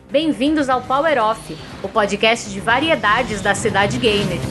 Bem-vindos ao Power Off, o podcast de variedades da Cidade Gamer.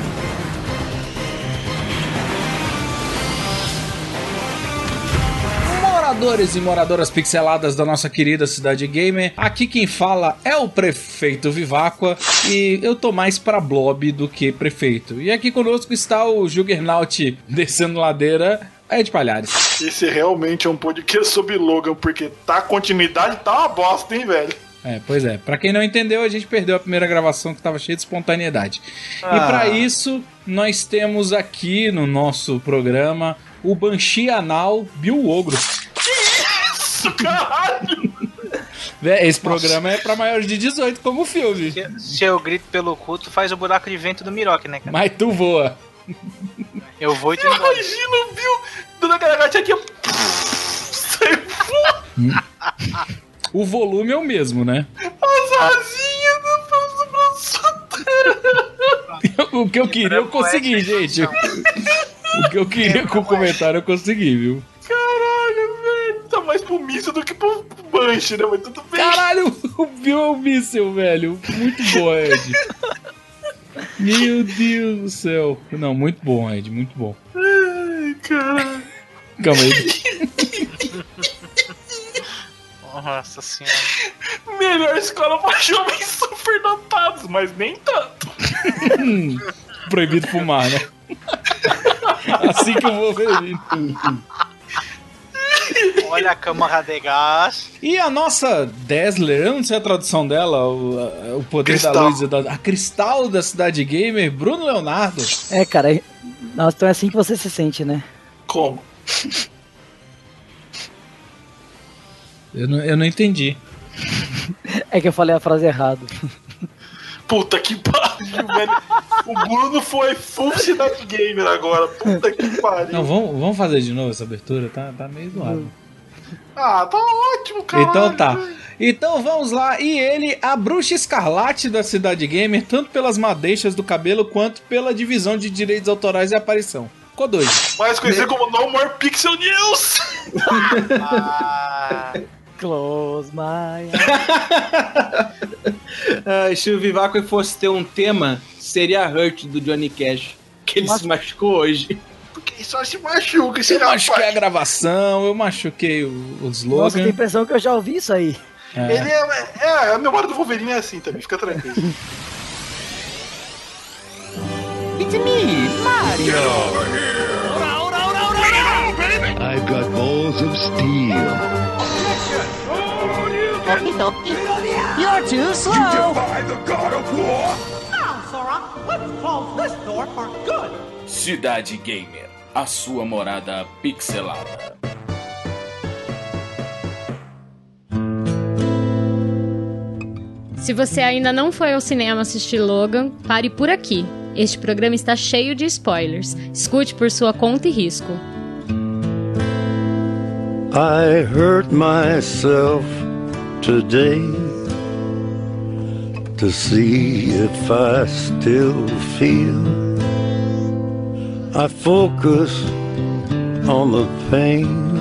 Moradores e moradoras pixeladas da nossa querida Cidade Gamer, aqui quem fala é o Prefeito Viváqua e eu tô mais pra blob do que prefeito. E aqui conosco está o Juggernaut descendo ladeira, Ed Palhares. Esse realmente é um podcast sobre Logan, porque a continuidade tá uma bosta, hein, velho? Pois é. Pra quem não entendeu, a gente perdeu a primeira gravação que tava cheia de espontaneidade. E pra isso, nós temos aqui no nosso programa o Banshee Anal Bill Ogro. Isso, caralho! Esse programa é pra maiores de 18, como o filme. Se eu grito pelo culto, faz o buraco de vento do Miroque, né, cara? Mas tu voa. Eu vou e tu embora. Imagina o Bill dando aquela gatinha aqui. Sai voando. O volume é o mesmo, né? As asinhas do braço. O que eu queria, eu consegui, gente. O que eu queria com o comentário, eu consegui, viu? Caralho, velho. Tá mais pro míssil do que pro Banshee, né? Mas tudo bem. Caralho, o Bill é um míssil, velho. Muito bom, Ed. Meu Deus do céu. Não, muito bom, Ed, muito bom. Ai, caralho. Calma aí. Nossa senhora. Melhor escola pra jovens superdotados, mas nem tanto. Proibido fumar, né? Assim que eu vou ver. Olha a câmara de gás. E a nossa Dazzler, eu não sei a tradução dela, o poder Cristal. da luz, a Cristal da Cidade Gamer, Bruno Leonardo. Cara, nossa, então é assim que você se sente, né? Como? Eu não entendi. É que eu falei a frase errada. Puta que pariu, velho. O Bruno foi full Cidade Gamer agora. Puta que pariu. Não, vamos fazer de novo essa abertura, tá meio zoado. Ah, tá ótimo, cara. Então tá. Então vamos lá. E ele, a Bruxa Escarlate da Cidade Gamer, tanto pelas madeixas do cabelo quanto pela divisão de direitos autorais e aparição. Kodoji. Mais conhecido como No More Pixel News. Close my eyes. Se o Viváqua fosse ter um tema, seria a Hurt do Johnny Cash. Que ele se machucou hoje. Porque só se machuca esse Eu rapaz. machuquei a gravação, eu machuquei o Nossa, slogan. eu tenho a impressão que eu já ouvi isso aí. Ele a memória do Wolverine é assim também, fica tranquilo. It's me, Mario. I've got balls of steel. You're too slow! Cidade Gamer, a sua morada pixelada. Se você ainda não foi ao cinema assistir Logan, pare por aqui. Este programa está cheio de spoilers. Escute por sua conta e risco. I hurt myself today to see if I still feel. I focus on the pain,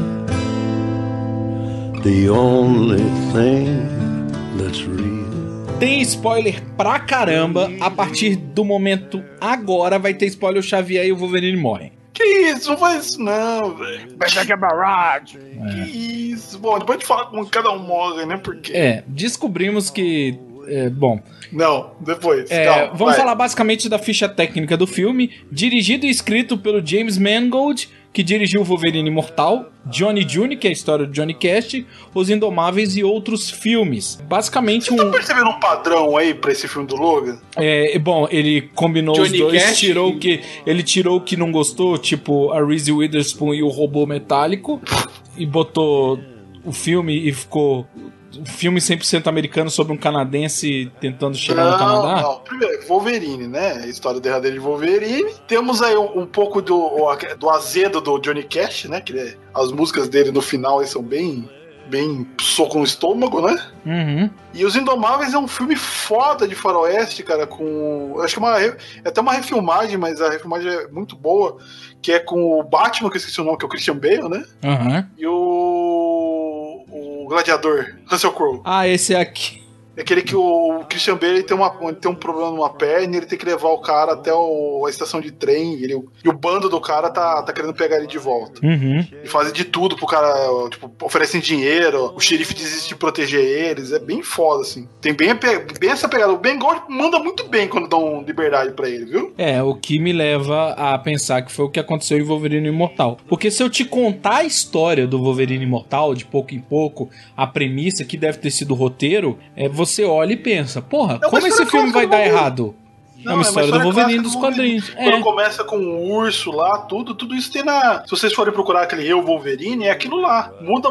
the only thing that's real. Tem spoiler pra caramba. A partir do momento agora vai ter spoiler, o Xavier e o Wolverine morrem. Que isso? Não faz isso não, velho. Mas é que é barragem. Que isso? Bom, depois a gente fala como cada um morre, né? Porque... descobrimos que... bom... Não, depois. Calma, vamos falar basicamente da ficha técnica do filme. Dirigido e escrito pelo James Mangold, que dirigiu o Wolverine Imortal, Johnny Jr., que é a história do Johnny Cast, Os Indomáveis e outros filmes. Basicamente Você tá percebendo um padrão aí pra esse filme do Logan? Bom, ele combinou Johnny os dois, Cash? ele tirou o que não gostou, tipo a Reese Witherspoon e o robô metálico, e botou o filme e ficou... Um filme 100% americano sobre um canadense tentando chegar no Canadá? Não. Primeiro, Wolverine, né? A história derradeira de Wolverine. Temos aí um pouco do azedo do Johnny Cash, né? Que as músicas dele no final são bem soco no estômago, né? Uhum. E Os Indomáveis é um filme foda de faroeste, cara, com... Acho que é até uma refilmagem, mas a refilmagem é muito boa, que é com o Batman, que eu esqueci o nome, que é o Christian Bale, né? Uhum. E o Gladiador, Russell Crowe. Ah, esse aqui. É aquele que o Christian Bale tem um problema numa perna e ele tem que levar o cara até a estação de trem e o bando do cara tá querendo pegar ele de volta. Uhum. E fazem de tudo pro cara, tipo, oferecem dinheiro, o xerife desiste de proteger eles. É bem foda, assim. Tem bem essa pegada. O Ben Gold manda muito bem quando dão liberdade pra ele, viu? O que me leva a pensar que foi o que aconteceu em Wolverine Imortal. Porque se eu te contar a história do Wolverine Imortal, de pouco em pouco, a premissa que deve ter sido o roteiro, você olha e pensa, porra, como esse filme vai dar errado? É uma história do Wolverine dos quadrinhos. Quando começa com o urso lá, tudo isso tem na... Se vocês forem procurar aquele Eu Wolverine, é aquilo lá. Muda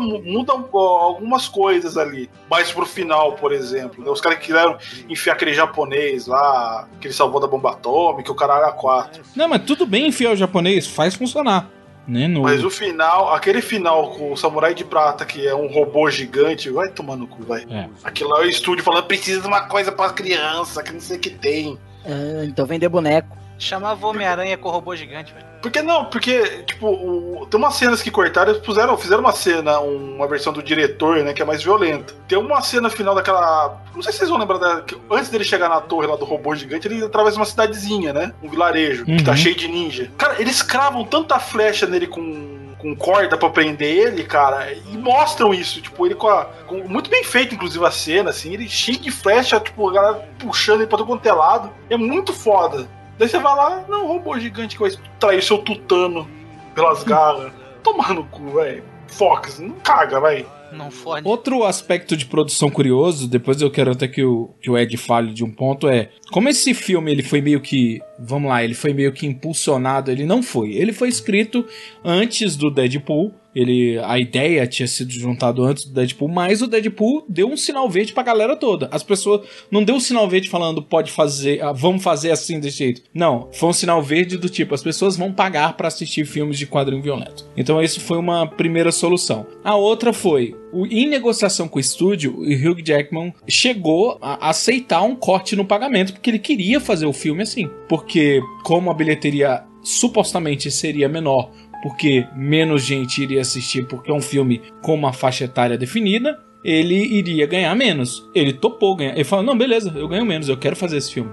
algumas coisas ali. Mais pro final, por exemplo. Os caras que quiseram enfiar aquele japonês lá, que ele salvou da bomba atômica, o caralho a 4. Não, mas tudo bem enfiar o japonês, faz funcionar. Né, Mas o final, aquele final com o Samurai de Prata, que é um robô gigante, vai tomar no cu, vai. Aquilo lá é o estúdio falando, precisa de uma coisa pra criança, que não sei o que tem. Então vender boneco. Chamava Homem-Aranha com robô gigante, velho. Porque, tipo, tem umas cenas que cortaram, fizeram uma versão do diretor, né, que é mais violenta. Tem uma cena final daquela... Não sei se vocês vão lembrar que antes dele chegar na torre lá do robô gigante, ele atravessa uma cidadezinha, né? Um vilarejo, que tá cheio de ninja. Cara, eles cravam tanta flecha nele com corda pra prender ele, cara, e mostram isso, tipo, ele muito bem feito, inclusive, a cena, assim, ele cheio de flecha, tipo, a galera puxando ele pra todo quanto é lado. É muito foda. Daí você vai lá, não, robô gigante que vai trair seu tutano pelas garras. Tomar no cu, velho. Fox, não caga, velho. Não fode. Outro aspecto de produção curioso, depois eu quero até que o Ed fale de um ponto, como esse filme ele foi meio que, ele foi meio que impulsionado, ele não foi. Ele foi escrito antes do Deadpool, a ideia tinha sido juntada antes do Deadpool, mas o Deadpool deu um sinal verde pra galera toda. As pessoas não deu um sinal verde falando, pode fazer, vamos fazer assim desse jeito. Não, foi um sinal verde do tipo, as pessoas vão pagar pra assistir filmes de quadrinho violento. Então isso foi uma primeira solução. A outra foi, em negociação com o estúdio, o Hugh Jackman chegou a aceitar um corte no pagamento, porque ele queria fazer o filme assim. Porque como a bilheteria supostamente seria menor, porque menos gente iria assistir, porque é um filme com uma faixa etária definida, ele iria ganhar menos. Ele topou ganhar. Ele falou, não, beleza, eu ganho menos, eu quero fazer esse filme.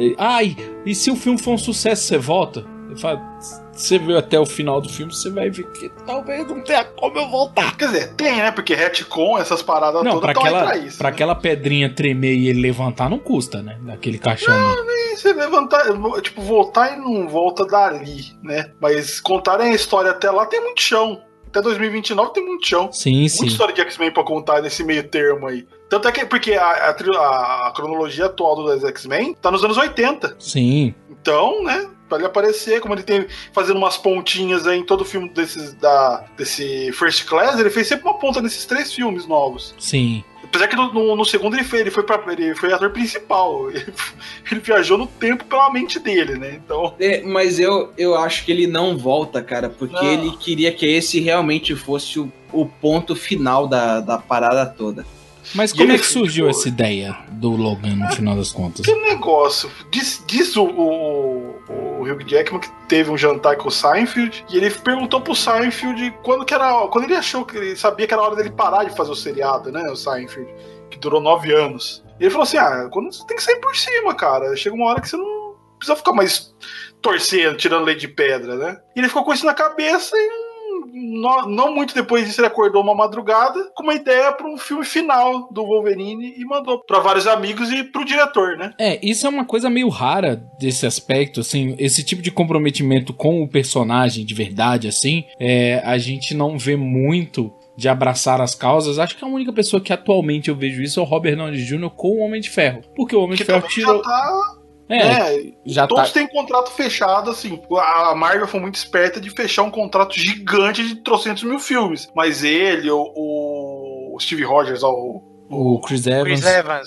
E se o filme for um sucesso, você volta? Ele fala, você viu até o final do filme, você vai ver que talvez não tenha como eu voltar. Quer dizer, tem, né? Porque retcon, essas paradas não, todas estão aí pra isso. Pra aquela pedrinha tremer e ele levantar não custa, né? Daquele caixão. Não, nem você levantar, tipo, voltar e não volta dali, né? Mas contarem a história até lá tem muito chão. Até 2029 tem muito chão. Sim. Muita história de X-Men pra contar nesse meio termo aí. Tanto é que, porque a cronologia atual dos X-Men tá nos anos 80. Sim. Então, né? Pra ele aparecer, como ele tem fazendo umas pontinhas aí em todo filme desse First Class, ele fez sempre uma ponta nesses 3 filmes novos. Sim. Apesar que no segundo ele foi ator principal. Ele viajou no tempo pela mente dele, né? Então... mas eu acho que ele não volta, cara, porque ele queria que esse realmente fosse o ponto final da parada toda. Mas como é que surgiu essa ideia do Logan no final das contas? Que negócio. Diz o Hugh Jackman que teve um jantar com o Seinfeld e ele perguntou pro Seinfeld quando ele achou que ele sabia que era a hora dele parar de fazer o seriado, né? O Seinfeld, que durou 9 anos. E ele falou assim: quando você tem que sair por cima, cara. Chega uma hora que você não precisa ficar mais torcendo, tirando leite de pedra, né? E ele ficou com isso na cabeça e não muito depois disso ele acordou uma madrugada com uma ideia para um filme final do Wolverine e mandou para vários amigos e pro diretor, né? Isso é uma coisa meio rara desse aspecto, assim, esse tipo de comprometimento com o personagem de verdade, assim, a gente não vê muito de abraçar as causas. Acho que a única pessoa que atualmente eu vejo isso é o Robert Downey Jr. com o Homem de Ferro, porque o Homem de Ferro tirou... já todos têm contrato fechado, assim. A Marvel foi muito esperta de fechar um contrato gigante de 300 mil filmes. Mas ele, o Steve Rogers, o Chris Evans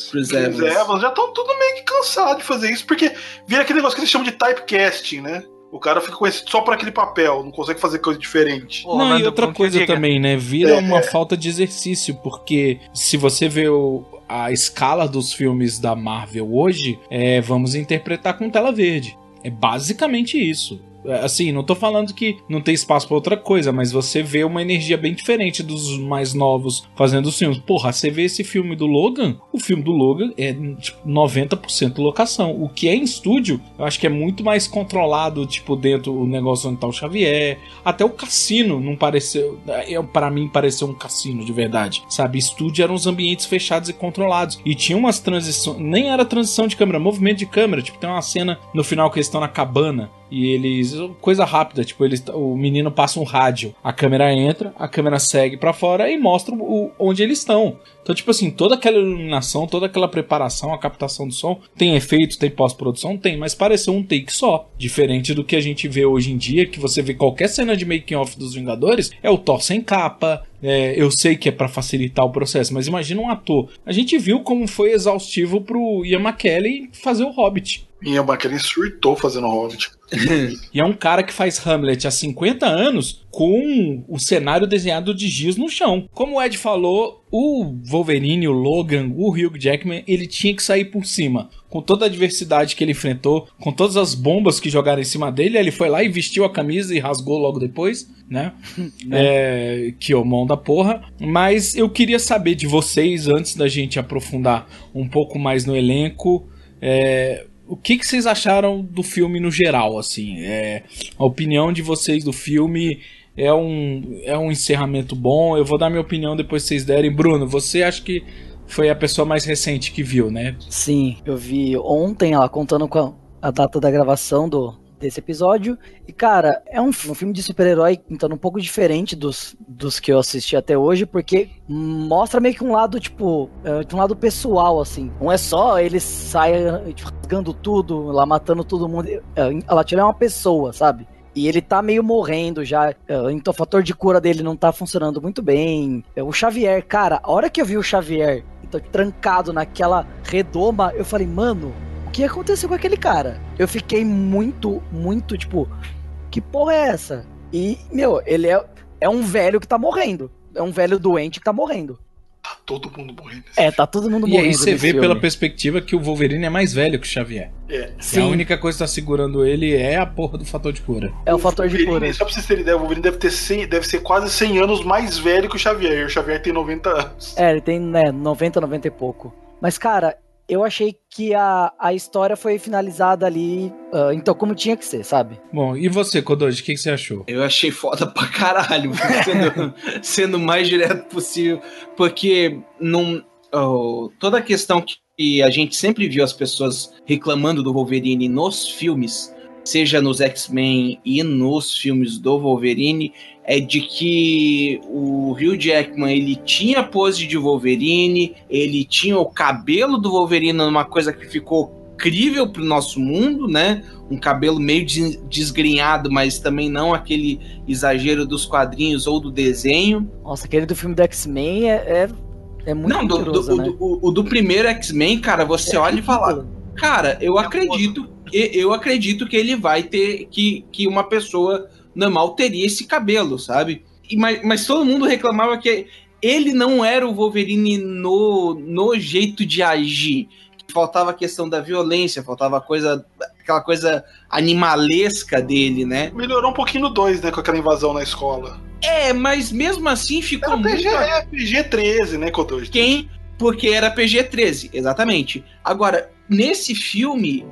já estão tudo meio que cansados de fazer isso, porque vira aquele negócio que eles chamam de typecasting, né? O cara fica conhecido só por aquele papel, não consegue fazer coisa diferente. Não, e outra coisa também, né? Vira uma falta de exercício, porque se você vê a escala dos filmes da Marvel hoje, vamos interpretar com tela verde. É basicamente isso. Assim, não tô falando que não tem espaço pra outra coisa, mas você vê uma energia bem diferente dos mais novos fazendo os filmes. Porra, você vê esse filme do Logan, o filme do Logan é tipo 90% locação. O que é em estúdio, eu acho que é muito mais controlado, tipo, dentro do negócio onde tá o Xavier. Até o cassino não pareceu... Pra mim, pareceu um cassino de verdade, sabe? Estúdio eram uns ambientes fechados e controlados. E tinha umas transições... Nem era transição de câmera, movimento de câmera. Tipo, tem uma cena no final que eles estão na cabana e eles... Coisa rápida, tipo, o menino passa um rádio, a câmera entra, a câmera segue pra fora e mostra onde eles estão. Então, tipo assim, toda aquela iluminação, toda aquela preparação, a captação do som, tem efeito, tem pós-produção? Tem, mas pareceu um take só. Diferente do que a gente vê hoje em dia, que você vê qualquer cena de making-off dos Vingadores, é o Thor sem capa. Eu sei que é pra facilitar o processo, mas imagina um ator. A gente viu como foi exaustivo pro Ian McKellen fazer o Hobbit. Ian McKellen surtou fazendo o Hobbit. E é um cara que faz Hamlet há 50 anos com o cenário desenhado de giz no chão. Como o Ed falou, o Wolverine, o Logan, o Hugh Jackman, ele tinha que sair por cima. Com toda a adversidade que ele enfrentou, com todas as bombas que jogaram em cima dele, ele foi lá e vestiu a camisa e rasgou logo depois, né? Que o mão da porra. Mas eu queria saber de vocês, antes da gente aprofundar um pouco mais no elenco, o que vocês acharam do filme no geral, assim? A opinião de vocês do filme é um encerramento bom? Eu vou dar minha opinião depois que vocês derem. Bruno, você acha que foi a pessoa mais recente que viu, né? Sim, eu vi ontem, ela contando com a data da gravação desse episódio. E, cara, é um filme de super-herói, então um pouco diferente dos que eu assisti até hoje, porque mostra meio que um lado, tipo, um lado pessoal, assim. Não é só ele sai rasgando tudo, lá matando todo mundo. Ela tira uma pessoa, sabe? E ele tá meio morrendo já, então o fator de cura dele não tá funcionando muito bem. O Xavier, cara, a hora que eu vi o Xavier trancado naquela redoma, eu falei, mano, o que aconteceu com aquele cara? Eu fiquei muito, tipo, que porra é essa? E, meu, ele é um velho que tá morrendo. É um velho doente que tá morrendo. Tá todo mundo morrendo. Tá todo mundo morrendo. E aí você vê filme. pela perspectiva que o Wolverine é mais velho que o Xavier. Sim. A única coisa que tá segurando ele é a porra do fator de cura. É o fator de cura. Só pra vocês terem ideia, o Wolverine deve ser quase 100 anos mais velho que o Xavier. E o Xavier tem 90 anos. Ele tem 90 e pouco. Mas, cara, eu achei que a história foi finalizada ali, então como tinha que ser, sabe? Bom, e você, Kodoji, o que você achou? Eu achei foda pra caralho, sendo o mais direto possível, porque toda a questão que a gente sempre viu as pessoas reclamando do Wolverine nos filmes, seja nos X-Men e nos filmes do Wolverine, é de que o Hugh Jackman, ele tinha pose de Wolverine, ele tinha o cabelo do Wolverine numa coisa que ficou incrível pro nosso mundo, né? Um cabelo meio desgrenhado, mas também não aquele exagero dos quadrinhos ou do desenho. Nossa, aquele do filme do X-Men é muito mentiroso, né? O do primeiro X-Men, cara, você olha e fala, cara, eu acredito que ele vai ter, que uma pessoa normal teria esse cabelo, sabe? Mas todo mundo reclamava que ele não era o Wolverine no jeito de agir. Faltava a questão da violência, faltava aquela coisa animalesca dele, né? Melhorou um pouquinho no 2, né? Com aquela invasão na escola. Mas mesmo assim ficou muito... PG-13, né, Kodoji? Porque era PG-13, exatamente. Agora, nesse filme,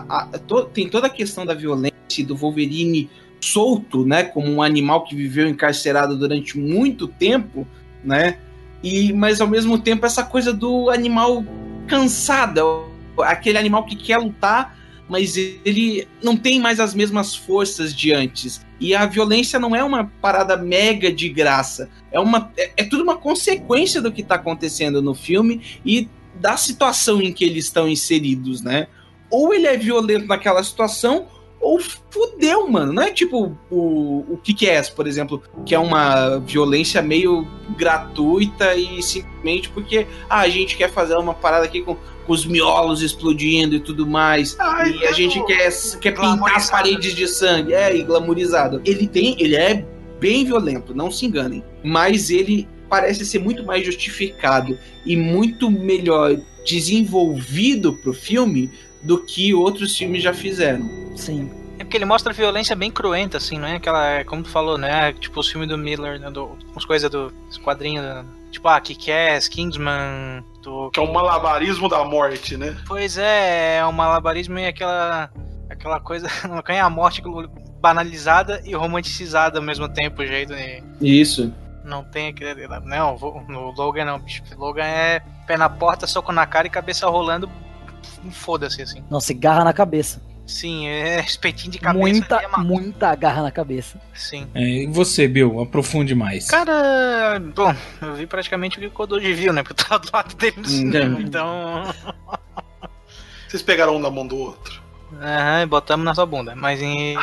tem toda a questão da violência e do Wolverine solto, né, como um animal que viveu encarcerado durante muito tempo, né, mas ao mesmo tempo essa coisa do animal cansado, aquele animal que quer lutar, mas ele não tem mais as mesmas forças de antes. E a violência não é uma parada mega de graça, é tudo uma consequência do que está acontecendo no filme e da situação em que eles estão inseridos, né? Ou ele é violento naquela situação, ou fudeu, mano. Não é tipo o Kick-Ass, por exemplo, que é uma violência meio gratuita e simplesmente porque a gente quer fazer uma parada aqui com os miolos explodindo e tudo mais, e a gente quer pintar as paredes de sangue, e glamourizado. Ele é bem violento, não se enganem, mas ele parece ser muito mais justificado e muito melhor desenvolvido pro filme do que outros filmes já fizeram. Sim. É porque ele mostra violência bem cruenta, assim, não é aquela, como tu falou, né? Tipo os filmes do Miller, né? As coisas dos quadrinhos, tipo, Kick-Ass, Kingsman, que é um malabarismo da morte, né? Pois é um malabarismo e aquela coisa, é a morte banalizada e romanticizada ao mesmo tempo, o jeito de... Isso. Não tem aquele... Não, no Logan não, bicho. Logan é pé na porta, soco na cara e cabeça rolando, foda-se, assim. Nossa, garra na cabeça. Sim, espetinho de cabeça. Muita garra na cabeça. Sim. E você, Bill? Aprofunde mais. Cara, bom, eu vi praticamente o que o Kodoji viu, né? Porque eu tava do lado dele no cinema, então... Vocês pegaram um na mão do outro. Aham, botamos na sua bunda, mas em...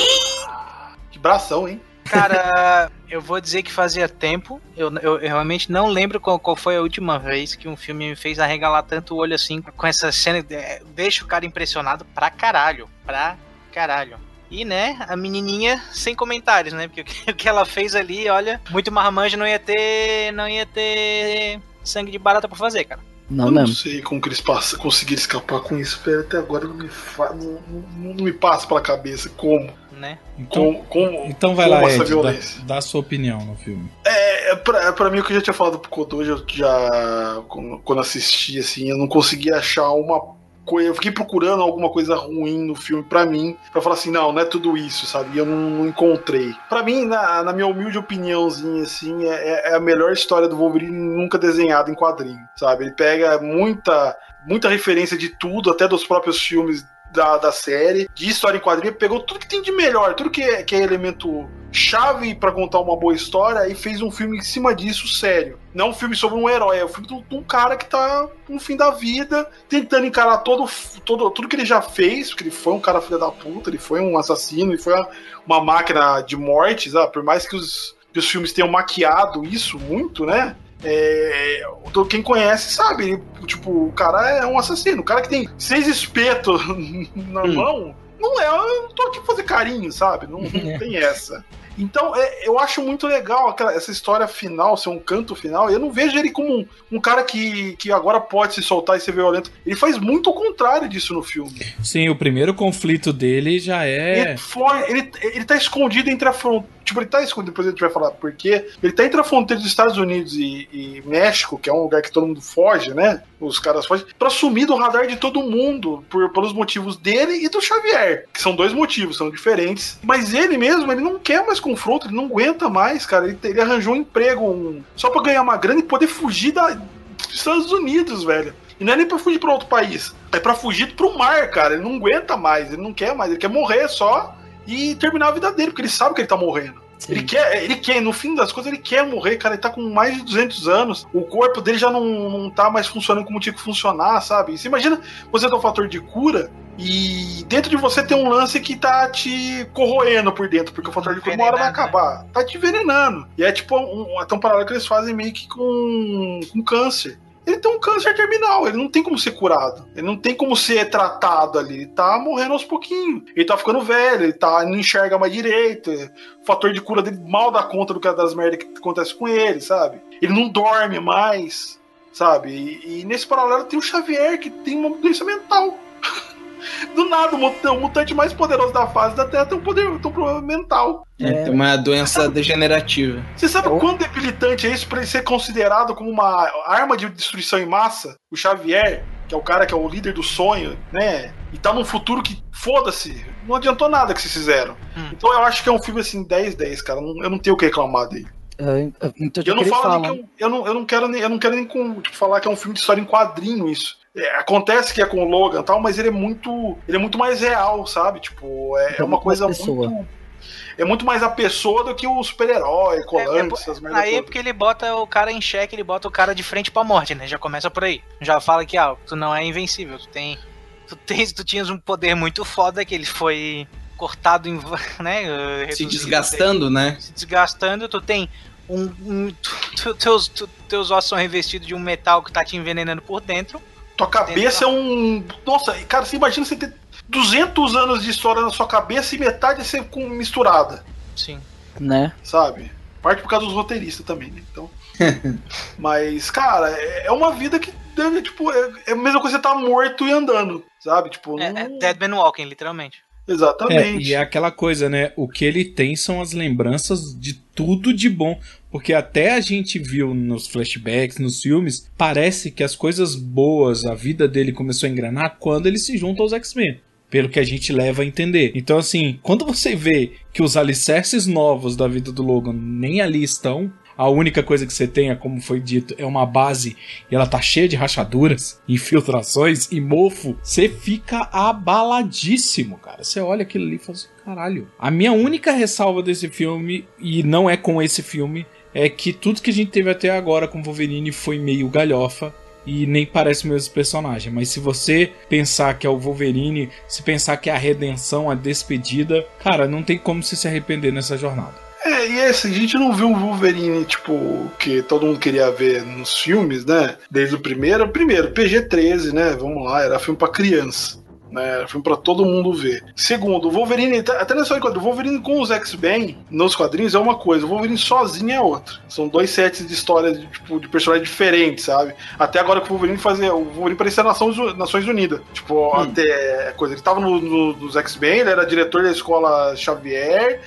Que bração, hein? Cara, eu vou dizer que fazia tempo, eu realmente não lembro qual foi a última vez que um filme me fez arregalar tanto o olho assim, com essa cena, deixa o cara impressionado pra caralho. E, né, a menininha sem comentários, né, porque o que ela fez ali, olha, muito marmanjo não ia ter sangue de barata pra fazer, cara. Não, eu mesmo. Não sei como que eles conseguiram escapar com isso, velho. Até agora não me passa pela cabeça como. Né? Então vai lá, Ed, dá a sua opinião no filme. Pra mim, o que eu já tinha falado pro Kodoji, quando assisti, assim, eu não conseguia achar uma coisa. Eu fiquei procurando alguma coisa ruim no filme pra mim, pra falar assim, não é tudo isso, sabe? E eu não encontrei. Pra mim, na minha humilde opiniãozinha, assim, é a melhor história do Wolverine nunca desenhada em quadrinho, sabe? Ele pega muita referência de tudo, até dos próprios filmes da série, de história em quadrinho, pegou tudo que tem de melhor, tudo que é elemento chave pra contar uma boa história e fez um filme em cima disso sério. Não um filme sobre um herói, é um filme de um cara que tá no fim da vida, tentando encarar tudo que ele já fez, porque ele foi um cara filho da puta, ele foi um assassino, ele foi uma máquina de morte, sabe? Por mais que os filmes tenham maquiado isso muito, né? Quem conhece sabe, tipo, o cara é um assassino, o cara que tem 6 espetos na mão, eu não tô aqui pra fazer carinho, sabe? Não tem essa. Então, eu acho muito legal essa história final, ser um canto final. Eu não vejo ele como um cara que agora pode se soltar e ser violento. Ele faz muito o contrário disso no filme. Sim, o primeiro conflito dele já é... Ele tá escondido entre a fronteira. Tipo, ele tá escondido, depois a gente vai falar porque ele tá entre a fronteira dos Estados Unidos e México, que é um lugar que todo mundo foge, né? Os caras fogem, pra sumir do radar de todo mundo, pelos motivos dele e do Xavier, que são 2 motivos, são diferentes. Mas ele mesmo, ele não quer mais confronto, ele não aguenta mais, cara. Ele arranjou um emprego só pra ganhar uma grana e poder fugir dos Estados Unidos, velho. E não é nem pra fugir pra outro país, é pra fugir pro mar, cara. Ele não aguenta mais, ele não quer mais, ele quer morrer só e terminar a vida dele, porque ele sabe que ele tá morrendo. Ele quer, no fim das contas, ele quer morrer, cara. Ele tá com mais de 200 anos. O corpo dele já não tá mais funcionando como tinha que funcionar, sabe? E você imagina você ter um fator de cura e dentro de você tem um lance que tá te corroendo por dentro, porque o fator de cura uma hora vai acabar. Tá te envenenando. E é tipo até um paralelo que eles fazem meio que com câncer. Ele tem um câncer terminal, ele não tem como ser curado, ele não tem como ser tratado ali, ele tá morrendo aos pouquinhos, ele tá ficando velho, ele não enxerga mais direito, o fator de cura dele mal dá conta das merdas que acontece com ele, sabe? Ele não dorme mais, sabe? E nesse paralelo tem o Xavier, que tem uma doença mental. Do nada, o mutante mais poderoso da fase da Terra tem um problema mental. Tem uma doença degenerativa. Você sabe o quão debilitante é isso pra ele ser considerado como uma arma de destruição em massa? O Xavier, que é o cara que é o líder do sonho, né? E tá num futuro que, foda-se, não adiantou nada que vocês fizeram. Então eu acho que é um filme assim, 10-10, cara. Eu não tenho o que reclamar dele. Eu não falo nem que eu não quero nem falar que é um filme de história em quadrinho isso. Acontece que é com o Logan e tal, mas ele é muito mais real, sabe? Tipo, é uma coisa muito... É muito mais a pessoa do que o super-herói, colante, essas merdas. Aí é porque ele bota o cara em xeque, ele bota o cara de frente pra morte, né? Já começa por aí. Já fala que, tu não é invencível, tu tinhas um poder muito foda que ele foi cortado, né? Se desgastando, né? Se desgastando, tu tem teus ossos são revestidos de um metal que tá te envenenando por dentro. Tua cabeça é um... Nossa, cara, você imagina você ter 200 anos de história na sua cabeça e metade é ser misturada. Sim. Né? Sabe? Parte por causa dos roteiristas também, né? Então... Mas, cara, é uma vida que deve, tipo... É a mesma coisa que você tá morto e andando, sabe? Tipo... Dead Man Walking, literalmente. Exatamente. E é aquela coisa, né? O que ele tem são as lembranças de tudo de bom. Porque até a gente viu nos flashbacks, nos filmes, parece que as coisas boas, a vida dele começou a engrenar quando ele se junta aos X-Men. Pelo que a gente leva a entender. Então, assim, quando você vê que os alicerces novos da vida do Logan nem ali estão, a única coisa que você tem, como foi dito, é uma base e ela tá cheia de rachaduras, infiltrações e mofo, você fica abaladíssimo, cara. Você olha aquilo ali e fala assim, caralho. A minha única ressalva desse filme, e não é com esse filme, é que tudo que a gente teve até agora com Wolverine foi meio galhofa. E nem parece o mesmo personagem. Mas se você pensar que é o Wolverine, se pensar que é a redenção, a despedida, cara, não tem como você se arrepender nessa jornada. E assim, a gente não viu um Wolverine, tipo, que todo mundo queria ver nos filmes, né? Desde o primeiro, PG-13, né? Vamos lá, era filme pra criança. Né, era filme pra todo mundo ver. Segundo, o Wolverine, até nessa hora, o Wolverine com os X-Men nos quadrinhos é uma coisa, o Wolverine sozinho é outra. São dois sets de histórias de personagens diferentes, sabe? Até agora que o Wolverine parecia Nações Unidas. Tipo, até coisa. Ele tava nos X-Men, ele era diretor da escola Xavier.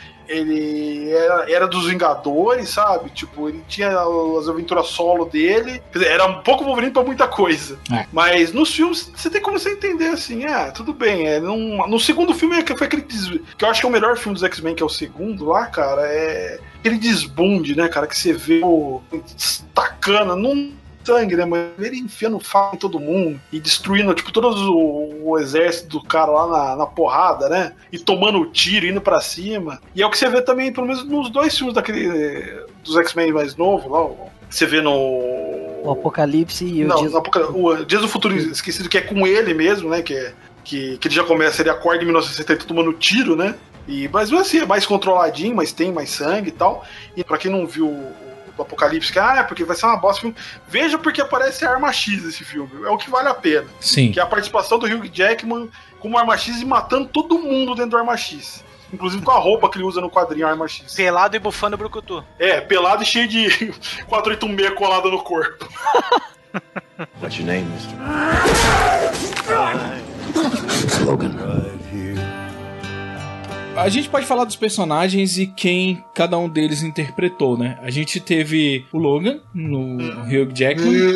Ele era dos Vingadores, sabe? Tipo, ele tinha as aventuras solo dele. Quer dizer, era um pouco Wolverine pra muita coisa. Mas nos filmes, você tem como você entender assim, tudo bem. No segundo filme, foi aquele que eu acho que é o melhor filme dos X-Men, que é o segundo lá, cara, é aquele desbunde, né, cara, que você vê destacando, não sangue, né, mas ele enfiando faca em todo mundo e destruindo, tipo, todo o exército do cara lá na porrada, né, e tomando tiro, indo pra cima. E é o que você vê também, pelo menos nos dois filmes dos X-Men mais novos, lá, você vê no... O Apocalipse e o Dias do Futuro Esquecido, que é com ele mesmo, né, que ele já começa, ele acorda em 1960 tomando tiro, né, mas assim, é mais controladinho, mas tem mais sangue e tal. E pra quem não viu do Apocalipse, porque vai ser uma bosta filme. Veja porque aparece a Arma X nesse filme. É o que vale a pena. Sim. Que é a participação do Hugh Jackman como Arma X e matando todo mundo dentro do Arma X. Inclusive com a roupa que ele usa no quadrinho Arma X. Pelado e bufando o brucutu. Pelado e cheio de 486 colada no corpo. What's your name, mister? Logan. A gente pode falar dos personagens e quem cada um deles interpretou, né? A gente teve o Logan, no Hugh Jackman.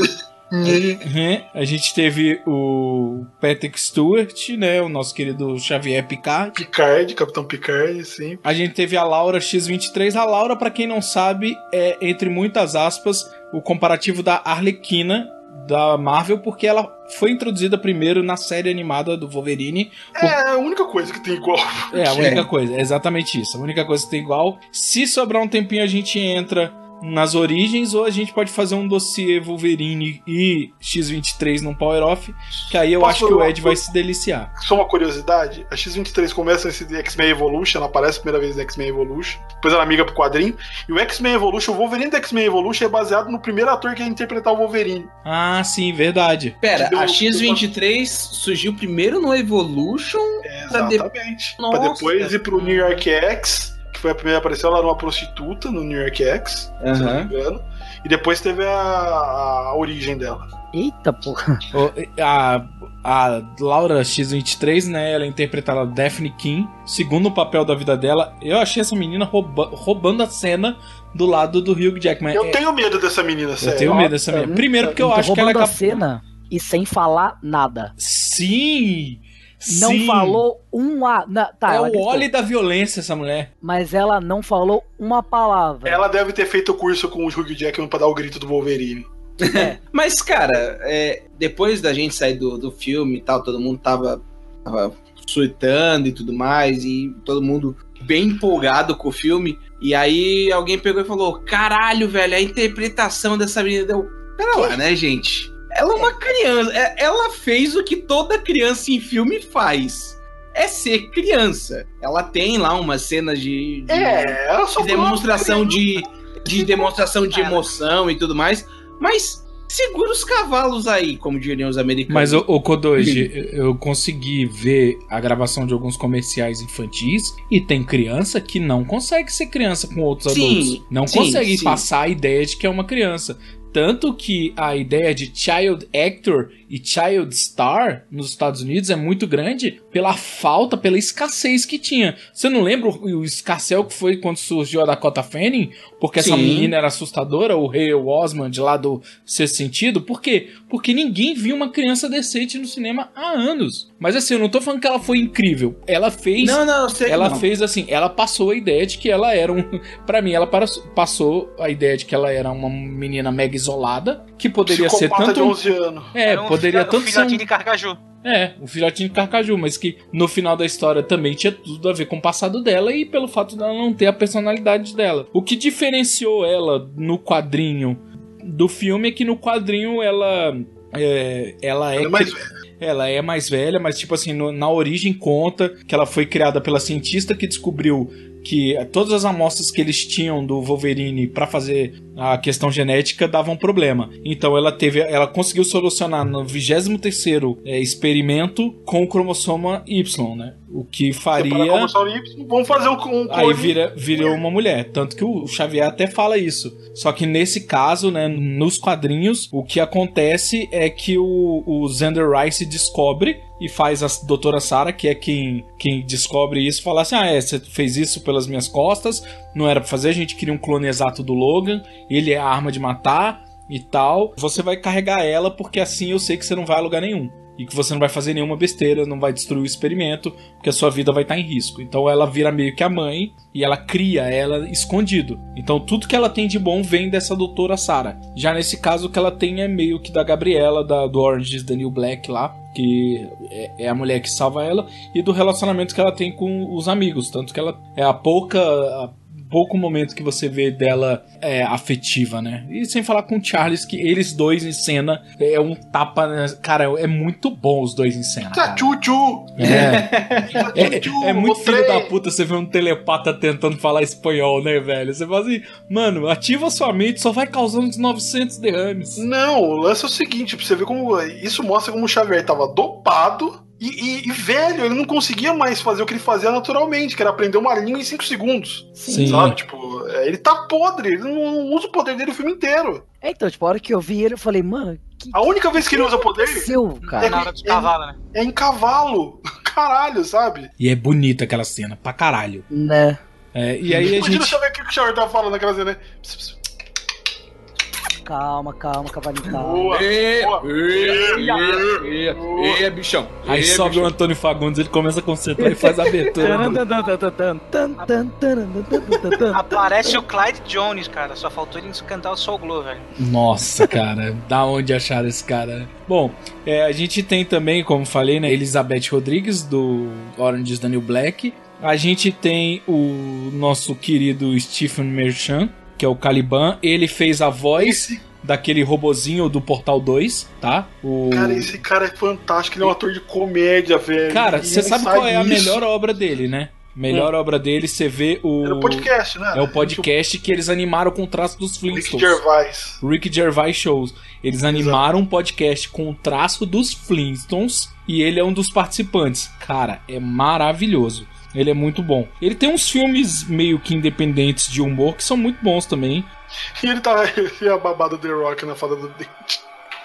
A gente teve o Patrick Stewart, né? O nosso querido Xavier Picard. Capitão Picard, sim. A gente teve a Laura X-23. A Laura, pra quem não sabe, é, entre muitas aspas, o comparativo da Arlequina da Marvel, porque ela foi introduzida primeiro na série animada do Wolverine. É a única coisa que tem igual. É a única coisa, é exatamente isso. A única coisa que tem igual. Se sobrar um tempinho, a gente entra nas origens, ou a gente pode fazer um dossiê Wolverine e X-23 num Power Off, que aí eu acho que o Ed vai se deliciar. Só uma curiosidade, a X-23 começa nesse X-Men Evolution, ela aparece a primeira vez no X-Men Evolution, depois ela amiga pro quadrinho, e o X-Men Evolution, o Wolverine do X-Men Evolution é baseado no primeiro ator que ia interpretar o Wolverine. Ah, sim, verdade. Pera, a X-23 surgiu primeiro no Evolution? Exatamente. Pra depois ir pro New York X, foi a primeira, apareceu lá numa prostituta no New York X, se não me engano. E depois teve a origem dela. Eita porra. A Laura X-23, né? Ela interpretada a Daphne King. Segundo o papel da vida dela, eu achei essa menina roubando a cena do lado do Hugh Jackman. Eu tenho medo dessa menina, sério. Eu tenho medo dessa menina. Primeiro porque eu acho que ela é roubando a cena e sem falar nada. Sim! Não Sim. falou uma... É o óleo da violência, essa mulher. Mas ela não falou uma palavra. Ela deve ter feito o curso com o Hugh Jackman pra dar o grito do Wolverine. Mas, cara, depois da gente sair do filme e tal, todo mundo tava surtando e tudo mais, e todo mundo bem empolgado com o filme. E aí alguém pegou e falou: caralho, velho, a interpretação dessa menina deu... Pera lá, né, gente? Ela é uma criança. Ela fez o que toda criança em filme faz. É ser criança. Ela tem lá umas cenas de demonstração de demonstração de emoção e tudo mais. Mas segura os cavalos aí, como diriam os americanos. Mas, o Kodoji, eu consegui ver a gravação de alguns comerciais infantis e tem criança que não consegue ser criança com outros adultos. Não consegue passar a ideia de que é uma criança. Tanto que a ideia de child actor e Child Star nos Estados Unidos é muito grande pela pela escassez que tinha. Você não lembra o escarcéu que foi quando surgiu a Dakota Fanning? Porque essa menina era assustadora, o Ray Osmond lá do Sexto Sentido. Por quê? Porque ninguém viu uma criança decente no cinema há anos. Mas assim, eu não tô falando que ela foi incrível. Ela fez... fez assim, ela passou a ideia de que ela era pra mim, ela passou a ideia de que ela era uma menina mega isolada, que poderia ser tanto... de 11 anos. Poderia tanto ser filhotinho de Carcaju. um filhotinho de Carcaju, mas que no final da história também tinha tudo a ver com o passado dela e pelo fato dela não ter a personalidade dela. O que diferenciou ela no quadrinho do filme é que no quadrinho ela é mais velha. Ela é mais velha, mas tipo assim, na origem conta que ela foi criada pela cientista que descobriu que todas as amostras que eles tinham do Wolverine pra fazer a questão genética davam problema. Então ela conseguiu solucionar no 23º experimento com o cromossoma Y, né? O que faria... O cromossoma Y, vamos fazer um clone. Aí virou uma mulher. Tanto que o Xavier até fala isso. Só que nesse caso, né, nos quadrinhos, o que acontece é que o Xander Rice descobre e faz a doutora Sarah, que é quem descobre isso, falar assim, você fez isso pelas minhas costas, não era pra fazer, a gente queria um clone exato do Logan, ele é a arma de matar e tal, você vai carregar ela porque assim eu sei que você não vai a lugar nenhum. E que você não vai fazer nenhuma besteira, não vai destruir o experimento, porque a sua vida vai estar em risco. Então ela vira meio que a mãe e ela cria ela escondido. Então tudo que ela tem de bom vem dessa doutora Sarah. Já nesse caso o que ela tem é meio que da Gabriela, do Orange is the New Black lá, que é a mulher que salva ela, e do relacionamento que ela tem com os amigos. Tanto que ela é pouco momento que você vê dela afetiva, né? E sem falar com o Charles, que eles dois em cena é um tapa, né? Cara, é muito bom os dois em cena. Tchu-tchu! É muito filho da puta você ver um telepata tentando falar espanhol, né, velho? Você fala assim, mano, ativa sua mente, só vai causando uns 900 derrames. Não, o lance é o seguinte, pra você ver como isso mostra como o Xavier tava dopado. E velho, ele não conseguia mais fazer o que ele fazia naturalmente, que era aprender uma língua em 5 segundos. Sim. Sabe? Tipo, ele tá podre, ele não usa o poder dele o filme inteiro. Então, tipo, a hora que eu vi ele, eu falei, mano... A única vez que ele usa poder cara? É na hora dos cavalos, né? É em cavalo. Caralho, sabe? E é bonita aquela cena, pra caralho. Né? E aí Imagina saber o que o Xavier tava falando naquela cena, né? Calma, cavalinho. Boa. Bichão. Aí sobe o Antônio Fagundes, ele começa a concentrar e faz a abertura. Aparece o Clyde Jones, cara. Só faltou ele cantar o Soul Glow, velho. Nossa, cara. Da onde acharam esse cara? Bom, a gente tem também, como falei, né, Elizabeth Rodrigues, do Orange is the New Black. A gente tem o nosso querido Stephen Merchant, que é o Caliban. Ele fez a voz daquele robozinho do Portal 2, tá? Cara, esse cara é fantástico, ele é um ator de comédia, velho. Cara, você sabe qual é a melhor obra dele, né? Melhor obra dele, você vê o... É o podcast, né? É o podcast que eles animaram com o traço dos Flintstones. Rick Gervais Shows. Eles animaram um podcast com o traço dos Flintstones e ele é um dos participantes. Cara, é maravilhoso. Ele é muito bom. Ele tem uns filmes meio que independentes de humor que são muito bons também. E ele tá a babada do The Rock na Fada do Dente.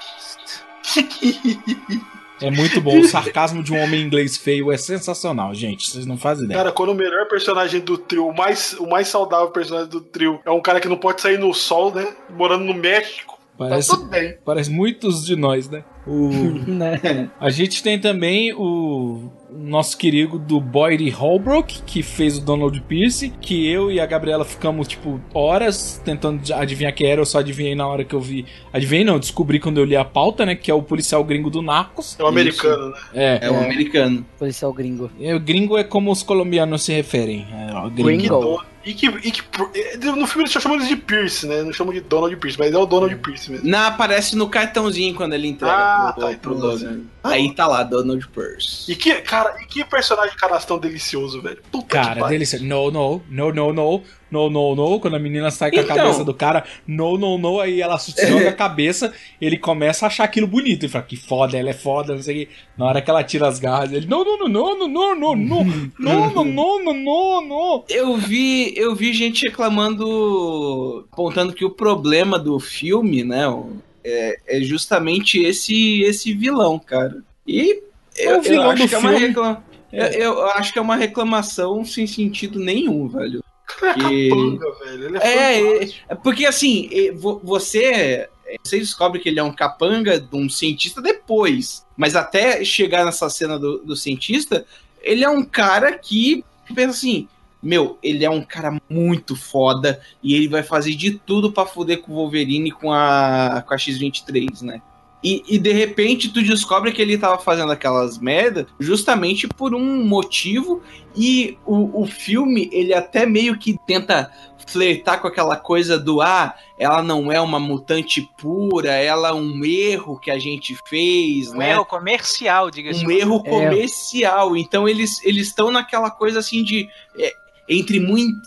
É muito bom. O sarcasmo de um homem inglês feio é sensacional, gente. Vocês não fazem ideia. Cara, quando o melhor personagem do trio, o mais saudável personagem do trio, é um cara que não pode sair no sol, né? Morando no México. Parece, tá tudo bem. Parece muitos de nós, né? A gente tem também o nosso querido do Boyd Holbrook, que fez o Donald Pierce, que eu e a Gabriela ficamos, tipo, horas tentando adivinhar quem era. Eu só adivinhei na hora que eu vi. Adivinhei não, descobri quando eu li a pauta, né? Que é o policial gringo do Narcos. É o americano, né? É o americano. Policial gringo. O gringo é como os colombianos se referem. O gringo. E que no filme eles só chamam eles de Pierce, né? Não chamam de Donald Pierce, mas é o Donald Pierce mesmo. Não, aparece no cartãozinho quando ele entrega pro Logan. Aí tá lá, Donald Pierce. E que personagem canastrão delicioso, velho. Puta cara, delicioso. No. Quando a menina sai com a cabeça do cara, no. Aí ela joga a cabeça, ele começa a achar aquilo bonito. Ele fala, que foda, ela é foda, não sei o que. Na hora que ela tira as garras, ele, no. Eu vi gente reclamando, apontando que o problema do filme, né, É justamente esse vilão, cara. E eu vilão acho do que filme. eu acho que é uma reclamação sem sentido nenhum, velho. Ele é capanga, velho. Ele é fantástico. Porque assim, você descobre que ele é um capanga de um cientista depois. Mas até chegar nessa cena do cientista, ele é um cara que pensa assim, ele é um cara muito foda e ele vai fazer de tudo pra foder com o Wolverine e com a X-23, né? E de repente tu descobre que ele tava fazendo aquelas merda justamente por um motivo, e o filme, ele até meio que tenta flertar com aquela coisa do ela não é uma mutante pura, ela é um erro que a gente fez, né? Erro comercial, diga-se. Um erro comercial. Então eles estão naquela coisa assim de... Entre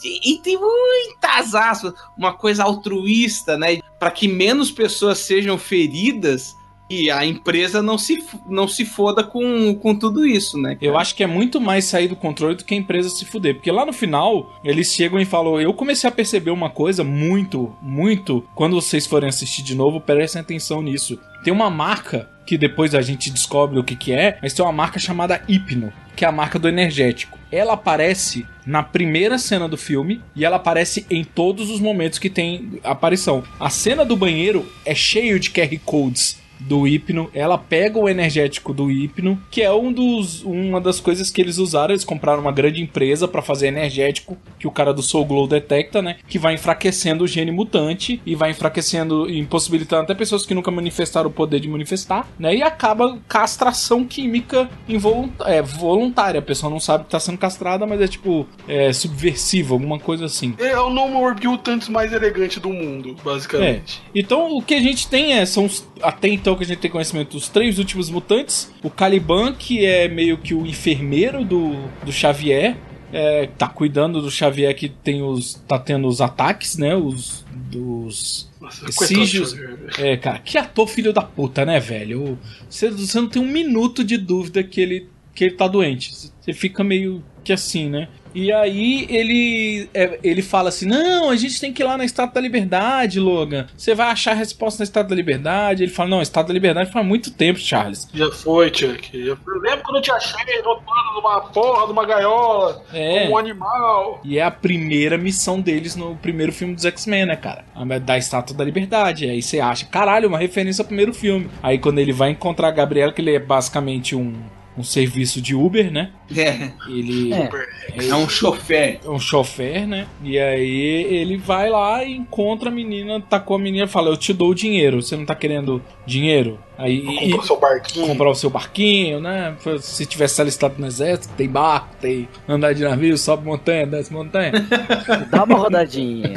muitas aspas, uma coisa altruísta, né? Para que menos pessoas sejam feridas e a empresa não se foda com tudo isso, né? Eu acho que é muito mais sair do controle do que a empresa se fuder. Porque lá no final, eles chegam e falam... Eu comecei a perceber uma coisa muito, muito... Quando vocês forem assistir de novo, prestem atenção nisso. Tem uma marca que depois a gente descobre o que é, mas tem uma marca chamada Hypno, que é a marca do energético. Ela aparece na primeira cena do filme e ela aparece em todos os momentos que tem aparição. A cena do banheiro é cheio de QR Codes do Hypno. Ela pega o energético do Hypno, que é uma das coisas que eles usaram. Eles compraram uma grande empresa pra fazer energético, que o cara do Soul Glow detecta, né? Que vai enfraquecendo o gene mutante e vai enfraquecendo e impossibilitando até pessoas que nunca manifestaram o poder de manifestar, né? E acaba castração química voluntária. A pessoa não sabe que tá sendo castrada, mas é subversiva, alguma coisa assim. É o No More Mutants mais elegante do mundo, basicamente. Então o que a gente tem são até então que a gente tem conhecimento dos 3 últimos mutantes. O Caliban, que é meio que o enfermeiro do Xavier, tá cuidando do Xavier, que tá tendo os ataques, né? Dos sígios. Cara, que ator filho da puta, né, velho? Você não tem um minuto de dúvida que ele tá doente. Você fica meio que assim, né? E aí ele fala assim, não, a gente tem que ir lá na Estátua da Liberdade, Logan. Você vai achar a resposta na Estátua da Liberdade. Ele fala, não, a Estátua da Liberdade faz muito tempo, Charles. Já foi, Chuck. Eu lembro quando eu te achei notando numa porra, numa gaiola, como um animal. E é a primeira missão deles no primeiro filme dos X-Men, né, cara? Da Estátua da Liberdade. Aí você acha, caralho, uma referência ao primeiro filme. Aí quando ele vai encontrar a Gabriela, que ele é basicamente um serviço de Uber, né? Ele é um chofer. É um chofer, né? E aí ele vai lá e encontra a menina, tá com a menina e fala, eu te dou o dinheiro, você não tá querendo dinheiro? Aí comprar o seu barquinho. Comprar o seu barquinho, né? Se tivesse alistado no exército, tem barco, tem andar de navio, sobe montanha, desce montanha. Dá uma rodadinha.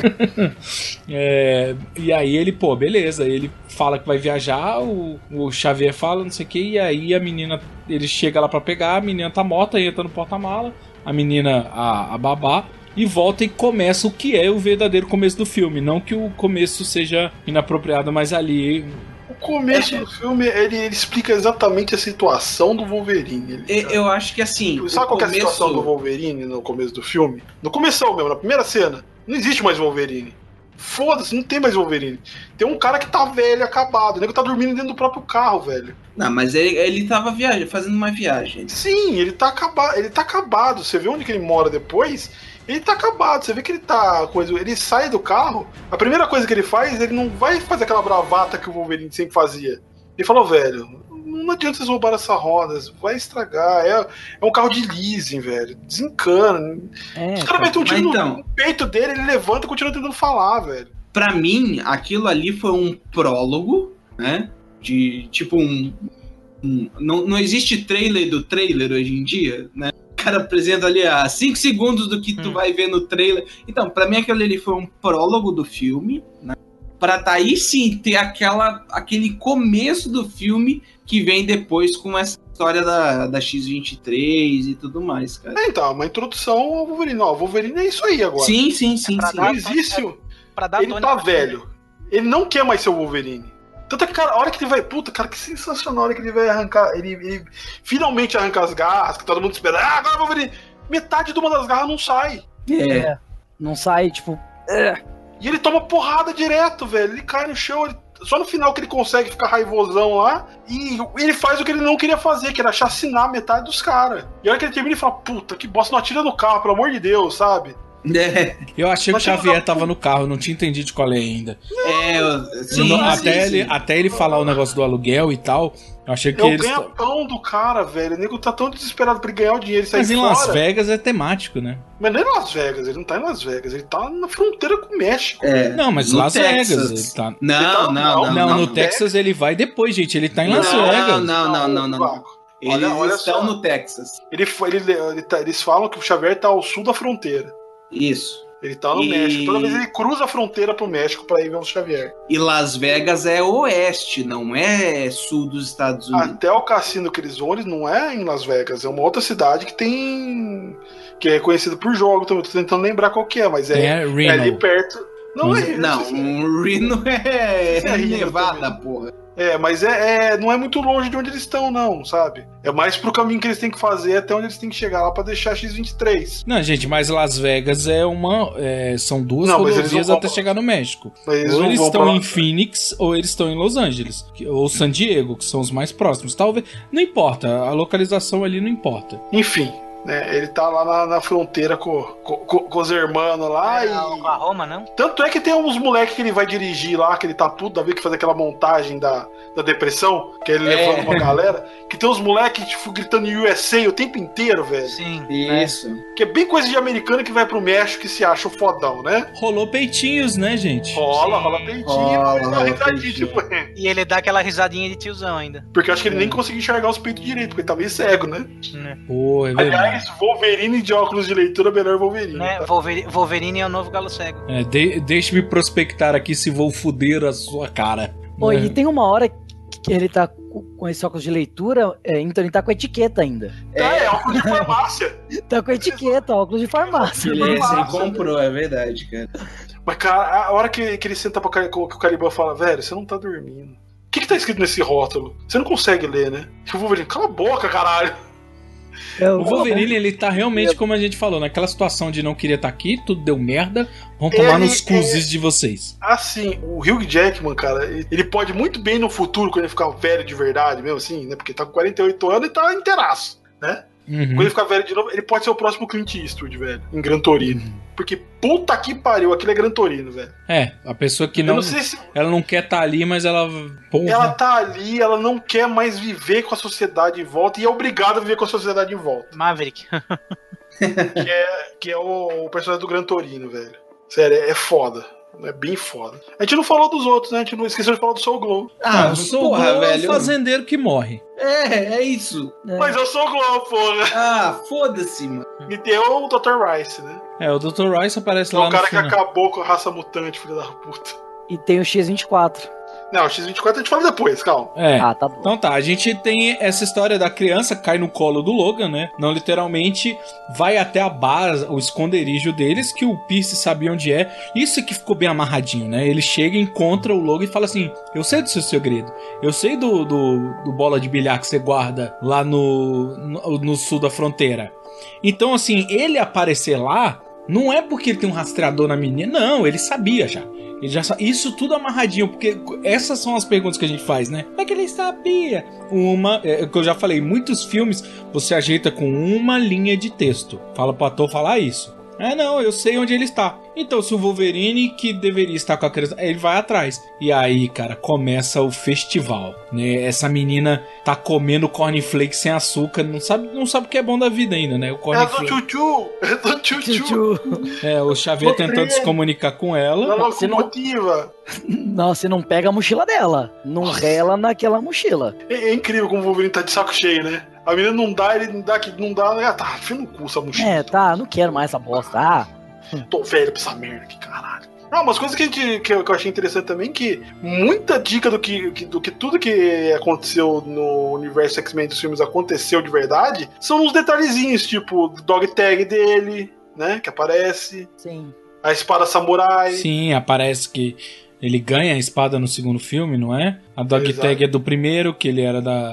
E aí ele, beleza, ele fala que vai viajar, o Xavier fala, não sei o que, e aí a menina, ele chega lá pra pegar, a menina tá morta, entra no porta-mala, a menina, a babá, e volta e começa o que é o verdadeiro começo do filme. Não que o começo seja inapropriado, mas ali... O começo do filme, ele explica exatamente a situação do Wolverine. Eu acho que assim... Sabe qual é a situação do Wolverine no começo do filme? No começo mesmo, na primeira cena. Não existe mais Wolverine. Foda-se, não tem mais Wolverine. Tem um cara que tá velho, acabado. O nego tá dormindo dentro do próprio carro, velho. Não, mas ele tava fazendo uma viagem. Sim, ele tá acabado. Você vê onde que ele mora depois? Ele tá acabado. Você vê que ele tá... Ele sai do carro. A primeira coisa que ele faz, ele não vai fazer aquela bravata que o Wolverine sempre fazia. Ele falou, velho, não adianta vocês roubar essa roda, vai estragar. É um carro de leasing, velho. Desencana. Os caras metem um tiro no peito dele, ele levanta e continua tentando falar, velho. Pra mim, aquilo ali foi um prólogo, né? De tipo não existe trailer do trailer hoje em dia, né? O cara apresenta ali 5 segundos do que tu vai ver no trailer. Então, pra mim aquilo ali foi um prólogo do filme, né? Pra daí sim ter aquele começo do filme que vem depois com essa história da X-23 e tudo mais, cara. Então, uma introdução ao Wolverine. Não, o Wolverine é isso aí agora. Sim. Não existe. Ele tá velho. Ele não quer mais ser o Wolverine. Tanto que, cara, a hora que ele vai... Puta, cara, que sensacional a hora que ele vai arrancar... Ele finalmente arranca as garras, que todo mundo espera. Agora o Wolverine... Metade de uma das garras não sai. Não sai, tipo... E ele toma porrada direto, velho. Ele cai no chão, Só no final que ele consegue ficar raivosão lá. E ele faz o que ele não queria fazer, que era chacinar metade dos caras. E a hora que ele termina, ele fala, puta, que bosta, não atira no carro, pelo amor de Deus, sabe? Eu achei que o Xavier tava no carro, não tinha entendido de qual é ainda. Até ele falar o negócio do aluguel e tal, eu achei que ele ganha-pão do cara, velho. O nego tá tão desesperado pra ele ganhar o dinheiro e sair fora. Mas em Las Vegas é temático, né? Mas não é em Las Vegas, ele não tá em Las Vegas, ele tá na fronteira com o México. Não, mas Las Vegas ele tá... Não, no Texas ele vai depois, gente, ele tá em Las Vegas. Não. Eles estão no Texas. Eles falam que o Xavier tá ao sul da fronteira. Isso. Ele tá no México. Toda vez ele cruza a fronteira pro México pra ir ver o Xavier. E Las Vegas é oeste, não é sul dos Estados Unidos. Até o cassino que eles vão, eles não é em Las Vegas. É uma outra cidade que tem... que é conhecida por jogo também. Tô tentando lembrar qual que é, mas é ali perto. Não, Reno é Nevada, porra. Mas não é muito longe de onde eles estão, não, sabe? É mais pro caminho que eles têm que fazer até onde eles têm que chegar lá pra deixar X-23. Não, gente, mas Las Vegas são duas rodovias até chegar no México. Ou eles estão em Phoenix, ou eles estão em Los Angeles. Ou San Diego, que são os mais próximos. Talvez. Não importa, a localização ali não importa. Enfim. Ele tá lá na fronteira com os irmãos lá Com a Roma, não? Tanto é que tem uns moleques que ele vai dirigir lá, que ele tá puto da vez que faz aquela montagem da depressão, que ele levando uma galera, que tem uns moleques tipo, gritando USA o tempo inteiro, velho. Sim. Isso. Que é bem coisa de americano que vai pro México e se acha o fodão, né? Rolou peitinhos, né, gente? Rola peitinho, mas dá risadinha, tipo... E ele dá aquela risadinha de tiozão ainda. Porque eu acho que ele nem conseguiu enxergar os peitos direito, porque ele tá meio cego, né? Pô, é verdade. Aliás, Wolverine de óculos de leitura, melhor Wolverine. Né? Tá? Wolverine é o novo galo cego. Deixe-me prospectar aqui se vou fuder a sua cara. E tem uma hora que ele tá com esse óculos de leitura, então ele tá com etiqueta ainda. É óculos de farmácia. Tá com etiqueta, óculos de farmácia. Ele comprou, é verdade, cara. Mas, cara, a hora que ele senta que o Caliban fala, velho, você não tá dormindo. O que tá escrito nesse rótulo? Você não consegue ler, né? O Wolverine, cala a boca, caralho. O Wolverine, ele tá realmente, como a gente falou, naquela situação de não queria estar aqui, tudo deu merda, vão tomar nos cuzes de vocês. Assim, o Hugh Jackman, cara, ele pode muito bem no futuro, quando ele ficar velho de verdade, mesmo assim, né? Porque tá com 48 anos e tá inteiraço, né? Quando ele ficar velho de novo, ele pode ser o próximo Clint Eastwood, velho, em Gran Torino. Porque puta que pariu, aquilo é Gran Torino, velho. A pessoa que não ela não quer estar ali, mas ela... Porra. Ela tá ali, ela não quer mais viver com a sociedade em volta e é obrigada a viver com a sociedade em volta. Maverick. que é o personagem do Gran Torino, velho. Sério, é foda. É bem foda. A gente não falou dos outros, né? A gente não esqueceu de falar do Soul Glow. O Soul Glow é o fazendeiro que morre. É isso. Mas eu sou o Glow, porra. Foda-se, mano. E tem o Dr. Rice, né? O Dr. Rice aparece lá no final. O cara que acabou com a raça mutante, filho da puta. E tem o X-24. Não, o X-24 a gente fala depois, calma. Tá bom. Então tá, a gente tem essa história da criança cai no colo do Logan, né? Não literalmente, vai até a base, o esconderijo deles, que o Pierce sabia onde é. Isso que ficou bem amarradinho, né? Ele chega, encontra o Logan e fala assim, eu sei do seu segredo, eu sei do bola de bilhar que você guarda lá no sul da fronteira. Então assim, ele aparecer lá, não é porque ele tem um rastreador na menina, não, ele sabia já. Isso tudo amarradinho, porque essas são as perguntas que a gente faz, né? Como é que ele sabia? Que eu já falei, muitos filmes você ajeita com uma linha de texto. Fala pro ator falar isso. Não, eu sei onde ele está. Então, se o Wolverine, que deveria estar com a criança, ele vai atrás. E aí, cara, começa o festival, né? Essa menina tá comendo cornflakes sem açúcar, não sabe o que é bom da vida ainda, né? O cornflake. É do tchutchu. O Xavier tentando se comunicar com ela. Na locomotiva. Não, você não pega a mochila dela. Não rela naquela mochila. É incrível como o Wolverine tá de saco cheio, né? A menina não dá, ele não dá. Tá, enfia no cu essa mochila. Não quero mais essa bosta. Tô velho pra essa merda, que caralho. Umas coisas que eu achei interessante também, que muita dica do que tudo que aconteceu no universo X-Men dos filmes aconteceu de verdade, são uns detalhezinhos, tipo o dog tag dele, né, que aparece. Sim. A espada samurai. Sim, aparece que ele ganha a espada no segundo filme, não é? A dog tag é do primeiro, que ele era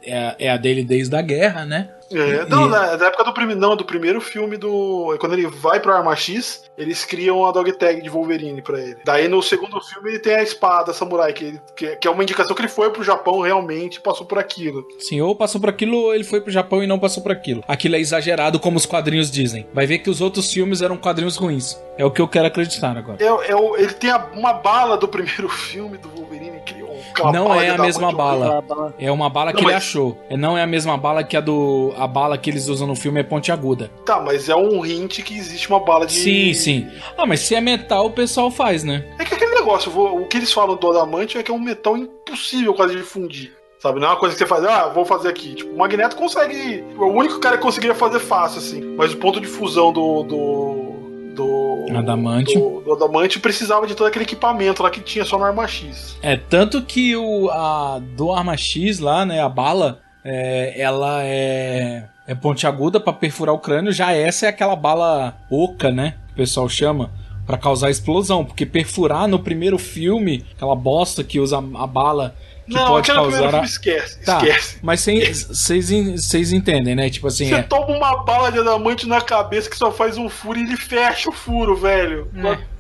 é a dele desde a guerra, né? Não, na época do primeiro filme quando ele vai pro Arma X, eles criam a dog tag de Wolverine pra ele. Daí no segundo filme ele tem a espada samurai, que é uma indicação que ele foi pro Japão realmente, passou por aquilo. Sim, ou passou por aquilo ou ele foi pro Japão e não passou por aquilo. Aquilo é exagerado, como os quadrinhos dizem. Vai ver que os outros filmes eram quadrinhos ruins. É o que eu quero acreditar agora. Ele tem uma bala do primeiro filme do Wolverine que não é a mesma bala. É uma bala que ele achou. Não é a mesma bala que a bala que eles usam no filme é pontiaguda. Tá, mas é um hint que existe uma bala de... Sim. Ah, mas se é metal, o pessoal faz, né? É que aquele negócio, o que eles falam do adamante é que é um metal impossível quase de fundir. Sabe, não é uma coisa que você faz, vou fazer aqui. Tipo, o Magneto consegue... É o único cara que conseguiria fazer fácil, assim. Mas o ponto de fusão do Adamante. Do Adamante precisava de todo aquele equipamento lá que tinha só no Arma X. Tanto que do Arma X lá, né, a bala, ela é pontiaguda pra perfurar o crânio. Já essa é aquela bala oca, né, que o pessoal chama, pra causar explosão. Porque perfurar no primeiro filme, aquela bosta que usa a bala... Que não, pode causar. Esquece. Mas vocês entendem, né? Tipo assim. Você toma uma bala de adamante na cabeça que só faz um furo e ele fecha o furo, velho.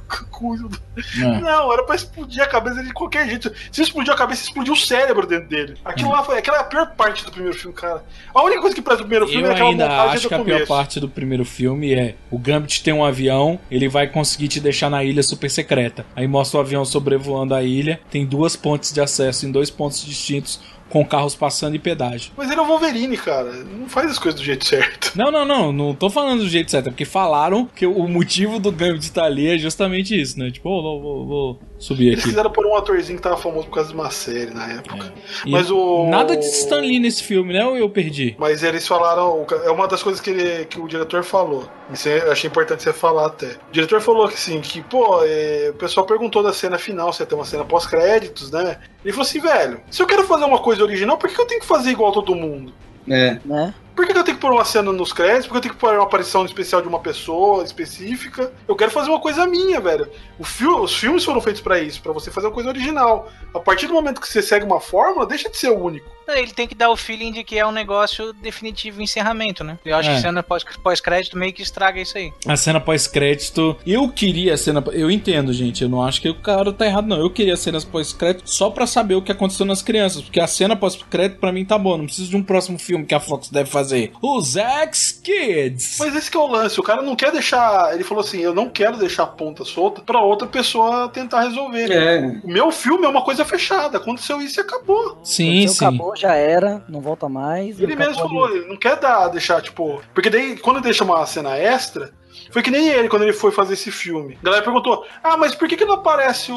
Não, era pra explodir a cabeça dele de qualquer jeito. Se explodir a cabeça, explodiu o cérebro dentro dele. Aquela é a pior parte do primeiro filme, cara. A única coisa que presta do primeiro filme é aquela montagem do começo. Eu acho que a pior parte do primeiro filme é o Gambit tem um avião, ele vai conseguir te deixar na ilha super secreta. Aí mostra o avião sobrevoando a ilha, tem 2 pontes de acesso em 2 pontos distintos, com carros passando e pedágio. Mas ele é o Wolverine, cara. Não faz as coisas do jeito certo. Não tô falando do jeito certo. É porque falaram que o motivo do Gambit estar ali é justamente isso, né? Tipo, vou subir aqui. Eles quiseram pôr um atorzinho que tava famoso por causa de uma série na época. Mas nada de Stan Lee nesse filme, né? Ou eu perdi? Mas eles falaram... É uma das coisas que o diretor falou. Isso eu achei importante você falar até. O diretor falou que assim, o pessoal perguntou da cena final, se ia ter uma cena pós-créditos, né? Ele falou assim, velho, se eu quero fazer uma coisa original, por que eu tenho que fazer igual todo mundo? Né? Por que eu tenho que pôr uma cena nos créditos? Por que eu tenho que pôr uma aparição especial de uma pessoa específica? Eu quero fazer uma coisa minha, velho. Os filmes foram feitos pra isso, pra você fazer uma coisa original. A partir do momento que você segue uma fórmula, deixa de ser o único. Ele tem que dar o feeling de que é um negócio definitivo, encerramento, né? Eu acho que a cena pós-crédito meio que estraga isso aí. A cena pós-crédito... Eu queria a cena... Eu entendo, gente. Eu não acho que o cara tá errado, não. Eu queria cenas pós-crédito só pra saber o que aconteceu nas crianças. Porque a cena pós-crédito, pra mim, tá bom. Não preciso de um próximo filme que a Fox deve fazer. Os X-Kids. Mas esse que é o lance. O cara não quer deixar... Ele falou assim, eu não quero deixar a ponta solta pra outra pessoa tentar resolver. O meu filme é uma coisa fechada. Aconteceu isso e acabou. Sim. Acabou, já era, não volta mais. Ele mesmo falou, ele não quer deixar, tipo... Porque daí, quando deixa uma cena extra, foi que nem ele, quando ele foi fazer esse filme. A galera perguntou, mas por que não aparece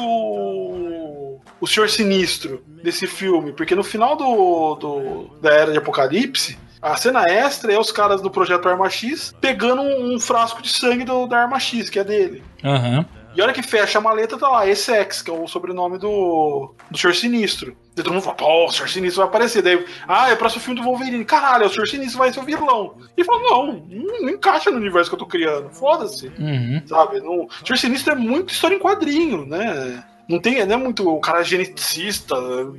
o Senhor Sinistro desse filme? Porque no final da Era de Apocalipse, a cena extra é os caras do Projeto Arma X pegando um frasco de sangue da Arma X, que é dele. E a hora que fecha a maleta, tá lá, Essex, que é o sobrenome do Senhor Sinistro. E todo mundo fala, o Senhor Sinistro vai aparecer. Daí, é o próximo filme do Wolverine. Caralho, o Senhor Sinistro vai ser o vilão. E ele falou, não encaixa no universo que eu tô criando. Foda-se. Sabe? O Senhor Sinistro é muito história em quadrinho, né? Não é muito o cara geneticista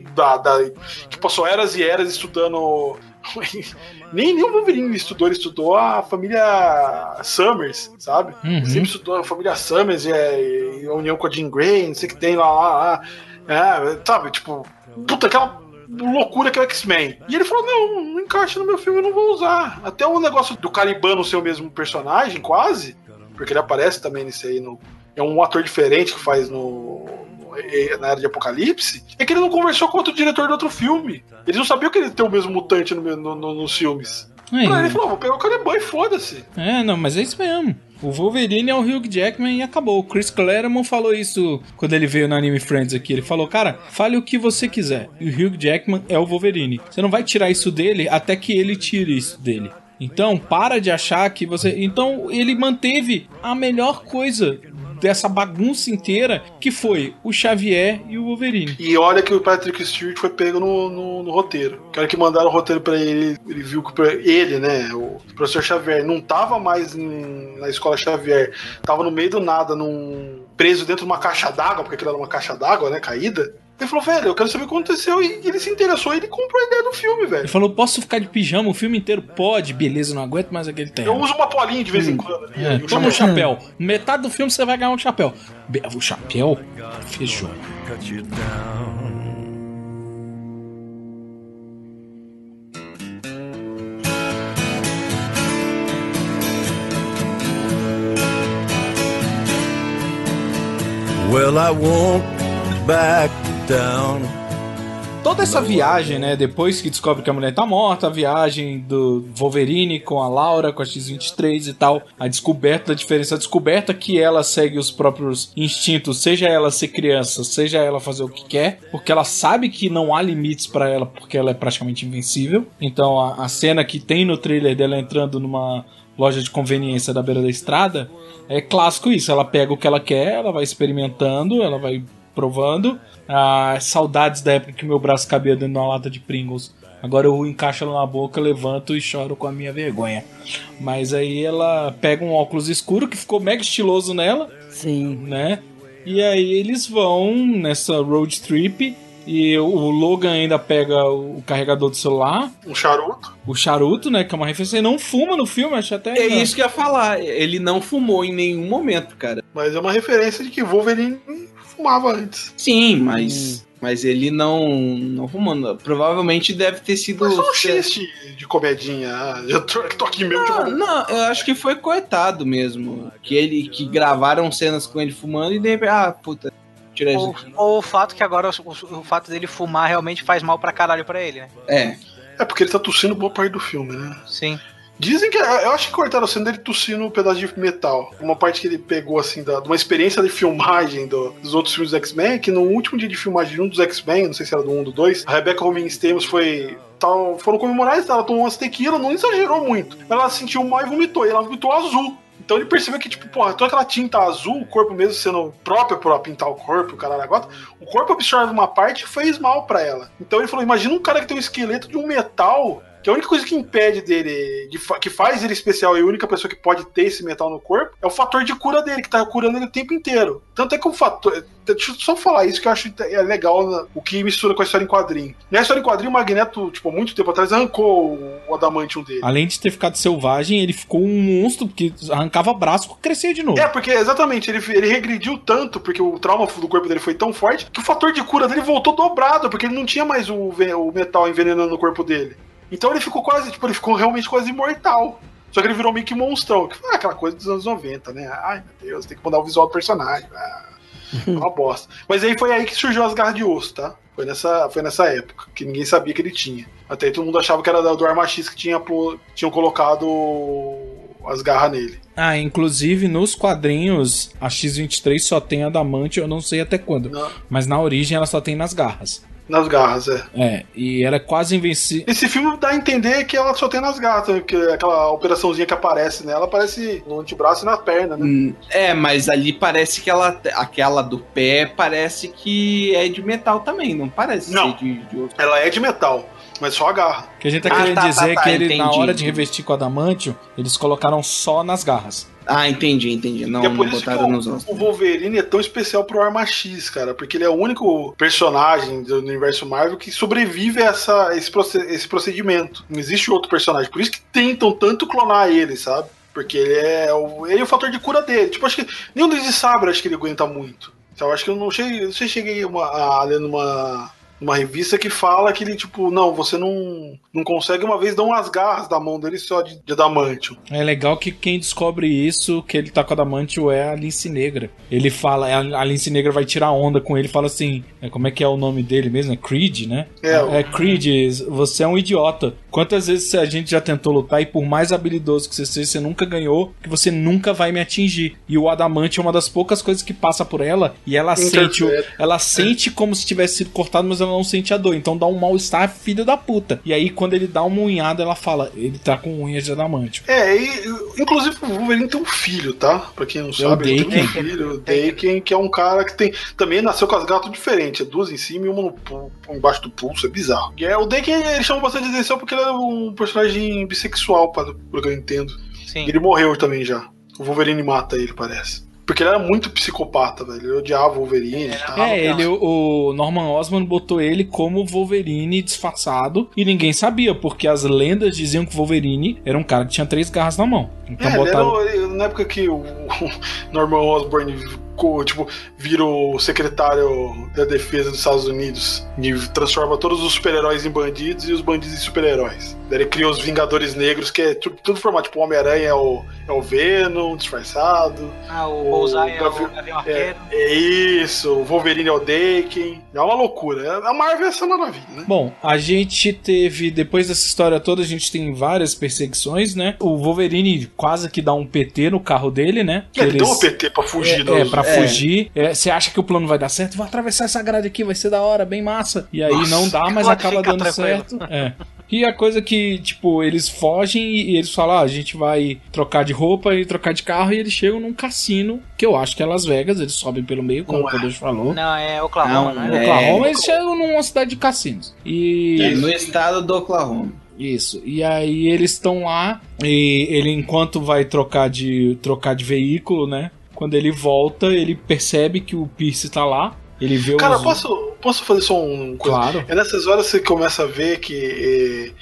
que passou eras e eras estudando... Nem o Wolverine estudou, ele estudou a família Summers, sabe? Sempre estudou a família Summers e a união com a Jean Grey, não sei o que tem lá. Sabe, tipo, puta, aquela loucura que é o X-Men. E ele falou, não encaixa no meu filme, eu não vou usar. Até o negócio do Caribano ser o mesmo personagem, quase, porque ele aparece também nesse aí, é um ator diferente que faz na Era de Apocalipse, é que ele não conversou com outro diretor do outro filme. Eles não sabiam que ele tem o mesmo mutante nos filmes. Aí ele falou, vou pegar o Caliban e foda-se. Mas é isso mesmo. O Wolverine é o Hugh Jackman e acabou. O Chris Claremont falou isso quando ele veio no Anime Friends aqui. Ele falou, cara, fale o que você quiser. E o Hugh Jackman é o Wolverine. Você não vai tirar isso dele até que ele tire isso dele. Então, para de achar que você... Então, ele manteve a melhor coisa dessa bagunça inteira, que foi o Xavier e o Wolverine. E olha que o Patrick Stewart foi pego no roteiro. Que hora que mandaram o roteiro pra ele, ele viu que ele, né, o professor Xavier, não tava mais na escola Xavier, tava no meio do nada, preso dentro de uma caixa d'água, porque aquilo era uma caixa d'água, né, caída. Ele falou, velho, eu quero saber o que aconteceu. E ele se interessou e ele comprou a ideia do filme, velho. Ele falou, posso ficar de pijama o filme inteiro? Pode, beleza, não aguento mais aquele terno. Eu uso uma polinha de vez em quando. Ali, Toma um chapéu. Metade do filme você vai ganhar um chapéu. O chapéu? Fechou. Well, I won't back down. Toda essa viagem, né, depois que descobre que a mulher tá morta, a viagem do Wolverine com a Laura, com a X-23 e tal, a descoberta da diferença, a descoberta que ela segue os próprios instintos, seja ela ser criança, seja ela fazer o que quer, porque ela sabe que não há limites pra ela, porque ela é praticamente invencível. Então a cena que tem no trailer dela entrando numa loja de conveniência da beira da estrada, é clássico isso, ela pega o que ela quer, ela vai experimentando, ela vai provando. Saudades da época que meu braço cabia dentro de uma lata de Pringles. Agora eu encaixo ela na boca, levanto e choro com a minha vergonha. Mas aí ela pega um óculos escuro que ficou mega estiloso nela. Sim. Né? E aí eles vão nessa road trip. E o Logan ainda pega o carregador do celular. Um charuto. O charuto, né? Que é uma referência. Ele não fuma no filme, acho até. É isso que eu ia falar. Ele não fumou em nenhum momento, cara. Mas é uma referência de que Wolverine fumava antes. Sim, mas ele não fumou. Provavelmente deve ter sido. Mas só um xiste de comedinha. Eu tô aqui mesmo. Não, eu acho que foi coitado mesmo. Que gravaram cenas com ele fumando e de repente. Puta. Ou o fato que agora o fato dele fumar realmente faz mal pra caralho pra ele, né? É porque ele tá tossindo boa parte do filme, né? Sim. Dizem que... Eu acho que cortaram a cena dele tossindo um pedaço de metal. Uma parte que ele pegou, assim, de uma experiência de filmagem dos outros filmes do X-Men, que no último dia de filmagem de um dos X-Men, não sei se era do 1 ou do 2, a Rebecca Romijn Stamos foram comemorar, ela tomou umas tequila, não exagerou muito. Ela sentiu mal e vomitou, e ela vomitou azul. Então ele percebeu que, tipo, porra, toda aquela tinta azul, o corpo mesmo sendo próprio pra pintar o corpo, o caralho agora, o corpo absorve uma parte e fez mal pra ela. Então ele falou, imagina um cara que tem um esqueleto de um metal, que a única coisa que impede dele, que faz ele especial e a única pessoa que pode ter esse metal no corpo, é o fator de cura dele, que tá curando ele o tempo inteiro. Tanto é que o fator... Deixa eu só falar isso que eu acho legal, o que mistura com a história em quadrinho. Na história em quadrinho, o Magneto, tipo, muito tempo atrás, arrancou o adamantium dele. Além de ter ficado selvagem, ele ficou um monstro, porque arrancava braço e crescia de novo. Porque, exatamente, ele regrediu tanto, porque o trauma do corpo dele foi tão forte, que o fator de cura dele voltou dobrado, porque ele não tinha mais o metal envenenando o corpo dele. Então ele ficou ele ficou realmente quase imortal. Só que ele virou meio que monstrão, que foi aquela coisa dos anos 90, né? Ai, meu Deus, tem que mudar o visual do personagem. Uma bosta. Mas aí foi aí que surgiu as garras de osso, tá? Foi nessa época, que ninguém sabia que ele tinha. Até aí todo mundo achava que era do Arma X que tinham colocado as garras nele. Inclusive nos quadrinhos, a X-23 só tem adamantio, eu não sei até quando. Não. Mas na origem ela só tem nas garras. Nas garras, e ela é quase invencível. Esse filme dá a entender que ela só tem nas garras, porque aquela operaçãozinha que aparece nela aparece no antebraço e na perna, né? Mas ali parece que aquela do pé parece que é de metal também, não parece não. Ser de outro. Ela é de metal, mas só a garra. O que a gente tá querendo dizer que ele, entendi. Na hora de revestir com adamantio, eles colocaram só nas garras. Entendi. Não, e é por não isso botaram que nos ossos. O Wolverine é tão especial pro Arma X, cara, porque ele é o único personagem do universo Marvel que sobrevive a esse procedimento. Não existe outro personagem. Por isso que tentam tanto clonar ele, sabe? Porque ele é o fator de cura dele. Tipo, acho que nenhum deles sabe, acho que ele aguenta muito. Então, acho que eu não cheguei a ler numa revista que fala que ele, tipo, não, você não consegue, uma vez, dar umas garras da mão dele só de adamantio. É legal que quem descobre isso, que ele tá com adamantio, é a Lince Negra. Ele fala, a Lince Negra vai tirar onda com ele e fala assim, como é que é o nome dele mesmo? É Creed, né? Creed, você é um idiota. Quantas vezes a gente já tentou lutar e por mais habilidoso que você seja, você nunca ganhou, que você nunca vai me atingir. E o adamantio é uma das poucas coisas que passa por ela e ela sente como se tivesse sido cortado, mas ela não sente a dor, então dá um mal-estar filho da puta. E aí quando ele dá uma unhada, ela fala, ele tá com unhas de adamantio. Inclusive o Wolverine tem um filho, tá? Pra quem não sabe, ele tem um filho, o Daken, que é um cara que também nasceu com as garras tudo diferente, 2 em cima e uma embaixo do pulso, é bizarro. E o Daken, ele chama bastante atenção porque ele é um personagem bissexual, pelo que eu entendo. Sim. Ele morreu também já. O Wolverine mata ele, parece. Porque ele era muito psicopata, velho. Ele odiava o Wolverine e tal. O Norman Osborn botou ele como Wolverine disfarçado e ninguém sabia, porque as lendas diziam que o Wolverine era um cara que tinha 3 garras na mão. Então na época que o Norman Osborn virou o secretário da defesa dos Estados Unidos e transforma todos os super-heróis em bandidos e os bandidos em super-heróis. Daí ele cria os Vingadores Negros, que é tudo formato, tipo, o Homem-Aranha é o Venom, disfarçado. O Bullseye é o Gavião Arqueiro. É isso, o Wolverine é o Daken. É uma loucura. A Marvel é essa maravilha, né? Bom, a gente teve, depois dessa história toda, a gente tem várias perseguições, né? O Wolverine quase que dá um PT no carro dele, né? Ele deu um PT pra fugir. Pra fugir. Você acha que o plano vai dar certo? Vou atravessar essa grade aqui, vai ser da hora, bem massa. E aí não dá, mas acaba dando certo. E a coisa que, tipo, eles fogem e eles falam, a gente vai trocar de roupa e trocar de carro, e eles chegam num cassino, que eu acho que é Las Vegas, eles sobem pelo meio, como o Kodosh falou. Não, é Oklahoma, não é? Oklahoma, eles chegam numa cidade de cassinos. No estado do Oklahoma. Isso, e aí eles estão lá, e ele, enquanto vai trocar de veículo, né, quando ele volta, ele percebe que o Pierce tá lá. Ele vê Cara, posso fazer só um coisa? Claro. É nessas horas que você começa a ver que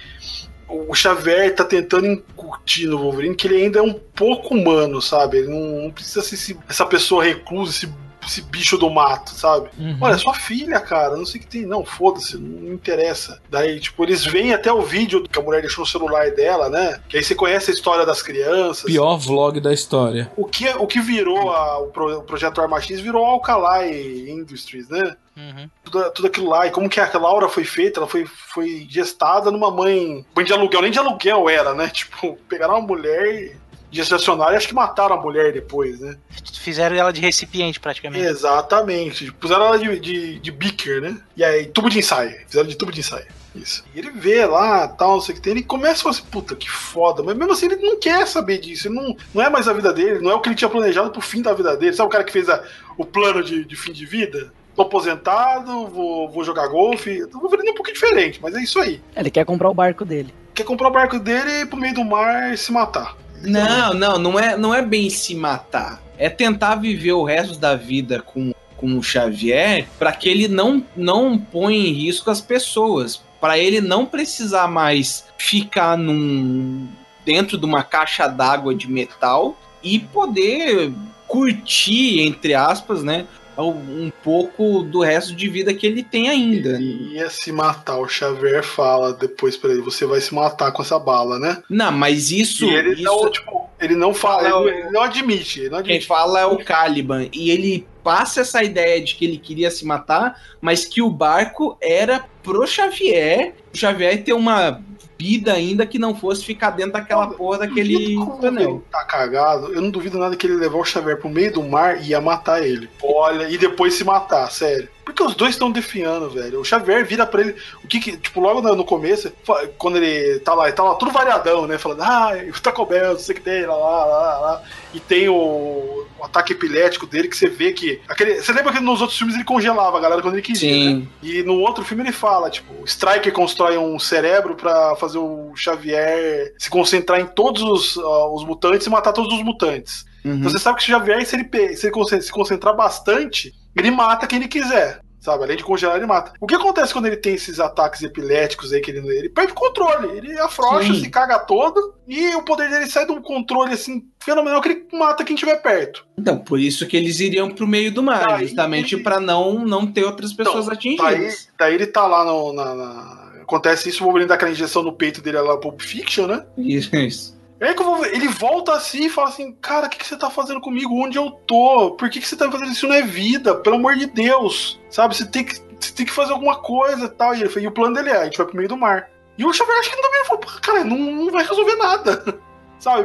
o Xavier tá tentando incutir no Wolverine que ele ainda é um pouco humano, sabe? Ele não precisa ser essa pessoa reclusa, esse bicho do mato, sabe? Olha, é sua filha, cara, não sei o que tem. Não, foda-se, não interessa. Daí, tipo, eles veem até o vídeo que a mulher deixou no celular dela, né? Que aí você conhece a história das crianças. Pior vlog da história. O que virou o Projeto Arma X virou Alkali Industries, né? Tudo aquilo lá. E como que aquela Laura foi feita? Ela foi gestada numa mãe de aluguel. Nem de aluguel era, né? Tipo, pegaram uma mulher gestacionária e acho que mataram a mulher depois, né? Fizeram ela de recipiente, praticamente. Exatamente. Puseram ela de beaker, né? E aí, tubo de ensaio. Fizeram de tubo de ensaio. Isso. E ele vê lá, tal, não sei o que tem, ele começa a falar assim, puta, que foda. Mas mesmo assim, ele não quer saber disso. Ele não é mais a vida dele, não é o que ele tinha planejado pro fim da vida dele. Sabe o cara que fez o plano de fim de vida? Tô aposentado, vou jogar golfe. Vou ver um pouquinho diferente, mas é isso aí. Ele quer comprar o barco dele. Quer comprar o barco dele e ir pro meio do mar e se matar. Não é bem se matar. É tentar viver o resto da vida com o Xavier para que ele não ponha em risco as pessoas. Para ele não precisar mais ficar dentro de uma caixa d'água de metal e poder curtir, entre aspas, né? Um pouco do resto de vida que ele tem ainda. Ele ia se matar. O Xavier fala depois pra ele, você vai se matar com essa bala, né? Não, mas isso... E ele ele não fala, ele não admite. Quem fala é o Caliban. E ele passa essa ideia de que ele queria se matar, mas que o barco era pro Xavier. O Xavier ter uma vida ainda que não fosse ficar dentro daquela porra daquele panel. Tá cagado, eu não duvido nada que ele levar o Xavier pro meio do mar e ia matar ele. Olha, e depois se matar, sério. Porque os dois estão defiando, velho. O Xavier vira pra ele. O que tipo, logo no começo, quando ele tá lá tudo variadão, né? Falando, o Taco Bell, não sei o que tem, lá. E tem o ataque epilético dele, que você vê que. Você lembra que nos outros filmes ele congelava a galera quando ele queria, sim, né? E no outro filme ele fala, tipo, o Stryker constrói um cérebro pra fazer o Xavier se concentrar em todos os mutantes e matar todos os mutantes. Então você sabe que o Xavier, se ele se concentrar bastante, ele mata quem ele quiser, sabe? Além de congelar, ele mata. O que acontece quando ele tem esses ataques epiléticos aí, que ele perde o controle, ele afrouxa, se caga todo, e o poder dele sai de um controle, assim, fenomenal, que ele mata quem estiver perto. Então, por isso que eles iriam pro meio do mar, justamente pra não ter outras pessoas atingidas. Daí ele tá lá acontece isso, o Wolverine dá aquela injeção no peito dele lá, Pulp Fiction, né? Isso. Aí que ele volta assim e fala assim, cara, o que você tá fazendo comigo? Onde eu tô? Por que você tá fazendo isso? Não é vida, pelo amor de Deus. Sabe, você tem que fazer alguma coisa e tal. E o plano dele a gente vai pro meio do mar. E o Xavier acho que também falou, cara, não vai resolver nada. Sabe,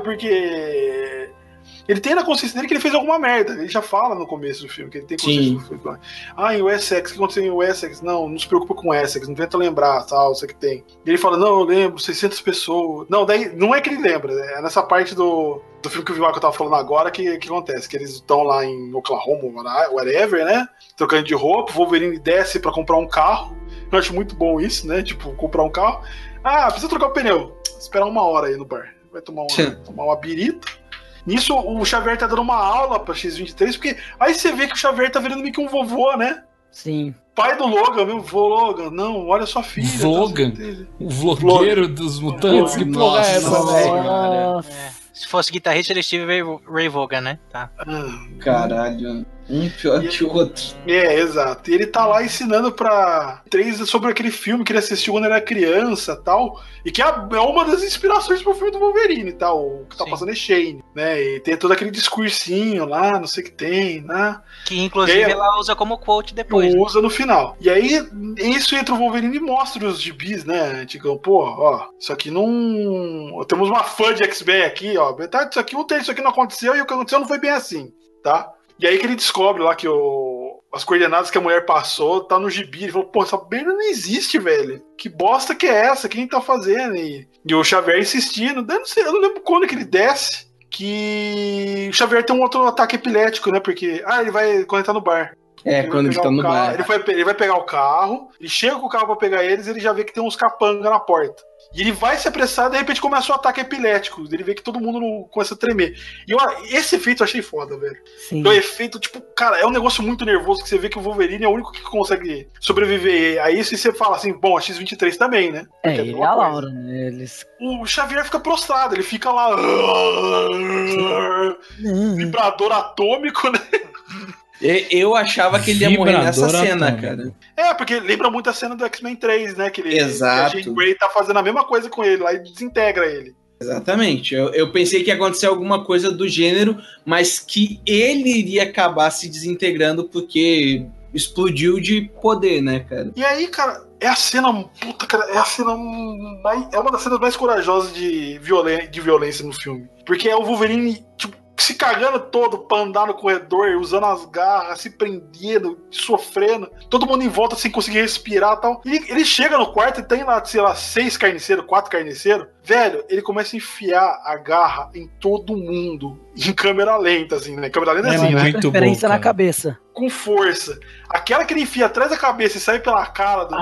porque ele tem na consciência dele que ele fez alguma merda. Ele já fala no começo do filme que ele tem consciência. Em o Essex, o que aconteceu em o Essex? Não se preocupa com o Essex, não tenta lembrar, tal, sei que tem. E ele fala, não, eu lembro, 600 pessoas. Não, daí não é que ele lembra, é nessa parte do filme que o Vivaco tava falando agora que acontece, que eles estão lá em Oklahoma, whatever, né? Trocando de roupa, o Wolverine desce pra comprar um carro. Eu acho muito bom isso, né? Tipo, comprar um carro. Precisa trocar o pneu. Esperar 1 hora aí no bar. Vai tomar uma birita. Nisso, o Xavier tá dando uma aula pra X-23, porque aí você vê que o Xavier tá virando meio que um vovô, né? Sim. Pai do Logan, meu vô Logan. Não, olha sua filha. Logan? O vlogueiro dos mutantes? Que porra é essa, velho? Nossa. Se fosse guitarrista, ele Steve Ray Vaughan, né? Tá. Caralho. Um pior que o outro. Exato. E ele tá lá ensinando pra três sobre aquele filme que ele assistiu quando era criança e tal. E que é uma das inspirações pro filme do Wolverine, tal. O que tá passando é Shane, né? E tem todo aquele discursinho lá, não sei o que tem, né? Que inclusive ela usa como quote depois. Usa no final. E aí, isso entra o Wolverine e mostra os gibis, né? Tipo, pô, ó, isso aqui não. Temos uma fã de X-Men aqui, ó. Tá, isso aqui não aconteceu e o que aconteceu não foi bem assim, tá? E aí que ele descobre lá que as coordenadas que a mulher passou tá no gibi. Ele falou, pô, essa merda não existe, velho. Que bosta que é essa? Quem tá fazendo? E o Xavier insistindo. Eu não lembro quando que ele desce. Que o Xavier tem um outro ataque epilético, né? Porque, ele vai quando ele tá no bar. Quando ele tá no bar. Ele vai pegar o carro, ele chega com o carro pra pegar eles, ele já vê que tem uns capanga na porta. E ele vai se apressar, de repente começa o ataque epilético. Ele vê que todo mundo começa a tremer. E esse efeito eu achei foda, velho. Sim. O efeito, tipo, cara, é um negócio muito nervoso que você vê que o Wolverine é o único que consegue sobreviver a isso. E você fala assim, bom, a X-23 também, né? Porque ele e a Laura, né? O Xavier fica prostrado, ele fica lá. Vibrador atômico, né? Eu achava que ele ia morrer nessa cena, cara. Porque lembra muito a cena do X-Men 3, né? Que Exato. a Jean Grey tá fazendo a mesma coisa com ele lá e desintegra ele. Exatamente. Eu pensei que ia acontecer alguma coisa do gênero, mas que ele iria acabar se desintegrando porque explodiu de poder, né, cara? E aí, cara, é a cena. Puta, cara, é a cena mais. É uma das cenas mais corajosas de violência no filme. Porque é o Wolverine, tipo, se cagando todo pra andar no corredor, usando as garras, se prendendo, sofrendo, todo mundo em volta sem conseguir respirar e tal. Ele chega no quarto e tem lá, sei lá, 6 carniceiros, 4 carniceiros. Velho, ele começa a enfiar a garra em todo mundo, em câmera lenta, assim, né? Câmera lenta assim, né? Muito Referência bom, na cabeça. Com força. Aquela que ele enfia atrás da cabeça e sai pela cara do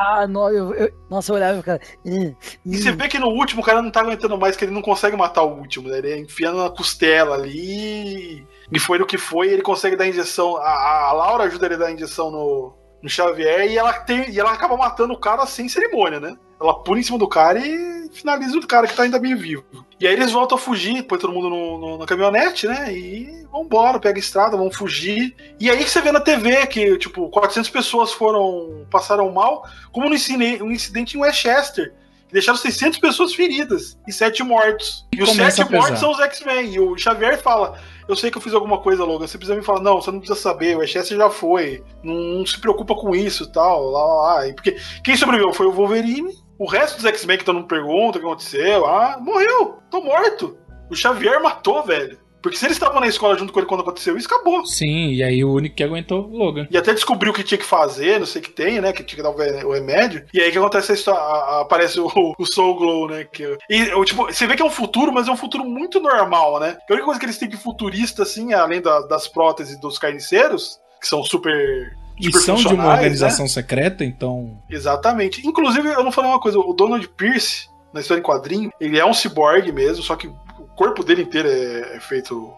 nego. Nossa, eu olhava, cara. E você vê que no último o cara não tá aguentando mais, que ele não consegue matar o último, né? Ele é enfiando na costela ali. E foi no que foi, ele consegue dar injeção. A Laura ajuda ele a dar injeção no Xavier e ela acaba matando o cara sem cerimônia, né? Ela pula em cima do cara e finaliza o cara que tá ainda bem vivo. E aí eles voltam a fugir, põe todo mundo na caminhonete, né? E vambora, pega a estrada, vão fugir. E aí que você vê na TV que, tipo, 400 pessoas passaram mal, como no incidente em Westchester. Deixaram 600 pessoas feridas e 7 mortos. E os 7 mortos são os X-Men. E o Xavier fala, eu sei que eu fiz alguma coisa, Logan, você precisa me falar. Não, você não precisa saber, o Westchester já foi. Não se preocupa com isso e tal. Lá. Porque quem sobreviveu foi o Wolverine. O resto dos X-Men que todo mundo pergunta o que aconteceu, morreu, tô morto. O Xavier matou, velho. Porque se eles estavam na escola junto com ele quando aconteceu isso, acabou. Sim, e aí o único que aguentou o Logan. E até descobriu o que tinha que fazer, não sei o que tem, né? Que tinha que dar o remédio. E aí que acontece a história, aparece o Soul Glow, né? Tipo, você vê que é um futuro, mas é um futuro muito normal, né? A única coisa que eles têm de futurista, assim, além das próteses dos carniceiros, que são super E são de uma organização, né, secreta, então... Exatamente. Inclusive, eu não falei uma coisa, o Donald Pierce, na história em quadrinho, ele é um ciborgue mesmo, só que o corpo dele inteiro é feito...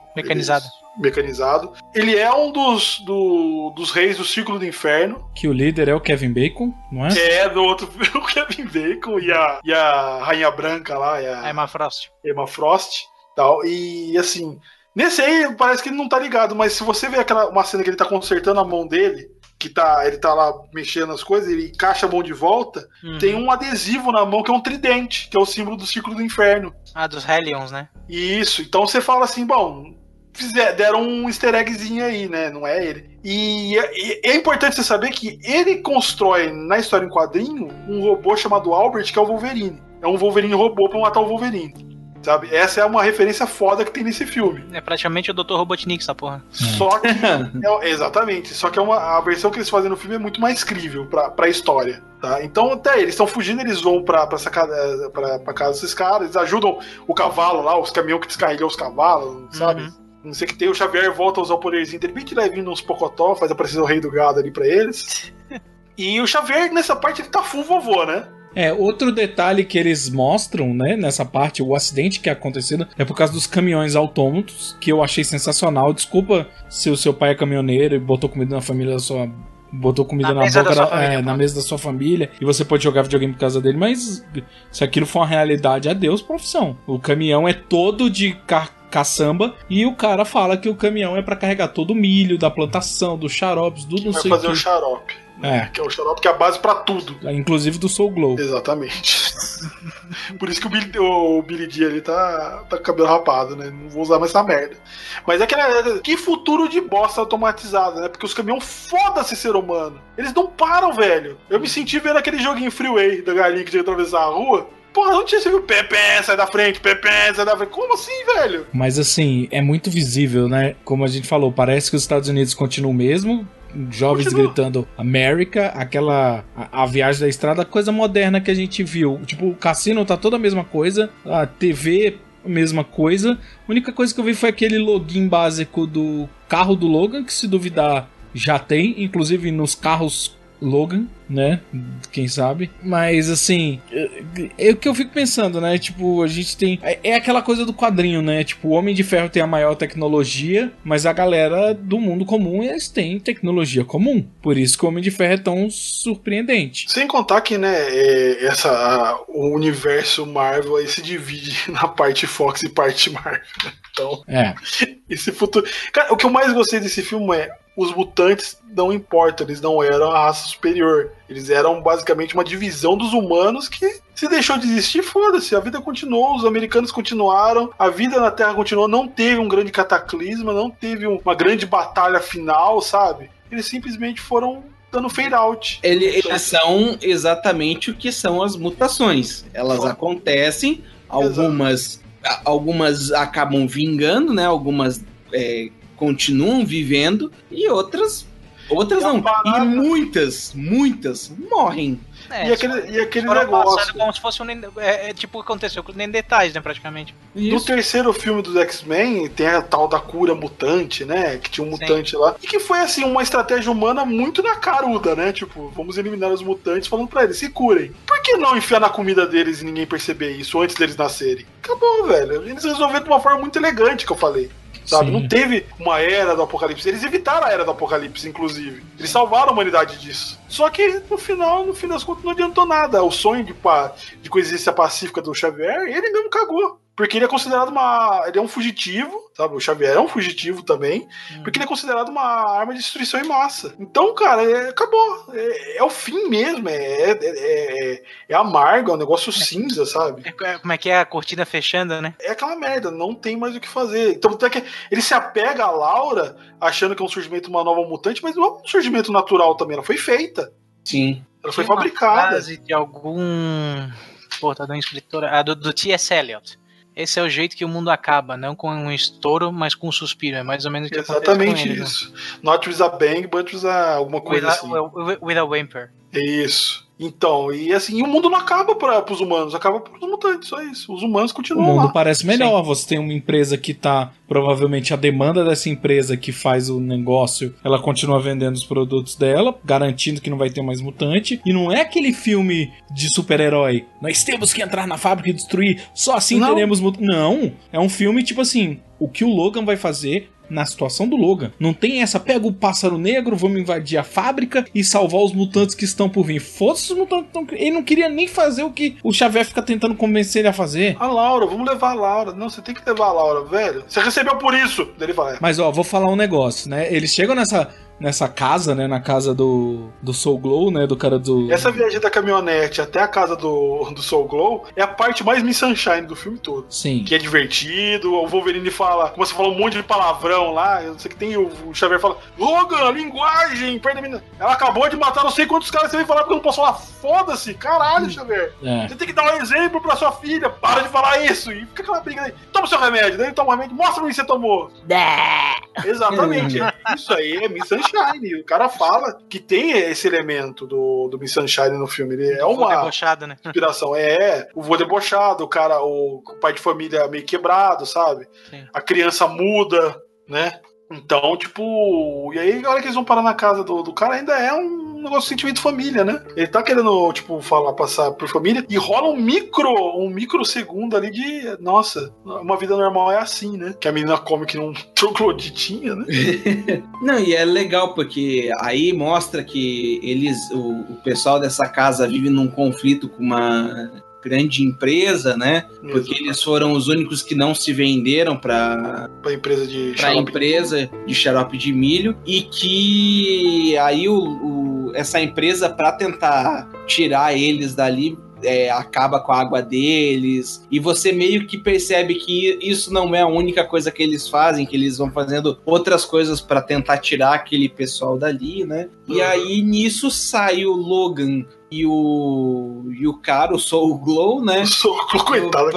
Mecanizado. Ele é um dos reis do Círculo do Inferno. Que o líder é o Kevin Bacon, não é? É, do outro, o Kevin Bacon e a Rainha Branca lá. A Emma Frost. Emma Frost. Tal. E, assim, nesse aí parece que ele não tá ligado, mas se você vê uma cena que ele tá consertando a mão dele, ele tá lá mexendo as coisas, ele encaixa a mão de volta, tem um adesivo na mão que é um tridente, que é o símbolo do Círculo do Inferno. Dos Hellions, né? Isso, então você fala assim, bom, deram um easter eggzinho aí, né? Não é ele. E é importante você saber que ele constrói, na história em quadrinho, um robô chamado Albert, que é o Wolverine. É um Wolverine robô pra matar o Wolverine. Sabe? Essa é uma referência foda que tem nesse filme. É praticamente o Dr. Robotnik, essa porra. Só que... exatamente. Só que a versão que eles fazem no filme é muito mais crível pra história. Tá? Então, até eles estão fugindo, eles vão pra casa desses caras, eles ajudam o cavalo lá, os caminhões que descarregam os cavalos, sabe? Não sei o que tem, o Xavier volta a usar o poderzinho dele, bem de levinho uns pocotó, faz aparecer o rei do gado ali pra eles. E o Xavier, nessa parte, ele tá full vovô, né? Outro detalhe que eles mostram, né, nessa parte, o acidente que é acontecido é por causa dos caminhões autônomos, que eu achei sensacional. Desculpa se o seu pai é caminhoneiro e botou comida na família da sua... Botou comida na boca na mesa da sua família e você pode jogar videogame por causa dele, mas se aquilo for uma realidade, adeus profissão. O caminhão é todo de caçamba e o cara fala que o caminhão é pra carregar todo o milho da plantação, dos xaropes, do não sei o que. Vai fazer o xarope. Que é o xarope que é a base pra tudo. Inclusive do Soul Glow. Exatamente. Por isso que o Billy D ali tá com o cabelo rapado, né? Não vou usar mais essa merda. Mas que futuro de bosta automatizada, né? Porque os caminhões, foda-se ser humano. Eles não param, velho. Eu me senti vendo aquele joguinho Freeway da galinha que tinha que atravessar a rua. Porra, não tinha, você viu? Pepe, sai da frente, Pepe, sai da frente. Como assim, velho? Mas assim, é muito visível, né? Como a gente falou, parece que os Estados Unidos continuam mesmo. Jovens gritando America, a viagem da estrada, coisa moderna que a gente viu. Tipo, o cassino tá toda a mesma coisa, a TV, a mesma coisa. A única coisa que eu vi foi aquele login básico do carro do Logan, que se duvidar já tem, inclusive nos carros Logan, né? Quem sabe? Mas assim, é o que eu fico pensando, né? Tipo, a gente tem. É aquela coisa do quadrinho, né? Tipo, o Homem de Ferro tem a maior tecnologia, mas a galera do mundo comum, eles têm tecnologia comum. Por isso que o Homem de Ferro é tão surpreendente. Sem contar que, né, o universo Marvel aí se divide na parte Fox e parte Marvel. Então, esse futuro. Cara, o que eu mais gostei desse filme é. Os mutantes não importam, eles não eram a raça superior. Eles eram basicamente uma divisão dos humanos que se deixou de existir, foda-se. A vida continuou, os americanos continuaram, a vida na Terra continuou, não teve um grande cataclisma, não teve uma grande batalha final, sabe? Eles simplesmente foram dando fade out. Eles são exatamente o que são as mutações. Elas acontecem, algumas acabam vingando, né? Algumas... continuam vivendo e outras não. E muitas morrem. E aquele negócio. Como se fosse tipo o que aconteceu com nem detalhes, né, praticamente. Isso. No terceiro filme dos X-Men tem a tal da cura mutante, né? Que tinha um mutante lá. E que foi assim, uma estratégia humana muito na caruda, né? Tipo, vamos eliminar os mutantes falando pra eles, se curem. Por que não enfiar na comida deles e ninguém perceber isso antes deles nascerem? Acabou, velho. Eles resolveram de uma forma muito elegante, que eu falei. Sabe? Não teve uma era do apocalipse. Eles evitaram a era do apocalipse, inclusive. Eles salvaram a humanidade disso. Só que no fim das contas, não adiantou nada. O sonho de coexistência pacífica do Xavier, ele mesmo cagou. Porque ele é considerado ele é um fugitivo, sabe? O Xavier é um fugitivo também, porque ele é considerado uma arma de destruição em massa. Então, cara, acabou. É o fim mesmo. É amargo, é um negócio cinza, sabe? Como é que é a cortina fechando, né? É aquela merda, não tem mais o que fazer. Então, até que ele se apega a Laura, achando que é um surgimento de uma nova mutante, mas não é um surgimento natural também, ela foi feita. Sim. Ela foi fabricada. Uma frase de algum... Pô, tá dando escritora... do T.S. Eliot. Esse é o jeito que o mundo acaba, não com um estouro, mas com um suspiro. É mais ou menos o que exatamente acontece com ele, isso. Né? Not with a bang, but with alguma coisa assim. With a whimper. Isso. Então, e assim, o mundo não acaba para os humanos, acaba para os mutantes, só isso. Os humanos continuam lá. O mundo parece melhor. Sim. Você tem uma empresa que tá, provavelmente a demanda dessa empresa que faz o negócio, ela continua vendendo os produtos dela, garantindo que não vai ter mais mutante. E não é aquele filme de super-herói. Nós temos que entrar na fábrica e destruir, só assim teremos mutante. Não, é um filme tipo assim, o que o Logan vai fazer na situação do Logan. Não tem essa, pega o pássaro negro, vamos invadir a fábrica e salvar os mutantes que estão por vir. Foda-se os mutantes. Ele não queria nem fazer o que o Xavier fica tentando convencer ele a fazer. A Laura, vamos levar a Laura. Não, você tem que levar a Laura, velho. Você recebeu por isso. Ele vai. Mas ó, vou falar um negócio, né? Eles chegam nessa casa, né? Na casa do Soul Glow, né? Do cara do... Essa viagem da caminhonete até a casa do Soul Glow é a parte mais Miss Sunshine do filme todo. Sim. Que é divertido. O Wolverine fala... Como você falou, um monte de palavrão lá. Eu não sei que tem... O Xavier fala... Logan, linguagem! Ela acabou de matar não sei quantos caras. Você vem falar porque eu não posso falar. Foda-se! Caralho, Xavier! Você tem que dar um exemplo pra sua filha. Para de falar isso! E fica aquela briga aí. Toma seu remédio. Daí ele toma o remédio. Mostra pra mim que você tomou. Exatamente. Isso aí é Miss Sunshine. O cara fala que tem esse elemento do Miss Sunshine no filme. Ele é uma debochado, né? Inspiração. O vô debochado, o cara, o pai de família meio quebrado, sabe? Sim. A criança muda, né? Então, tipo... E aí, a hora que eles vão parar na casa do cara, ainda é um negócio de sentimento de família, né? Ele tá querendo, tipo, passar por família, e rola um microsegundo ali de... Nossa, uma vida normal é assim, né? Que a menina come que não trogloditinha, né? Não, e é legal, porque aí mostra que o pessoal dessa casa vive num conflito com uma grande empresa, né? Porque eles foram os únicos que não se venderam para a empresa de xarope de milho, e que aí essa empresa, para tentar tirar eles dali, acaba com a água deles, e você meio que percebe que isso não é a única coisa que eles fazem, que eles vão fazendo outras coisas para tentar tirar aquele pessoal dali, né? E aí nisso sai o Logan e o cara, o Soul Glow, né? Coitado,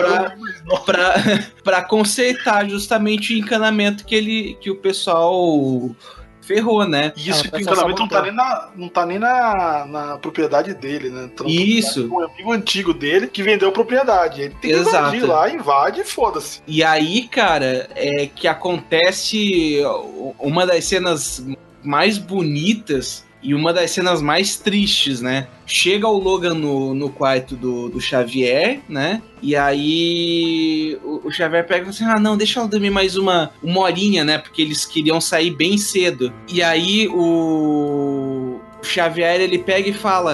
pra consertar justamente o encanamento que o pessoal ferrou, né? Isso, o encanamento não tá nem na propriedade dele, né? Isso. Um amigo antigo dele que vendeu a propriedade. Ele tem que invadir lá, invade e foda-se. E aí, cara, que acontece uma das cenas mais bonitas e uma das cenas mais tristes, né? Chega o Logan no quarto do Xavier, né? E aí o Xavier pega e fala assim, não, deixa eu dormir mais uma horinha, né? Porque eles queriam sair bem cedo. E aí o Xavier, ele pega e fala,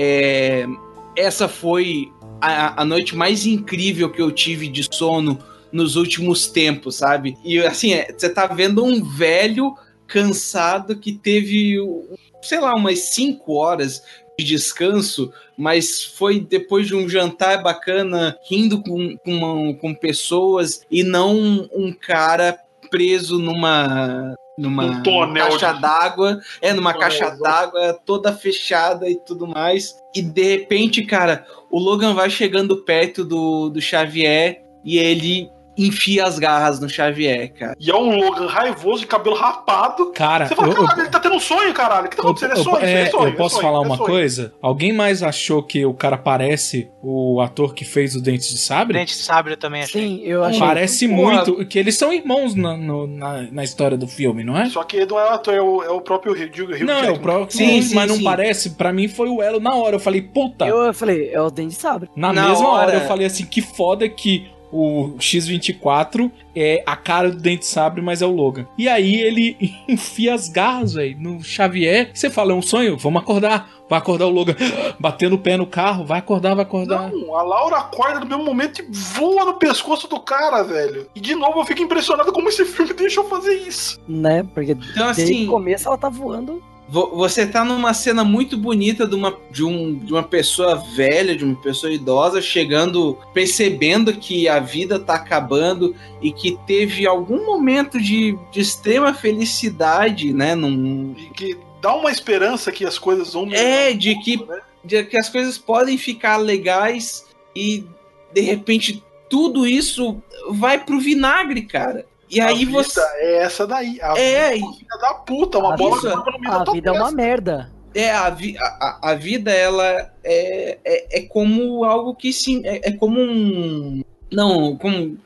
essa foi a noite mais incrível que eu tive de sono nos últimos tempos, sabe? E assim, você tá vendo um velho cansado que teve, sei lá, umas 5 horas de descanso, mas foi depois de um jantar bacana, rindo com pessoas, e não um cara preso numa caixa d'água, numa caixa d'água toda fechada e tudo mais. E de repente, cara, o Logan vai chegando perto do Xavier e ele enfia as garras no Xavier, cara. E é um Logan raivoso, de cabelo rapado. Cara, você fala, caralho, ele tá tendo um sonho, caralho. O que tá acontecendo? É sonho. Eu posso falar uma coisa? Alguém mais achou que o cara parece o ator que fez o Dente de Sabre? Dente de Sabre eu também achei. Sim, eu achei. Parece muito, que eles são irmãos na história do filme, não é? Só que ele não é o ator, é o próprio Hugh Não, é o próprio. Sim, mas não parece. Pra mim foi o elo na hora. Eu falei, puta. Eu falei, é o Dente de Sabre. Na mesma hora eu falei assim, que foda que o X-24 é a cara do Dente de Sabre, mas é o Logan. E aí ele enfia as garras, velho, no Xavier. Você fala, é um sonho? Vamos acordar. Vai acordar o Logan, batendo o pé no carro. Vai acordar. Não, a Laura acorda no mesmo momento e voa no pescoço do cara, velho. E de novo eu fico impressionado como esse filme deixou fazer isso. Né, porque então, desde assim, o começo ela tá voando. Você tá numa cena muito bonita de uma pessoa velha, de uma pessoa idosa, chegando, percebendo que a vida tá acabando e que teve algum momento de extrema felicidade, né? E que dá uma esperança que as coisas vão melhorar. De que as coisas podem ficar legais e, de repente, tudo isso vai pro vinagre, cara. E aí a vida é essa daí. A vida é uma filha da puta, uma bola que no meio da tua vida é uma merda. A vida, ela é como algo que sim. É como um. Não, com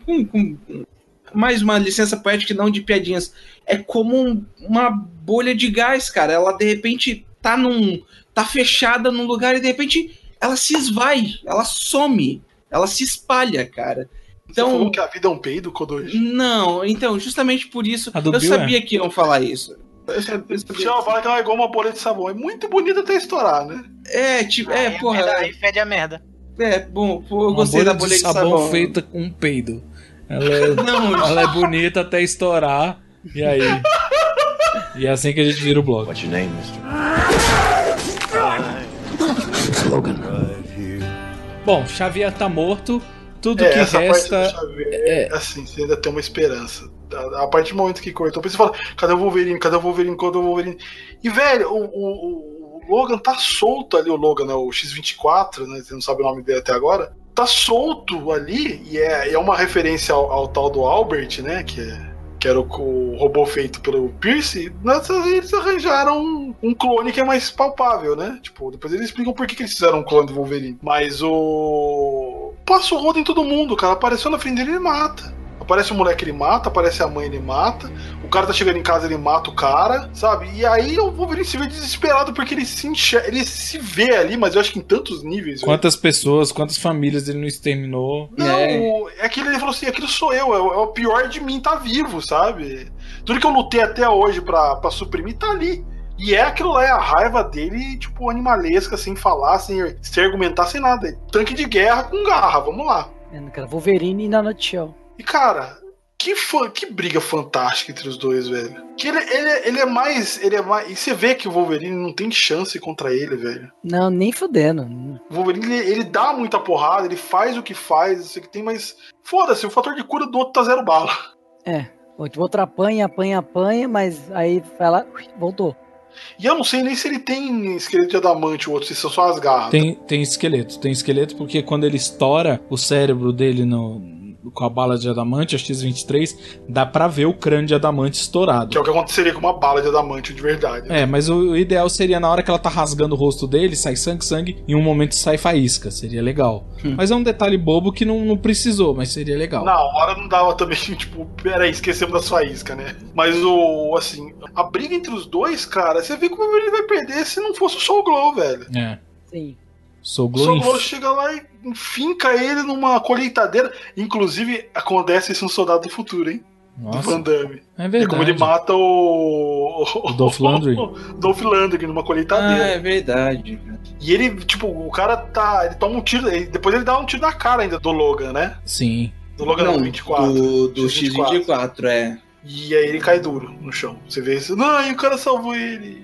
mais uma licença poética, não de piadinhas. É como uma bolha de gás, cara. Ela de repente tá fechada num lugar e de repente ela se esvai, ela some, ela se espalha, cara. Então, você falou que a vida é um peido, Kodoji? Não, então, justamente por isso, eu sabia que iam falar isso. Você fala que ela é igual uma bolha de sabão. É muito bonita até estourar, né? Porra. Aí fede a merda. Bom, eu gostei da bolha de sabão feita com um peido. Ela é bonita até estourar. E aí? E é assim que a gente vira o blog. What's your name, mister? Logan. Bom, Xavier tá morto. Tudo que resta. Xavier, assim, você ainda tem uma esperança. A partir do momento que cortou, você fala: cadê o Wolverine? Cadê o Wolverine? Cadê o Wolverine? E, velho, o Logan tá solto ali, o Logan, né? O X-24, né? Você não sabe o nome dele até agora. Tá solto ali, e é uma referência ao tal do Albert, né? Que era o robô feito pelo Pierce. Eles arranjaram um clone que é mais palpável, né? Tipo, depois eles explicam por que eles fizeram um clone do Wolverine. Mas passa o rodo em todo mundo, cara. Apareceu na frente dele e mata. Aparece o moleque, ele mata, aparece a mãe, ele mata, o cara tá chegando em casa, ele mata o cara, sabe? E aí o Wolverine se vê desesperado porque ele se vê ali, mas eu acho que em tantos níveis. Quantas pessoas, quantas famílias ele não exterminou? Não, é que ele falou assim, aquilo sou eu, é o pior de mim tá vivo, sabe? Tudo que eu lutei até hoje pra suprimir tá ali. E é aquilo lá, é a raiva dele, tipo, animalesca, sem falar, sem argumentar, sem nada. Tanque de guerra com garra, vamos lá. Cara, Wolverine na nutshell. E, cara, que briga fantástica entre os dois, velho. Que ele é mais... E você vê que o Wolverine não tem chance contra ele, velho. Não, nem fudendo. O Wolverine, ele dá muita porrada, ele faz o que faz, isso que tem, mas... Foda-se, o fator de cura do outro tá 0 bala. O outro apanha, mas aí vai lá, voltou. E eu não sei nem se ele tem esqueleto de adamante, o outro, se são só as garras. Tem esqueleto porque quando ele estoura o cérebro dele com a bala de adamante, a X-23, dá pra ver o crânio de adamante estourado. Que é o que aconteceria com uma bala de adamante de verdade. Né? Mas o ideal seria na hora que ela tá rasgando o rosto dele, sai sangue, e em um momento sai faísca, seria legal. Mas é um detalhe bobo que não precisou, mas seria legal. Na hora não dava também, tipo, peraí, esquecemos da faísca, né? Mas assim, a briga entre os dois, cara, você vê como ele vai perder se não fosse o Soul Glow, velho. Sim. Soul Glow chega lá e finca ele numa colheitadeira. Inclusive, acontece isso no Soldado do Futuro, hein? Nossa, do Van Damme. É verdade. É como ele mata o Dolph Lundgren. Dolph Lundgren numa colheitadeira. É verdade. E ele, tipo, o cara ele toma um tiro, depois ele dá um tiro na cara ainda do Logan, né? Sim. Do Logan não, 24. Do X-24, é. E aí ele cai duro no chão. Você vê isso. Não, e o cara salvou ele.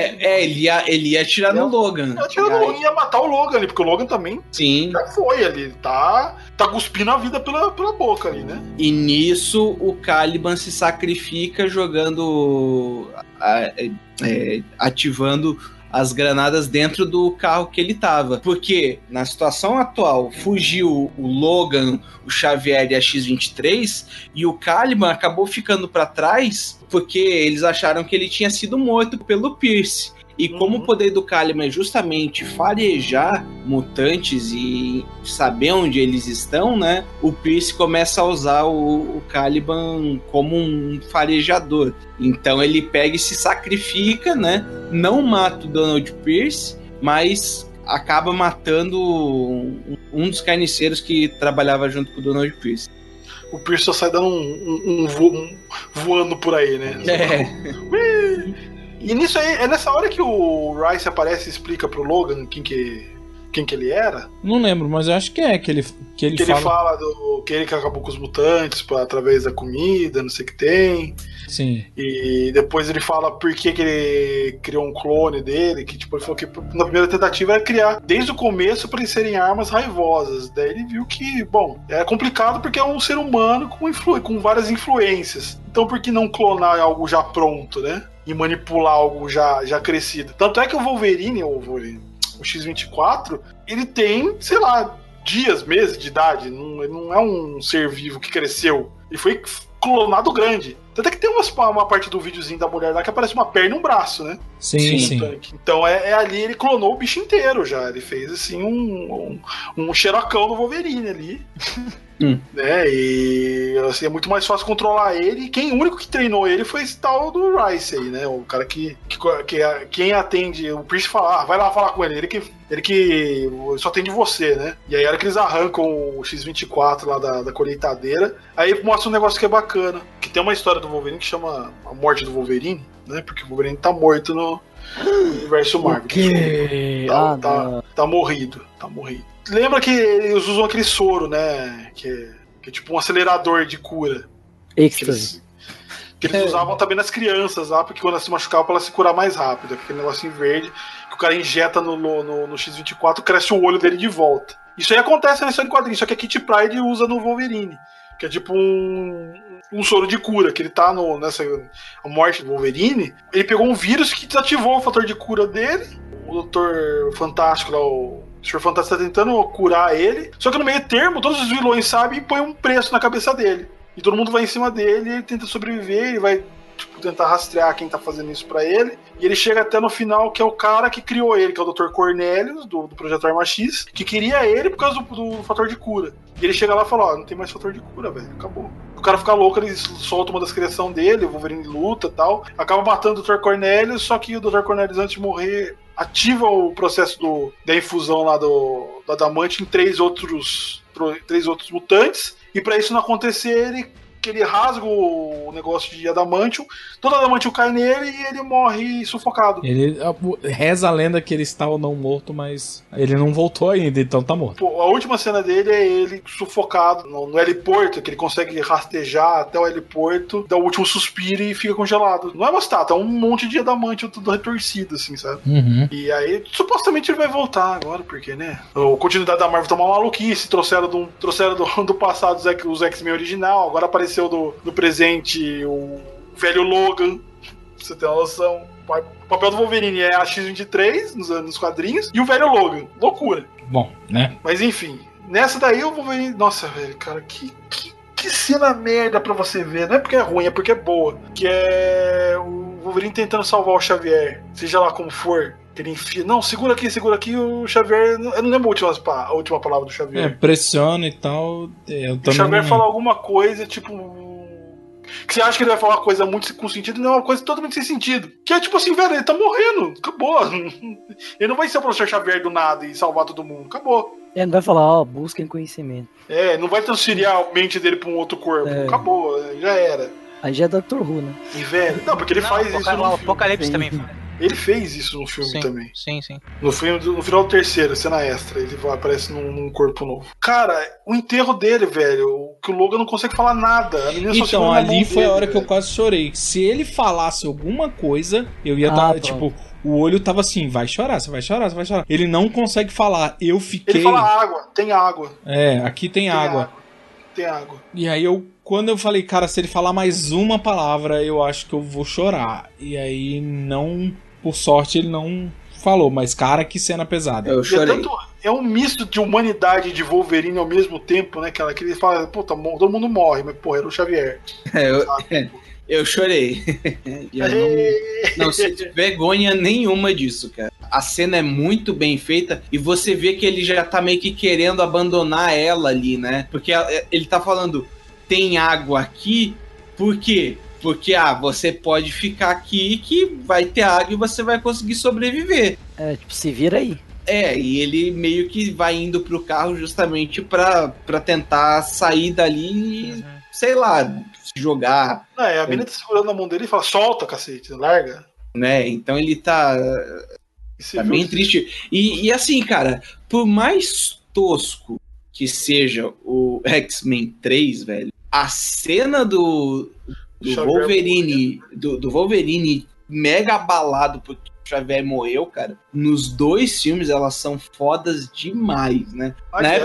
Ele ia atirar no Logan. Ele ia matar o Logan ali, porque o Logan também já foi ali. Ele tá cuspindo a vida pela boca ali, né? E nisso o Caliban se sacrifica jogando. Ativando as granadas dentro do carro que ele tava. Porque na situação atual fugiu o Logan, o Xavier e a X-23, e o Caliban acabou ficando pra trás porque eles acharam que ele tinha sido morto pelo Pierce. E como o poder do Caliban é justamente farejar mutantes e saber onde eles estão, né? O Pierce começa a usar o Caliban como um farejador. Então ele pega e se sacrifica, né? Não mata o Donald Pierce, mas acaba matando um dos carniceiros que trabalhava junto com o Donald Pierce. O Pierce só sai dando voando por aí, né? E nisso aí, é nessa hora que o Rice aparece e explica pro Logan quem que ele era? Não lembro, mas eu acho que é que ele fala que ele que acabou com os mutantes através da comida, não sei o que tem. Sim. E depois ele fala por que ele criou um clone dele, que tipo, ele falou que na primeira tentativa era criar desde o começo para eles serem armas raivosas. Daí ele viu que, bom, é complicado porque é um ser humano com várias influências. Então por que não clonar algo já pronto, né? E manipular algo já crescido. Tanto é que o Wolverine, o X-24, ele tem, sei lá, dias, meses de idade. Ele não é um ser vivo que cresceu. Ele foi clonado grande. Tanto é que tem uma parte do videozinho da mulher lá que aparece uma perna e um braço, né? Sim. Então ali ele clonou o bicho inteiro já. Ele fez assim um xerocão do Wolverine ali. Né? E assim, é muito mais fácil controlar ele. O único que treinou ele foi esse tal do Rice aí, né? O cara que quem atende, o Pierce fala, vai lá falar com ele que só atende você, né? E aí a hora que eles arrancam o X-24 lá da colheitadeira, aí mostra um negócio que é bacana, que tem uma história do Wolverine que chama A Morte do Wolverine, né? Porque o Wolverine tá morto no universo Marvel. Tá morrido. Lembra que eles usam aquele soro, né? Que é tipo um acelerador de cura. Êxtase. Que eles usavam também nas crianças lá, porque quando elas se machucavam, pra ela se curar mais rápido. Aquele negocinho verde que o cara injeta no X-24, cresce o olho dele de volta. Isso aí acontece na história de quadrinhos, só que a Kitty Pryde usa no Wolverine. Que é tipo um soro de cura, que ele tá a morte do Wolverine. Ele pegou um vírus que desativou o fator de cura dele. O Dr. Fantástico lá, o Sr. Fantástico tá tentando curar ele. Só que no meio termo, todos os vilões sabem e põem um preço na cabeça dele. E todo mundo vai em cima dele, ele tenta sobreviver, ele vai tentar rastrear quem tá fazendo isso pra ele. E ele chega até no final, que é o cara que criou ele, que é o Dr. Cornelius, do Projeto Arma X, que queria ele por causa do fator de cura. E ele chega lá e fala, não tem mais fator de cura, velho, acabou. O cara fica louco, ele solta uma das criações dele, o Wolverine luta e tal, acaba matando o Dr. Cornelius, só que o Dr. Cornelius, antes de morrer, ativa o processo da infusão lá do adamante em três outros mutantes, e pra isso não acontecer, ele rasga o negócio de adamantium, todo adamantium cai nele e ele morre sufocado. Ele reza a lenda que ele está ou não morto, mas ele não voltou ainda, então tá morto. Pô, a última cena dele é ele sufocado no heliporto, que ele consegue rastejar até o heliporto, dá o último suspiro e fica congelado. Não é uma estátua, é um monte de adamantium tudo retorcido, assim, sabe? Uhum. E aí, supostamente ele vai voltar agora, porque, né? A continuidade da Marvel tá uma maluquice, trouxeram do passado os X-Men original, agora apareceu do presente o velho Logan, pra você ter uma noção. O papel do Wolverine é a X-23 nos quadrinhos e o velho Logan. Loucura. Bom, né? Mas enfim, nessa daí o Wolverine... Nossa, velho, cara, que cena merda pra você ver. Não é porque é ruim, é porque é boa. Que é o Wolverine tentando salvar o Xavier, seja lá como for. Ele enfia, não, segura aqui, o Xavier, eu não lembro a última palavra do Xavier. Pressiona e tal. O Xavier fala alguma coisa, tipo, que você acha que ele vai falar uma coisa muito com sentido, não é uma coisa totalmente sem sentido. Que é tipo assim, velho, ele tá morrendo, acabou. Ele não vai ser o professor Xavier do nada e salvar todo mundo, acabou. Não vai falar, busquem conhecimento. Não vai transferir a mente dele pra um outro corpo, acabou, já era. Aí já é Dr. Who, né? E velho, não, porque ele faz isso no Apocalipse também faz. Ele fez isso no filme também. Sim. No final do terceiro, cena extra, ele aparece num corpo novo. Cara, o enterro dele, velho, que o Logan não consegue falar nada. A menina só então, ali foi dele, a hora velho. que eu quase chorei. Se ele falasse alguma coisa, eu ia estar, tipo, o olho tava assim, vai chorar, você vai chorar. Ele não consegue falar. Eu fiquei... Ele fala água, tem água. Aqui tem água. Tem água. E aí quando eu falei, cara, se ele falar mais uma palavra, eu acho que eu vou chorar. E aí por sorte ele não falou, mas cara, que cena pesada. Eu chorei. É um misto de humanidade e de Wolverine ao mesmo tempo, né? Que ele fala, puta, todo mundo morre, mas porra, era o Xavier. Eu chorei. Eu não sinto vergonha nenhuma disso, cara. A cena é muito bem feita e você vê que ele já tá meio que querendo abandonar ela ali, né? Porque ele tá falando, tem água aqui, por quê? Porque, você pode ficar aqui que vai ter água e você vai conseguir sobreviver. Se vira aí. E ele meio que vai indo pro carro justamente pra tentar sair dali e, sei lá, se jogar. A menina tá segurando a mão dele e fala, solta, cacete, larga. Né, então ele tá bem triste. E assim, cara, por mais tosco que seja o X-Men 3, velho, a cena do Wolverine, do Wolverine mega abalado porque o Xavier morreu, cara, nos dois filmes elas são fodas demais, né?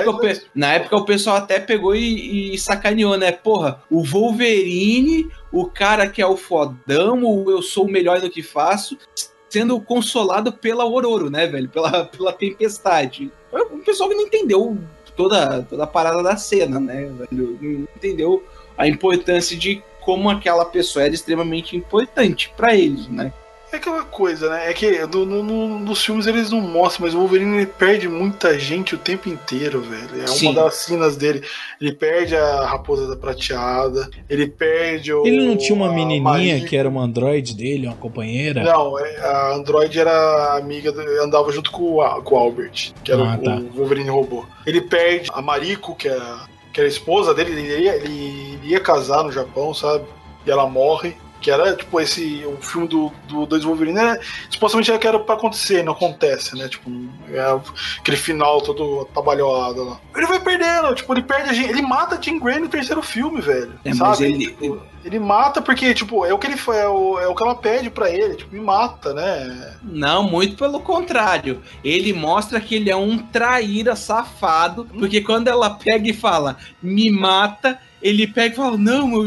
Na época o pessoal até pegou e sacaneou, né? Porra, o Wolverine, o cara que é o fodão, o eu sou o melhor do que faço, sendo consolado pela Ororo, né, velho? Pela tempestade. O pessoal que não entendeu toda a parada da cena, né, velho? Não entendeu a importância de como aquela pessoa era extremamente importante pra eles, né? É aquela coisa, né? É que nos filmes eles não mostram, mas o Wolverine ele perde muita gente o tempo inteiro, velho. Uma das cenas dele. Ele perde a Raposa Prateada, ele perde o... Ele não tinha uma menininha que era uma androide dele, uma companheira? Não, a androide era amiga, andava junto com o Albert, que era o Wolverine robô. Ele perde a Mariko, que era a esposa dele, ele ia casar no Japão, sabe? E ela morre. Que era, tipo, o filme do Dois Wolverine, supostamente era que era pra acontecer, não acontece, né? Tipo, aquele final todo trabalhado lá. Ele vai perdendo, tipo, ele perde a gente. Ele mata a Jean Grey no terceiro filme, velho. Mas ele mata porque, tipo, é o que ele foi, é o que ela pede pra ele, tipo, me mata, né? Não, muito pelo contrário. Ele mostra que ele é um traíra safado, porque quando ela pega e fala, me mata, ele pega e fala, não,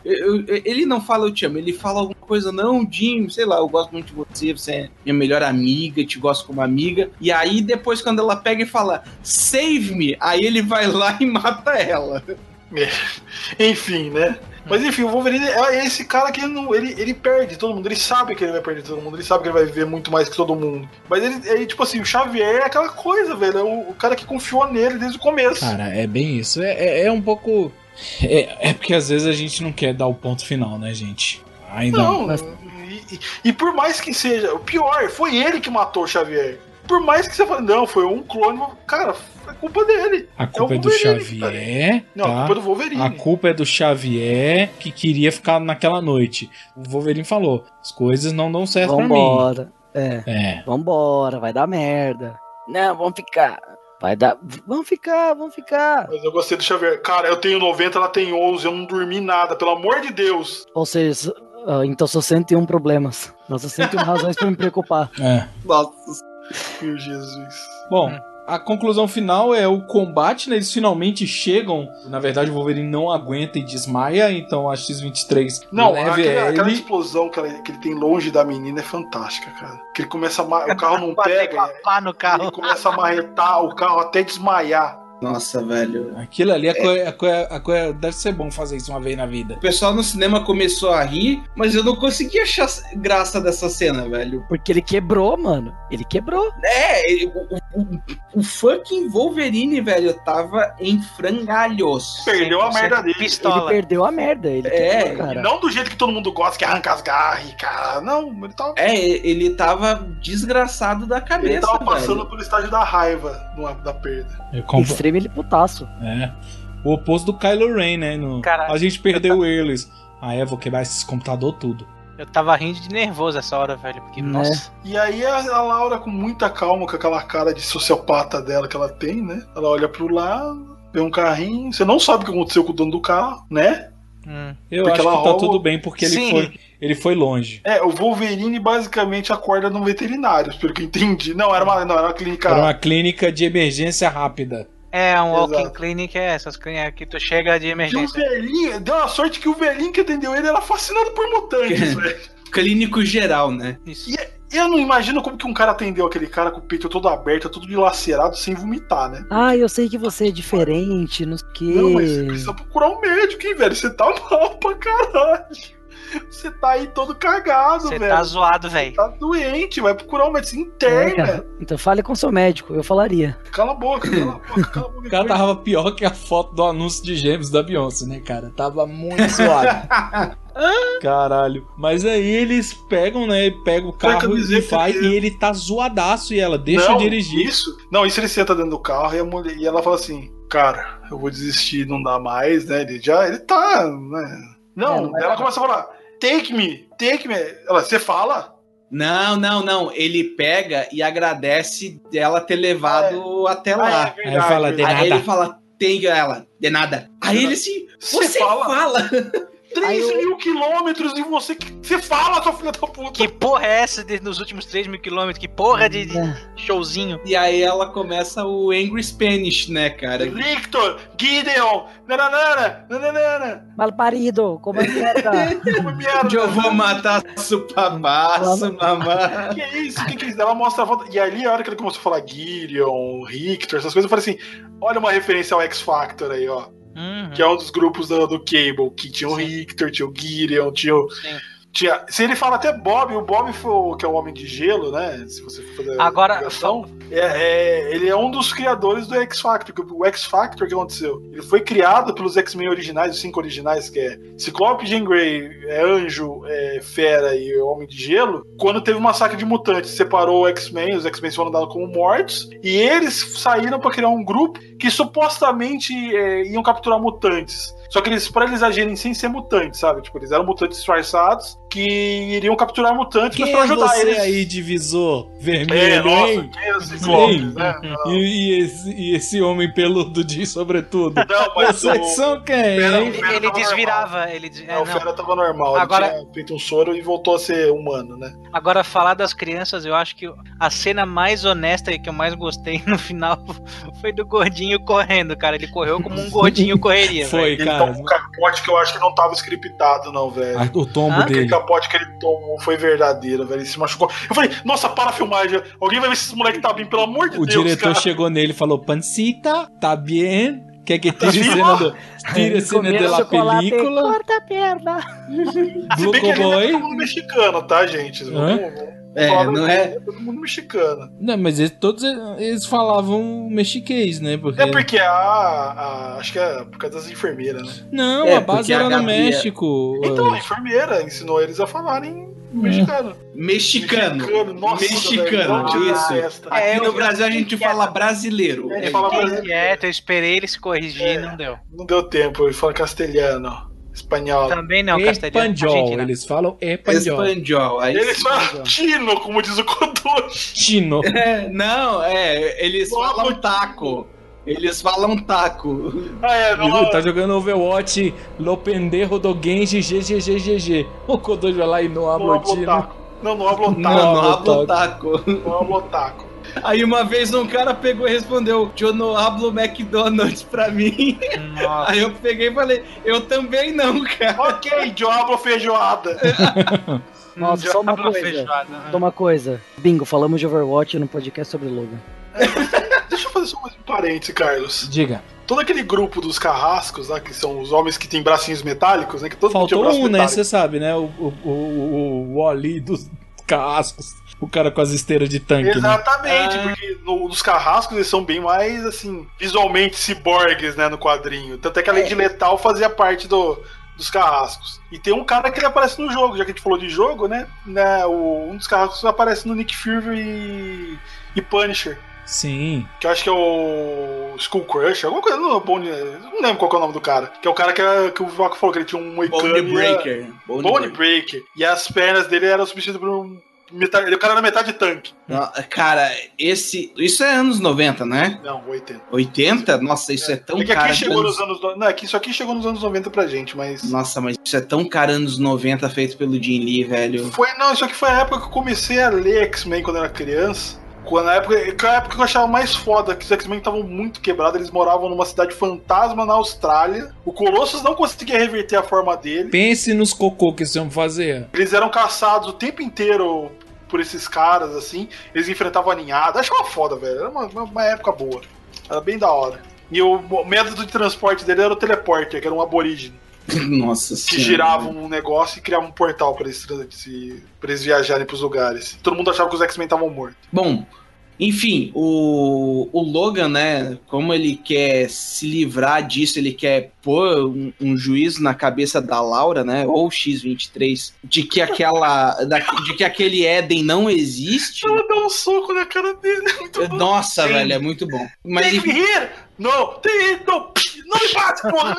ele não fala eu te amo, ele fala alguma coisa, não, Jim, sei lá, eu gosto muito de você é minha melhor amiga, te gosto como amiga. E aí depois quando ela pega e fala, save me, aí ele vai lá e mata ela. Enfim, né? Mas enfim, o Wolverine é esse cara que ele perde todo mundo. Ele sabe que ele vai perder todo mundo. Ele sabe que ele vai viver muito mais que todo mundo. Mas ele tipo assim, o Xavier é aquela coisa, velho. É o cara que confiou nele desde o começo. Cara, é bem isso. É um pouco... É porque às vezes a gente não quer dar o ponto final, né, gente? Ainda não. E por mais que seja... O pior, foi ele que matou o Xavier. Por mais que você fale, não, foi um clone... Cara, é culpa dele. A culpa é do Xavier. Não, tá? a culpa é do Wolverine. A culpa é do Xavier que queria ficar naquela noite. O Wolverine falou, as coisas não dão certo pra mim. Vambora. Vambora, vai dar merda. Não, vamos ficar. Vai dar... Vamos ficar. Mas eu gostei do Xavier. Cara, eu tenho 90, ela tem 11, eu não dormi nada, pelo amor de Deus. Ou seja, então são 101 problemas. Nossa, 101 razões pra me preocupar. Nossa. Meu Jesus. Bom, a conclusão final é o combate, né? Eles finalmente chegam. Na verdade, o Wolverine não aguenta e desmaia, então a X-23 não, leva aquela explosão que ele tem longe da menina é fantástica, cara. Que ele começa o carro não pega, no carro. Ele começa a marretar o carro até desmaiar. Nossa, velho. Aquilo ali deve ser bom fazer isso uma vez na vida. O pessoal no cinema começou a rir, mas eu não consegui achar graça dessa cena, velho. Porque ele quebrou, mano. Ele quebrou. O fucking Wolverine, velho, tava em frangalhos. Perdeu a merda dele. Pistola. Ele perdeu a merda. Ele quebrou, cara. Não do jeito que todo mundo gosta, que arranca as garras, cara. Não, ele tava... ele tava desgraçado da cabeça, ele tava passando velho. pelo estágio da raiva da perda. Extremo ele putaço. O oposto do Kylo Ren, né? Caralho. A gente perdeu eles. Vou quebrar esses computador tudo. Eu tava rindo de nervoso essa hora, velho. Porque, nossa. E aí a Laura, com muita calma, com aquela cara de sociopata dela que ela tem, né? Ela olha pro lado, vê um carrinho. Você não sabe o que aconteceu com o dono do carro, né? Eu porque acho que tá tudo bem, porque ele foi longe. O Wolverine basicamente acorda num veterinário, pelo que eu entendi. Não, era uma clínica... Era uma clínica de emergência rápida. Um walking clinic, essas clínicas que tu chega de emergência. E o velhinho, deu a sorte que o velhinho que atendeu ele era fascinado por mutantes, velho. Clínico geral, né? Isso. E eu não imagino como que um cara atendeu aquele cara com o peito todo aberto, todo dilacerado, sem vomitar, né? Eu sei que você é diferente, não sei o quê. Não, mas você precisa procurar um médico, hein, velho? Você tá mal pra caralho. Você tá aí todo cagado, velho. Você tá zoado, velho. Tá doente, vai procurar um médico interno. Então fale com seu médico, eu falaria. Cala a boca. O cara tava pior que a foto do anúncio de gêmeos da Beyoncé, né, cara? Tava muito zoado. Caralho. Mas aí eles pegam, né? Pegam o carro e ele tá zoadaço e ela deixa eu dirigir. Isso ele senta dentro do carro e ela fala assim: cara, eu vou desistir, não dá mais, né? Ele tá, né? Não, ela começa a falar: Take me. Ela, você fala? Não. Ele pega e agradece dela ter levado até lá. Aí fala, de nada. Aí ele fala, tem ela, de nada. Aí ele assim, você fala. 3.000 quilômetros e você fala, sua filha da puta. Que porra é essa nos últimos 3.000 quilômetros? Que porra de showzinho? E aí ela começa o Angry Spanish, né, cara? Victor, Gideon, nananana. Malparido, como merda. Eu vou matar seu papaço, mamãe. Que isso? Ela mostra a foto. E ali, a hora que ele começou a falar Gideon, Richter, essas coisas, eu falei assim: olha uma referência ao X-Factor aí, ó. Que é um dos grupos do Cable, que tinha o Richter, tinha o Gideon, tinha. Se ele fala até Bob, o Bob foi que é o Homem de Gelo, né? Se você for fazer agora, ele é um dos criadores do X-Factor. O X-Factor, o que aconteceu? Ele foi criado pelos X-Men originais, os 5 originais, que é Ciclope, Jean Grey, Anjo, Fera e Homem de Gelo, quando teve um massacre de mutantes. Separou o X-Men, os X-Men foram dados como mortos, e eles saíram para criar um grupo que supostamente iam capturar mutantes. Só que pra eles agirem sem ser mutantes, sabe? Tipo, eles eram mutantes disfarçados que iriam capturar mutantes pra ajudar eles. Você aí, divisor vermelho, hein? Quem é esse Clóvis, né? E esse homem peludo de sobretudo? Não, mas vocês são quem, hein? Ele desvirava. O Fera tava normal, agora, ele tinha feito um soro e voltou a ser humano, né? Agora, falar das crianças, eu acho que a cena mais honesta e que eu mais gostei no final foi do gordinho correndo, cara. Ele correu como um gordinho correria. Foi, velho. cara. Ele tomou um capote que eu acho que não tava scriptado, não, velho. O tombo dele. Aquele capote que ele tomou foi verdadeiro, velho. Ele se machucou. Eu falei, nossa, para a filmagem. Alguém vai ver se esse moleque tá bem, pelo amor de Deus, O diretor cara. chegou nele e falou, Pancita, tá bem? Quer que tire cena de la Chocolate, película? corta a perna. Se bem que ele Boy? é todo mundo mexicano, tá, gente? Não é? Todo mundo mexicano. Não, mas todos eles falavam mexiquês, né? É porque acho que é por causa das enfermeiras, né? Não, É, a base porque era a no Gabi é- México. Então, a enfermeira ensinou eles a falarem mexicano. Mexicano. Nossa, Mexicano, velho. isso. Esta. Aqui no Brasil a gente fala brasileiro. Ele fala brasileiro. Quieto, eu esperei ele se corrigir, não deu. Não deu tempo, ele fala castelhano, espanhol. Também não, castelhano. Espanhol, Argentina. eles falam espanhol. Espanhol. Aí Eles sim. falam tino, como diz o Kodoshi. Chino. Eles falam taco. Eles falam taco. Ele tá jogando Overwatch, Lo Pendejo do Genji, GGGGG. O Kodoji vai lá e não habla chino. Não hablo Não, taco. não hablo taco. Não hablo taco. Aí uma vez um cara pegou e respondeu: eu não hablo McDonald's pra mim. Nossa. Aí eu peguei e falei: eu também não, cara. Ok, eu hablo feijoada. Nossa, só uma Habla coisa. feijoada. Só uma coisa. Bingo, falamos de Overwatch no podcast sobre Logan. Deixa eu fazer só mais um parêntese, Carlos. Diga. Todo aquele grupo dos carrascos, né, que são os homens que têm bracinhos metálicos, né? Que todo mundo tinha Faltou braço um, né? metálico. Você sabe, né? O Wally dos carrascos. O cara com as esteiras de tanque, né? Exatamente, porque nos carrascos eles são bem mais, assim, visualmente ciborgues, né, no quadrinho. Tanto é que a Lady Letal fazia parte dos carrascos. E tem um cara que ele aparece no jogo, já que a gente falou de jogo, né? Um dos carrascos aparece no Nick Fury e Punisher. Sim. Que eu acho que é o Skull Crush, alguma coisa, não lembro qual que é o nome do cara. Que é o cara que o Vaco falou que ele tinha um moicano. Bone Breaker. Bone Breaker. E as pernas dele eram substituídas por um metade. O cara era metade tanque. Não, cara, isso é anos 90, né? Não, 80. 80? Nossa, isso é tão É que cara. aqui chegou nos anos. Não, é que isso aqui chegou nos anos 90 pra gente, mas. Nossa, mas isso é tão cara anos 90 feito pelo Jim Lee, velho. Isso aqui foi a época que eu comecei a ler X-Men quando eu era criança. Na época que eu achava mais foda, que os X-Men estavam muito quebrados, eles moravam numa cidade fantasma na Austrália. O Colossus não conseguia reverter a forma dele. Pense nos cocô que eles iam fazer. Eles eram caçados o tempo inteiro por esses caras, assim. Eles enfrentavam a ninhada. Achava foda, velho. Era uma época boa. Era bem da hora. E o método de transporte dele era o teleporter, que era um aborígene. Nossa Que senhora. girava um negócio e criava um portal pra eles viajarem pros lugares. Todo mundo achava que os X-Men estavam mortos. Bom, enfim, o Logan, né, como ele quer se livrar disso, ele quer pôr um juízo na cabeça da Laura, né, ou X-23, de que aquele Éden não existe. Ela dá um soco na cara dele. Muito bom. Nossa, Sim. velho, é muito bom. Mas Take me here! Não me bate, porra!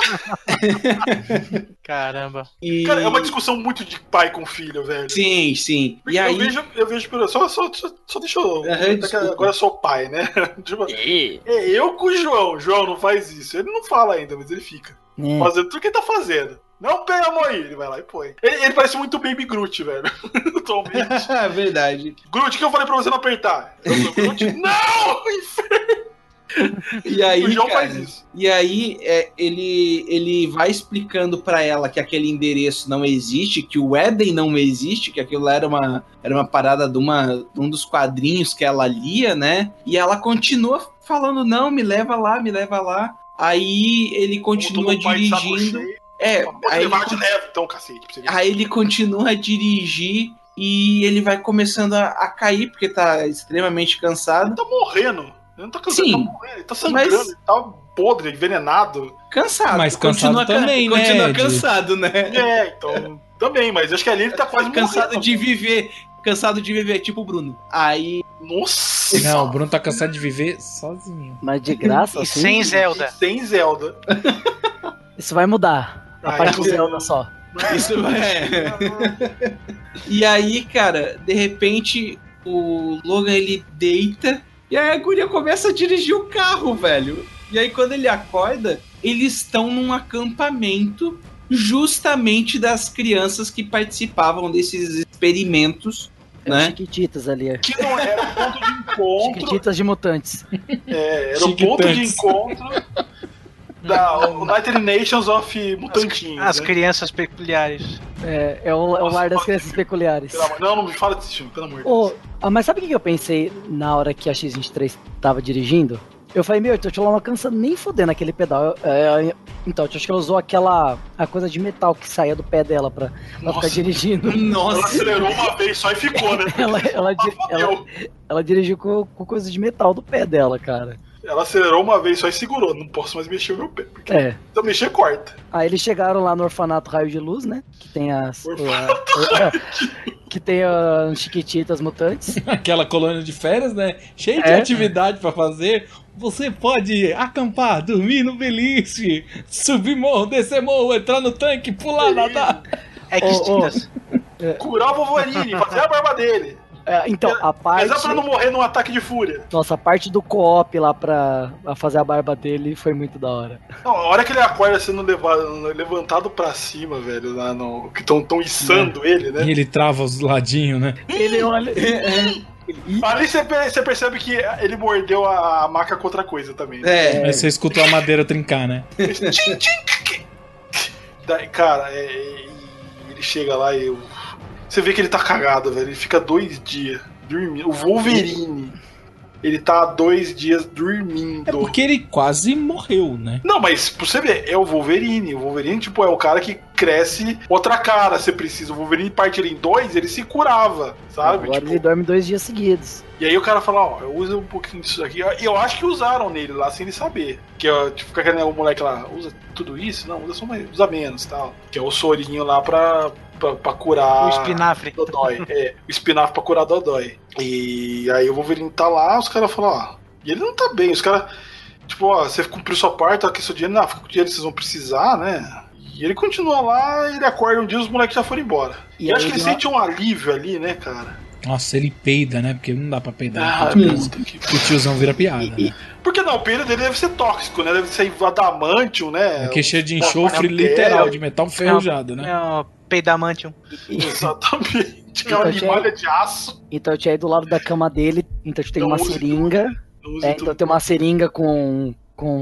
Caramba. Cara, é uma discussão muito de pai com filho, velho. Sim, sim. Porque E aí... eu vejo só deixa eu. Desculpa. Agora eu sou pai, né? Tipo, eu com o João. João não faz isso. Ele não fala ainda, mas ele fica. Fazendo tudo que ele tá fazendo. Não pega a mão aí, ele vai lá e põe. Ele parece muito Baby Groot, velho. Atualmente. É verdade. Groot, o que eu falei pra você não apertar? Eu sou Groot? Não! Inferno! E aí, O João cara, faz isso. E aí ele vai explicando pra ela que aquele endereço não existe, que o Éden não existe, que aquilo era uma parada de um dos quadrinhos que ela lia, né? E ela continua falando, não, me leva lá. Aí ele continua dirigindo. Aí ele continua a dirigir e ele vai começando a cair, porque tá extremamente cansado. Ele tá morrendo. Ele não tá cansado, Sim, ele tá morrendo. Ele tá sangrando, ele tá podre, envenenado. Cansado. Mas cansado também, né, Continua Ed? cansado, né? Então, também, mas acho que ali ele tá quase cansado morrendo. de viver. Cansado de viver, tipo o Bruno. Aí... Nossa! Não, o Bruno tá cansado de viver sozinho. Mas de graça, E assim? sem Zelda. Sem Zelda. Isso vai mudar. A parte do Zelda só. Isso é. E aí, cara, de repente, o Logan ele deita e aí a guria começa a dirigir o carro, velho. E aí, quando ele acorda, eles estão num acampamento justamente das crianças que participavam desses experimentos, né? Chiquititas ali. Que não era o ponto de encontro. Chiquititas de mutantes. Era o ponto de encontro da United Nations of Mutantinhos. As né? crianças peculiares. É o lar das crianças peculiares. Não me fala desse filme, pelo amor de Deus. Mas sabe o que eu pensei na hora que a X-23 tava dirigindo? Eu falei, meu, então ela não cansa nem fodendo aquele pedal. Então, eu acho que ela usou a coisa de metal que saía do pé dela pra ficar dirigindo. Ela acelerou uma vez só e ficou, né? Ela dirigiu com coisa de metal do pé dela, cara. Ela acelerou uma vez só e segurou. Não posso mais mexer o meu pé. Porque se eu mexer, corta. Aí eles chegaram lá no Orfanato Raio de Luz, né? Que tem que tem as Chiquititas mutantes. Aquela colônia de férias, né? Cheio de atividade pra fazer. Você pode acampar, dormir no beliche, subir morro, descer morro, entrar no tanque, pular, nadar. Curar o Wolverine, fazer a barba dele. Então, a parte... Mas é pra não morrer num ataque de fúria. Nossa, a parte do co-op lá pra fazer a barba dele foi muito da hora. Não, a hora que ele acorda sendo levantado pra cima, velho, lá no... que estão içando ele, né? E ele trava os ladinhos, né? Ele olha... Ali você percebe que ele mordeu a maca com outra coisa também. Né? Aí você escutou a madeira trincar, né? Daí, cara, ele chega lá e... Você vê que ele tá cagado, velho. Ele fica 2 dias dormindo. O Wolverine, ele tá há 2 dias dormindo. É porque ele quase morreu, né? Não, mas pra você ver, é o Wolverine. O Wolverine, tipo, é o cara que cresce outra cara, se precisa. O Wolverine parte ele em 2, ele se curava, sabe? Agora ele dorme 2 dias seguidos. E aí o cara fala, ó, eu uso um pouquinho disso aqui. Eu acho que usaram nele lá, sem ele saber. Que é, tipo, o moleque lá, usa tudo isso? Não, usa só mais, usa menos, tal. Que é o sorinho lá pra curar... O espinafre. Dodói. O espinafre pra curar Dodói. E aí o Wolverine tá lá, os caras falam, ó... E ele não tá bem, os caras... Tipo, ó, você cumpriu sua parte, aqui seu dinheiro, não, fica com o dinheiro que vocês vão precisar, né? E ele continua lá, ele acorda um dia e os moleques já foram embora. E acho que ele sente um alívio ali, né, cara? Nossa, ele peida, né? Porque não dá pra peidar. O tiozão vira piada, né? Porque não, o peido dele deve ser tóxico, né? Deve ser adamantium, né? Porque é cheio de enxofre literal, de metal ferrujado, né? Peidamantium. Exatamente. Que é uma limalha de aço. Então eu tinha aí do lado da cama dele, então tem uma seringa. Então tem uma seringa com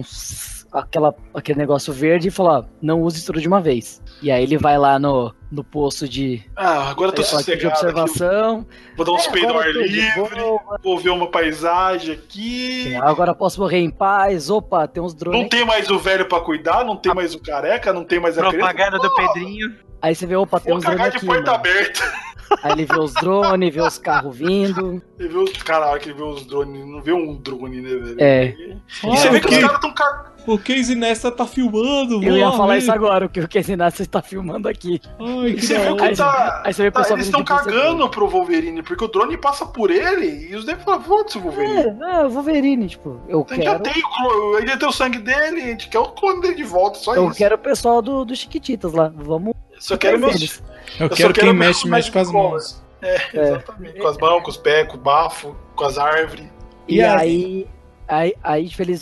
aquele negócio verde e fala, não use tudo de uma vez. E aí ele vai lá no posto de... agora eu tô sossegado de observação. Aqui. Vou dar uns peidos ao ar livre, vou ver uma paisagem aqui. Agora posso morrer em paz. Opa, tem uns drones. Não tem mais o velho pra cuidar, não tem mais o careca, não tem mais a propaganda do Pedrinho. Aí você vê, opa, tem uns drones aqui. Vou cagar de porta aberta. Aí ele vê os drones, vê os carros vindo. Ele vê os... Caralho, ele vê os drones, não vê um drone, né, velho? E você vê que os caras tão cagando. O Casey Neistat tá filmando, eu ia falar isso agora, o que o Casey Neistat tá filmando aqui. Ai, que você vê que aí você vê eles estão cagando pro Wolverine, porque o drone passa por ele e os devem falar, foda-se o Wolverine. O Wolverine, tipo, eu quero... Já tem o sangue dele, a gente quer o clone dele de volta, só isso. Eu quero o pessoal do Chiquititas lá, vamos... Só quero meus... Eu quero quem mexe com as mãos. Exatamente. Com as mãos, com os pés, com o bafo, com as árvores. E aí tipo, eles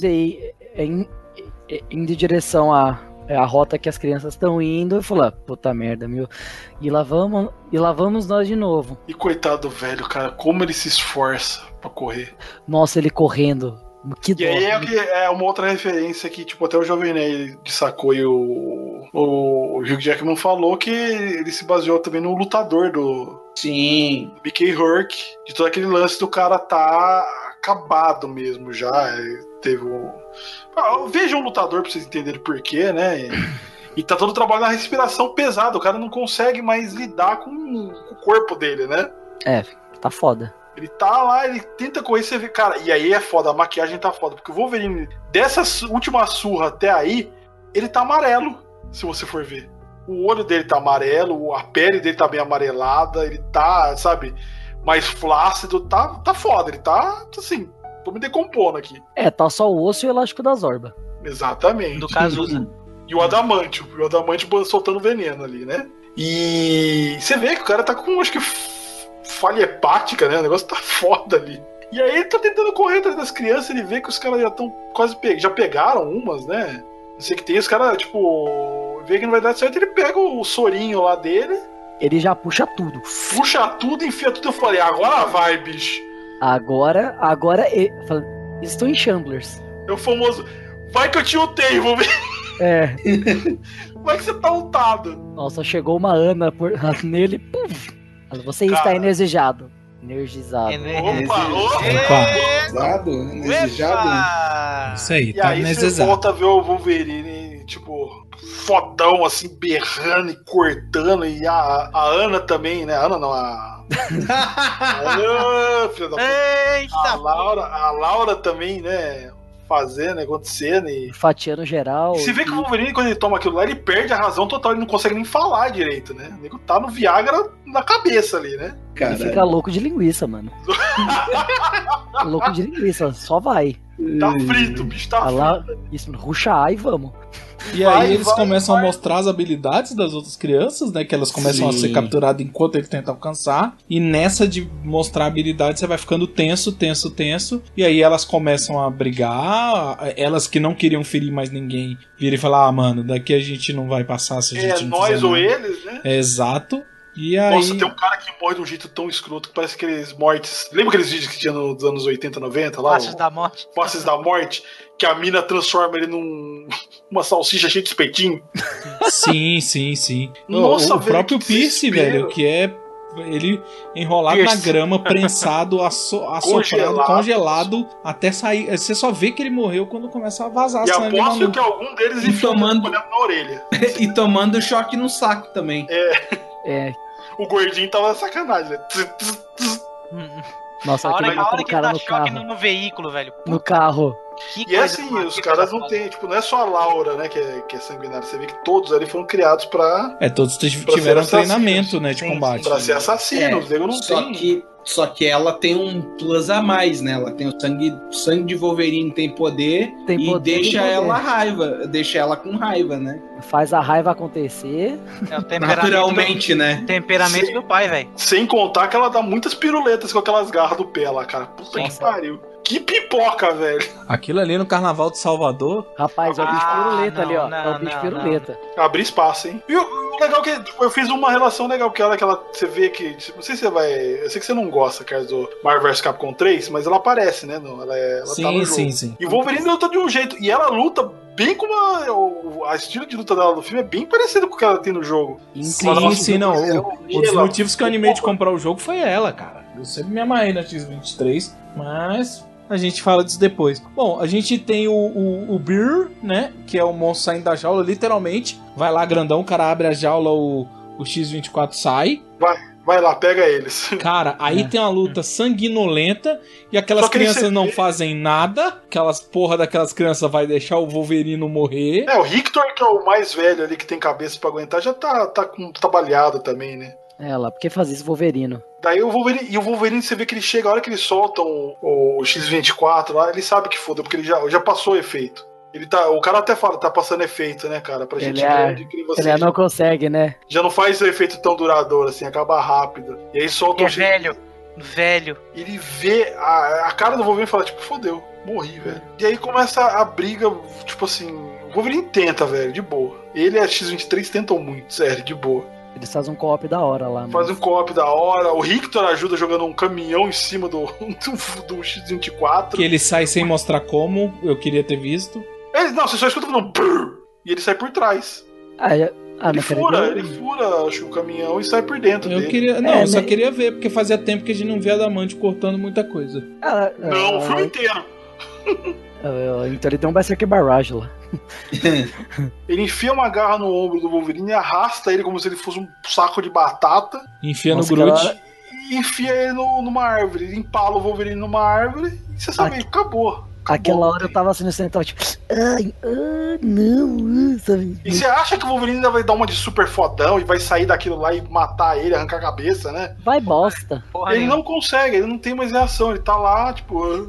indo em direção à rota que as crianças estão indo, e falar, puta merda, meu. E lá vamos nós de novo. E coitado do velho, cara, como ele se esforça pra correr. Nossa, ele correndo. Que dó. E aí é uma outra referência que, tipo, até o Jovem Nerd sacou e o Hugh Jackman falou que ele se baseou também no lutador do... Sim. Mickey Rourke, de todo aquele lance do cara tá acabado mesmo já. Teve um... Veja um lutador pra vocês entenderem por quê, né? E tá todo o trabalho na respiração pesada. O cara não consegue mais lidar com o corpo dele, né? Tá foda. Ele tá lá, ele tenta correr, você vê, cara, e aí é foda, a maquiagem tá foda, porque o Wolverine, dessa última surra até aí, ele tá amarelo, se você for ver. O olho dele tá amarelo, a pele dele tá bem amarelada, ele tá, sabe, mais flácido, tá foda, ele tá, assim, tô me decompondo aqui. Tá só o osso e o elástico da Zorba. Exatamente. Do Cazuza. E o Adamantio soltando veneno ali, né? E você vê que o cara tá com, acho que, falha hepática, né? O negócio tá foda ali. E aí ele tá tentando correr atrás das crianças, ele vê que os caras já estão quase já pegaram umas, né? Não sei o que tem, os caras, tipo, vê que não vai dar certo, ele pega o sorinho lá dele. Ele já puxa tudo. Puxa tudo, enfia tudo. Eu falei, agora vai, bicho. Agora eles estão em Shamblers. É o famoso, vai que eu te ultei, vou ver. Como é que você tá ultado? Nossa, chegou uma Ana nele, puf. Você está energizado. Opa! Energizado, energizado. Epa! Isso aí, E tá aí você necessário. volta a ver o Wolverine, tipo, fodão, assim, berrando e cortando. E a Ana também, né? A Ana não, a... filha da puta. Eita! A Laura também, né? Fazendo, acontecendo. E Fatiando geral. você vê que o Wolverine, quando ele toma aquilo lá, ele perde a razão total. Ele não consegue nem falar direito, né? O nego tá no Viagra na cabeça ali, né? Ele fica louco de linguiça, mano. Louco de linguiça, só vai. Tá frito, o bicho tá Ah frito. lá, isso, ruxa A e vamos. E aí eles começam a mostrar as habilidades das outras crianças, né? Que elas começam a ser capturadas enquanto ele tenta alcançar. E nessa de mostrar habilidade, você vai ficando tenso. E aí elas começam a brigar. Elas que não queriam ferir mais ninguém viram e falam: ah, mano, daqui a gente não vai passar se a gente não nós fizer ou nada. eles, né? Exato. E aí... Nossa, tem um cara que morre de um jeito tão escroto que parece aqueles mortes. Lembra aqueles vídeos que tinha nos anos 80, 90 lá? Passos da morte. Passes da morte, que a mina transforma ele uma salsicha cheia de espetinho. Sim. Nossa, o velho, próprio que Pierce, desespero. velho, que é ele enrolado Pierce. na grama, prensado, assoprado, congelado, até sair. Você só vê que ele morreu quando começa a vazar E sangue na aposto nuca. que algum deles E enfiou tomando- olhando na orelha. E tomando choque no saco também. É. O gordinho tava de sacanagem, né? Nossa, A hora, aquele a hora matando o que cara dá no choque carro. no veículo, velho. No carro. Que E coisa assim, mais os caras não foda. tem, tipo, não é só a Laura, né, que é sanguinária. Você vê que todos ali foram criados pra Todos Pra tiveram ser assassinos. treinamento, né, de Sim, combate. ser assassinos. O nego não tem. Só que ela tem um plus a mais, né? Ela tem o sangue de Wolverine, tem poder Tem e poder, deixa tem poder. ela raiva, deixa ela com raiva, né? Faz a raiva acontecer. É o Naturalmente, né? temperamento Sim. do pai, velho. Sem contar que ela dá muitas piruletas com aquelas garras do pé lá, cara. Puta que Nossa. pariu. Que pipoca, velho. Aquilo ali no Carnaval de Salvador, Rapaz, é o bicho piruleta ali, ó. não, É o bicho não, piruleta. Abrir espaço, hein? E o legal é que tipo, eu fiz uma relação legal com ela, que ela, você vê que. Tipo, não sei se você vai. Eu sei que você não gosta, Carlos, do Marvel vs Capcom 3, mas ela aparece, né? Ela tá no jogo. sim. E o Wolverine luta de um jeito. E ela luta bem como a estilo de luta dela no filme é bem parecido com o que ela tem no jogo. Sim, não. Um dos Ela- motivos que eu animei de comprar o jogo foi ela, cara. Eu sempre me amarrei na X-23, mas a gente fala disso depois. Bom, a gente tem o Beer, né? Que é o monstro saindo da jaula, literalmente. Vai lá, grandão, o cara abre a jaula, o X-24 sai. Vai lá, pega eles. Cara, aí tem uma luta sanguinolenta e aquelas Só que aí crianças você não vê- fazem nada. Aquelas porra daquelas crianças vai deixar o Wolverine morrer. É, o Victor, que é o mais velho ali, que tem cabeça pra aguentar, já tá baleado também, né? Ela, por que fazer isso Wolverino? Daí o Wolverine, você vê que ele chega, a hora que eles soltam o X-24 lá, ele sabe que foda, porque ele já passou o efeito. O cara até fala, tá passando efeito, né, cara? Pra gente grande, que nem você Ele não consegue, né? já não faz o efeito tão duradouro, assim, acaba rápido. E aí solta É o X-24. velho. Ele vê a cara do Wolverine e fala, tipo, fodeu, morri, velho. E aí começa a briga, tipo assim, o Wolverine tenta, velho, de boa. Ele e a X-23 tentam muito, sério, de boa. Eles fazem um co-op da hora lá. Faz um co-op da hora. O Victor ajuda jogando um caminhão em cima do X-24. Que ele sai sem mostrar como, eu queria ter visto. Não, você só escuta um brrr, e ele sai por trás. Ele não fura, acho, o caminhão e sai por dentro Eu dele. queria. Não, eu só queria ver, porque fazia tempo que a gente não via Adamante cortando muita coisa. Não, o filme inteiro. Então ele tem um Berserker Barrage lá. Ele enfia uma garra no ombro do Wolverine e arrasta ele como se ele fosse um saco de batata. Enfia Nossa, no grude. cara, E enfia ele numa árvore. Ele empala o Wolverine numa árvore e você sabe, acabou. Aquela hora eu tava assim no centro, tipo, não, sabe? E você acha que o Wolverine ainda vai dar uma de super fodão e vai sair daquilo lá e matar ele, arrancar a cabeça, né? Vai bosta. Porra Ele nenhuma. não consegue, ele não tem mais reação, ele tá lá, tipo.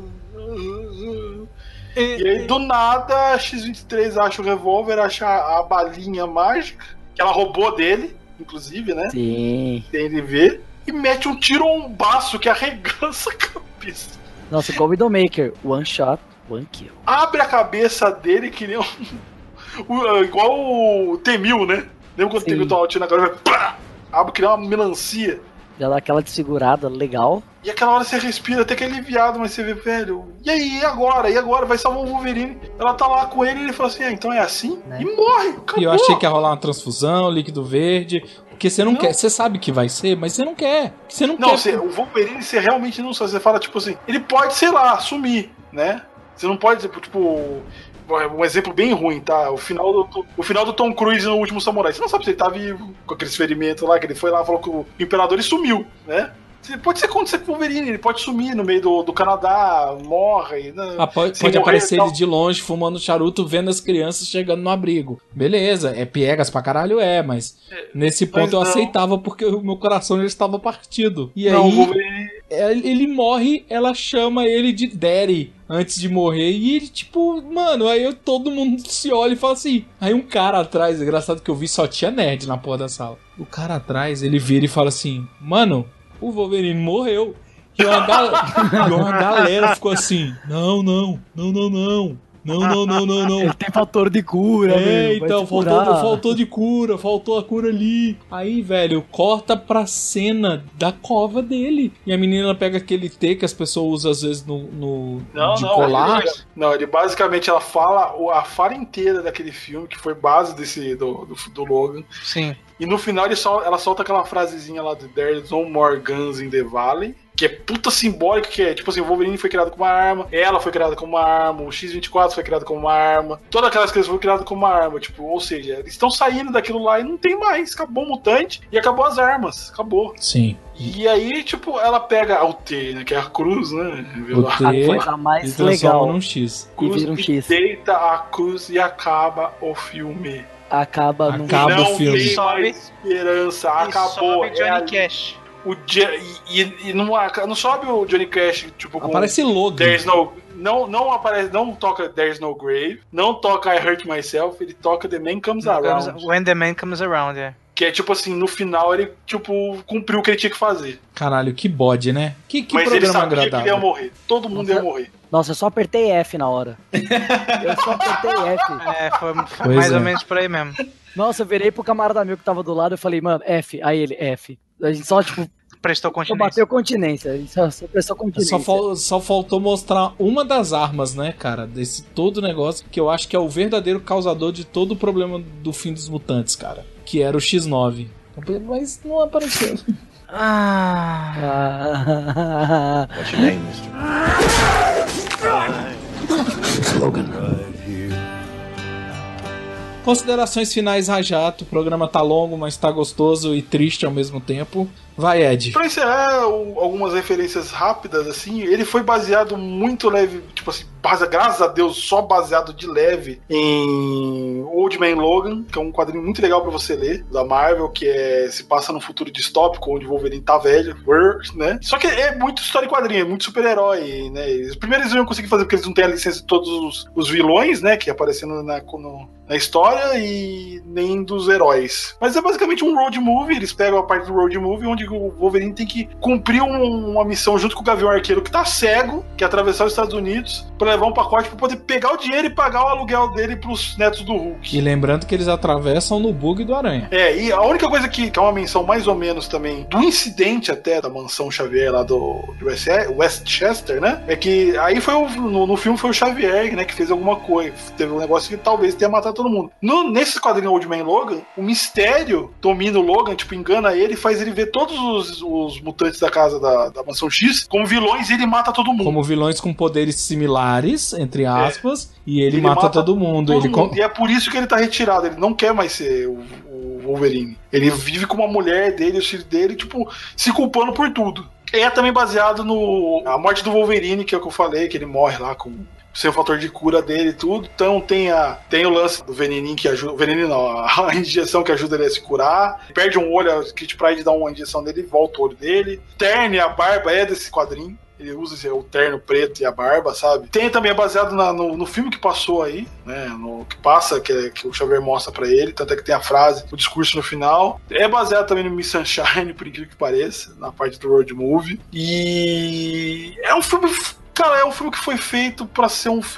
E aí, do nada, a X-23 acha o revólver, acha a balinha mágica, que ela roubou dele, inclusive, né? Sim. Tem ele ver, e mete um tirombaço que arregança a cabeça. Nossa, igual o Widowmaker. One shot, one kill. Abre a cabeça dele que nem igual o T-1000, né? Lembra quando o Sim. T-1000 tá atirando agora, vai pá! Abre que nem uma melancia. Já dá aquela desfigurada legal. E aquela hora você respira, até que é aliviado, mas você vê, velho, e aí, e agora? E agora? Vai salvar o Wolverine. Ela tá lá com ele e ele fala assim, então é assim? Né? E morre, acabou. E eu achei que ia rolar uma transfusão, líquido verde. Porque você não quer. Você sabe que vai ser, mas você não quer. Você não quer. O Wolverine, você realmente não sabe. Você fala, tipo assim, ele pode, sei lá, sumir, né? Você não pode, tipo... Um exemplo bem ruim, tá? O final do Tom Cruise no Último Samurai. Você não sabe se ele tá vivo, com aqueles ferimentos lá, que ele foi lá, falou com o Imperador e sumiu, né? Pode acontecer com o Wolverine, ele pode sumir no meio do Canadá, morre. Né? Pode aparecer ele de longe, fumando charuto, vendo as crianças chegando no abrigo. Beleza, é piegas pra caralho, mas nesse ponto eu aceitava porque o meu coração já estava partido. E não, aí, Wolverine... ele morre, ela chama ele de Daddy antes de morrer. E ele, tipo, mano, aí todo mundo se olha e fala assim. Aí um cara atrás, engraçado que eu vi, só tinha nerd na porra da sala. O cara atrás, ele vira e fala assim, mano, o Wolverine morreu. E uma galera ficou assim, não. Ele tem fator de cura, então, faltou de cura, faltou a cura ali. Aí, velho, corta pra cena da cova dele. E a menina pega aquele T que as pessoas usam às vezes colar. Não, ele basicamente, ela fala a fala inteira daquele filme, que foi base do Logan. Sim. E no final ela solta aquela frasezinha lá de There's no more guns in the valley, que é puta simbólica, que é tipo assim, o Wolverine foi criado com uma arma, ela foi criada com uma arma, o X-24 foi criado com uma arma, todas aquelas coisas foram criadas com uma arma, tipo, ou seja, eles estão saindo daquilo lá e não tem mais, acabou o mutante e acabou as armas, acabou. Sim. E aí, tipo, ela pega o T, né, que é a cruz, né? O T a coisa mais legal. Num X. Cruz, e vira um X. deita a cruz e acaba o filme. Acaba o Não filme. tem mais esperança, acabou. Sobe Johnny Cash. E não sobe o Johnny Cash, tipo, aparece Logan. Não aparece, não toca There's No Grave, não toca I Hurt Myself, ele toca The Man Comes Around. When the Man Comes Around, Que é tipo assim, no final ele, tipo, cumpriu o que ele tinha que fazer. Caralho, que bode, né? Que Mas programa ele sabia agradável. que ele ia morrer. Todo mundo ia morrer. Nossa, eu só apertei F na hora. Eu só apertei F. Foi mais ou menos por aí mesmo. Nossa, eu virei pro camarada meu que tava do lado e falei, mano, F. Aí ele, F. A gente só, tipo... Prestou continência. Bateu continência. A gente só prestou continência. Só faltou mostrar uma das armas, né, cara? Desse todo negócio, que eu acho que é o verdadeiro causador de todo o problema do fim dos mutantes, cara. Que era o X9. Mas não apareceu. What's your name, mister? Logan. Considerações finais, Rajato. O programa tá longo, mas tá gostoso e triste ao mesmo tempo. Vai, Ed. Pra encerrar, algumas referências rápidas, assim, ele foi baseado muito leve, tipo assim, graças a Deus, só baseado de leve em Old Man Logan, que é um quadrinho muito legal pra você ler, da Marvel, que se passa num futuro distópico, onde o Wolverine tá velho, né? Só que é muito história em quadrinho, é muito super-herói, né? Primeiro eles não iam conseguir fazer, porque eles não têm a licença de todos os vilões, né, que aparecendo na história, e nem dos heróis. Mas é basicamente um road movie, eles pegam a parte do road movie, onde o Wolverine tem que cumprir uma missão junto com o Gavião Arqueiro, que tá cego, que é atravessar os Estados Unidos, pra levar um pacote pra poder pegar o dinheiro e pagar o aluguel dele pros netos do Hulk. E lembrando que eles atravessam no bug do Aranha. E a única coisa que é uma menção mais ou menos também do incidente até da mansão Xavier lá do Westchester, né? É que aí foi no filme foi o Xavier, né, que fez alguma coisa. Teve um negócio que talvez tenha matado todo mundo. Nesse quadrinho Old Man Logan, o mistério domina o Logan, tipo, engana ele e faz ele ver todos os mutantes da casa da mansão X como vilões e ele mata todo mundo. Como vilões com poderes similares, entre aspas, e ele mata todo mundo. E é por isso que ele tá retirado, ele não quer mais ser o Wolverine. Ele vive com uma mulher dele, o filho dele, tipo, se culpando por tudo. É também baseado a morte do Wolverine, que é o que eu falei, que ele morre lá com sem o fator de cura dele e tudo. Então tem o lance do veneninho que ajuda. O veneno não, a injeção que ajuda ele a se curar. Ele perde um olho, a Kitty Pryde dá uma injeção nele e volta o olho dele. Terno e a barba é desse quadrinho. Ele usa o terno preto e a barba, sabe? Tem também baseado no filme que passou aí, né? No que passa, que o Xavier mostra pra ele. Tanto é que tem a frase, o discurso no final. É baseado também no Miss Sunshine, por incrível que pareça, na parte do road movie. E é um filme... Cara, é um filme que foi feito pra ser um filme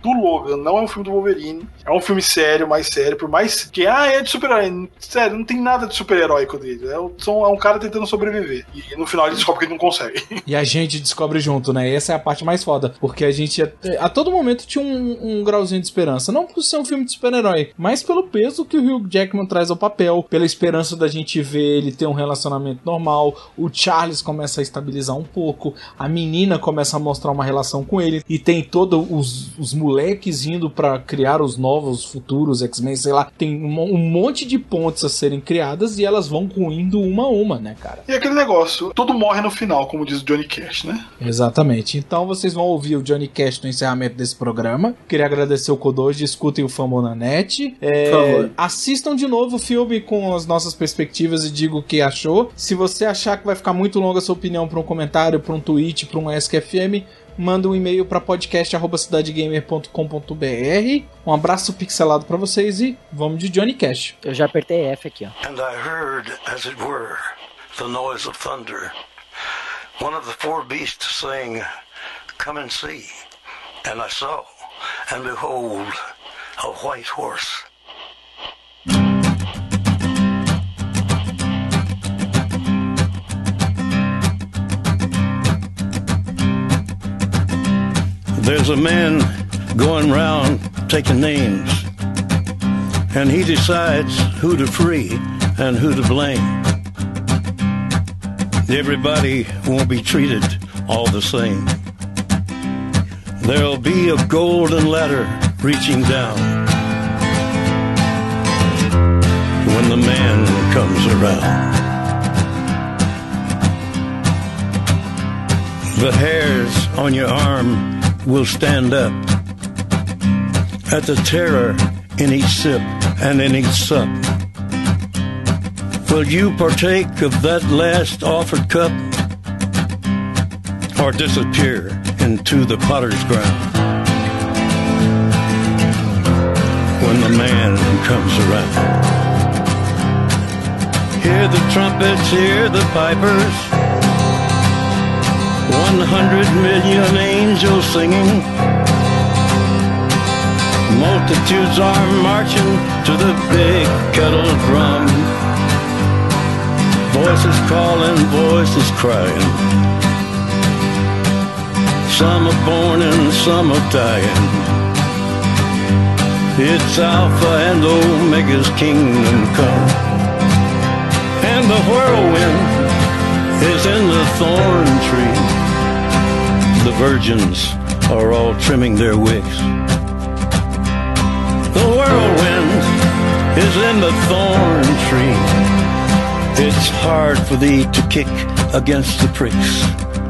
do Logan, não é um filme do Wolverine. É um filme sério, mais sério, por mais que, é de super-herói. Sério, não tem nada de super-heróico dele. É um cara tentando sobreviver. E no final ele descobre que ele não consegue. E a gente descobre junto, né? Essa é a parte mais foda. Porque a gente, a todo momento, tinha um grauzinho de esperança. Não por ser um filme de super-herói, mas pelo peso que o Hugh Jackman traz ao papel. Pela esperança da gente ver ele ter um relacionamento normal. O Charles começa a estabilizar um pouco. A menina começa a mostrar uma relação com ele. E tem todos os moleques indo pra criar os novos futuros X-Men, sei lá. Tem um monte de pontes a serem criadas e elas vão ruindo uma a uma, né, cara? E aquele negócio, tudo morre no final, como diz o Johnny Cash, né? Exatamente. Então vocês vão ouvir o Johnny Cash no encerramento desse programa. Queria agradecer o Kodoji, escutem o Famonanet. Por favor. Assistam de novo o filme com as nossas perspectivas e diga o que achou. Se você achar que vai ficar muito longa a sua opinião para um comentário, para um tweet, para um SQFM, manda um e-mail para podcast@cidadegamer.com.br. Um abraço pixelado para vocês e vamos de Johnny Cash. Eu já apertei F aqui, ó. And I heard, as it were, the noise of thunder. One of the four beasts saying, "Come and see." And I saw, and behold, a white horse. There's a man going round taking names, and he decides who to free and who to blame. Everybody won't be treated all the same. There'll be a golden ladder reaching down when the man comes around. The hairs on your arm will stand up at the terror in each sip and in each sup. Will you partake of that last offered cup, or disappear into the potter's ground when the man comes around? Hear the trumpets, hear the pipers, 100 million angels singing. Multitudes are marching to the big kettle drum. Voices calling, voices crying. Some are born and some are dying. It's Alpha and Omega's kingdom come. And the whirlwind is in the thorn tree. The virgins are all trimming their wicks. The whirlwind is in the thorn tree. It's hard for thee to kick against the pricks.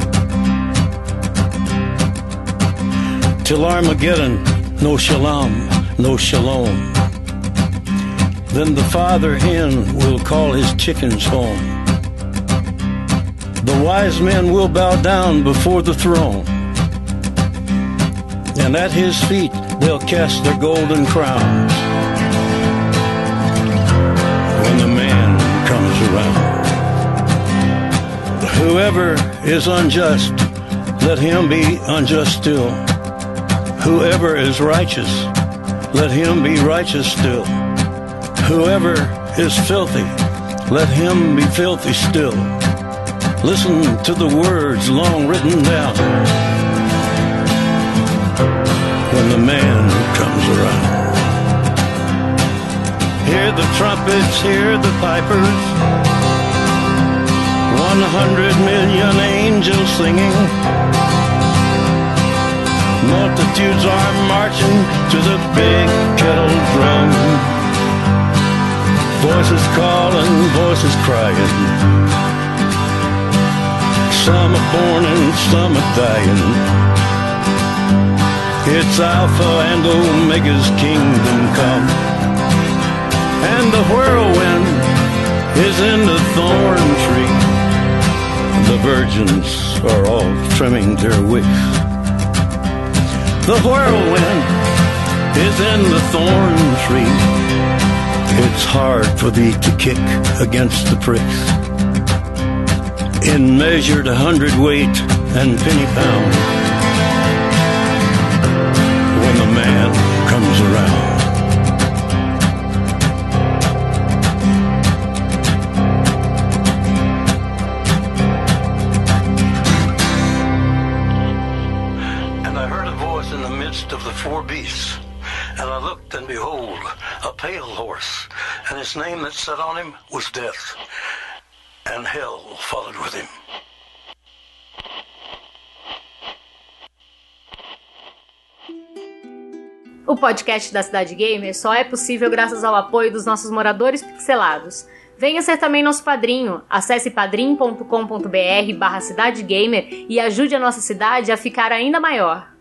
Till Armageddon, no shalom, no shalom. Then the father hen will call his chickens home. The wise men will bow down before the throne, and at his feet they'll cast their golden crowns when the man comes around. Whoever is unjust, let him be unjust still. Whoever is righteous, let him be righteous still. Whoever is filthy, let him be filthy still. Listen to the words long written down when the man comes around. Hear the trumpets, hear the pipers, 100 million angels singing. Multitudes are marching to the big kettle drum. Voices calling, voices crying. Some are born and some are dying. It's Alpha and Omega's kingdom come. And the whirlwind is in the thorn tree. The virgins are all trimming their wicks. The whirlwind is in the thorn tree. It's hard for thee to kick against the pricks. In measured 100 weight and penny pound, when the man comes around. And I heard a voice in the midst of the four beasts. And I looked, and behold, a pale horse, and his name that sat on him was Death, and hell followed with him. O podcast da Cidade Gamer só é possível graças ao apoio dos nossos moradores pixelados. Venha ser também nosso padrinho. Acesse padrim.com.br/cidadegamer e ajude a nossa cidade a ficar ainda maior.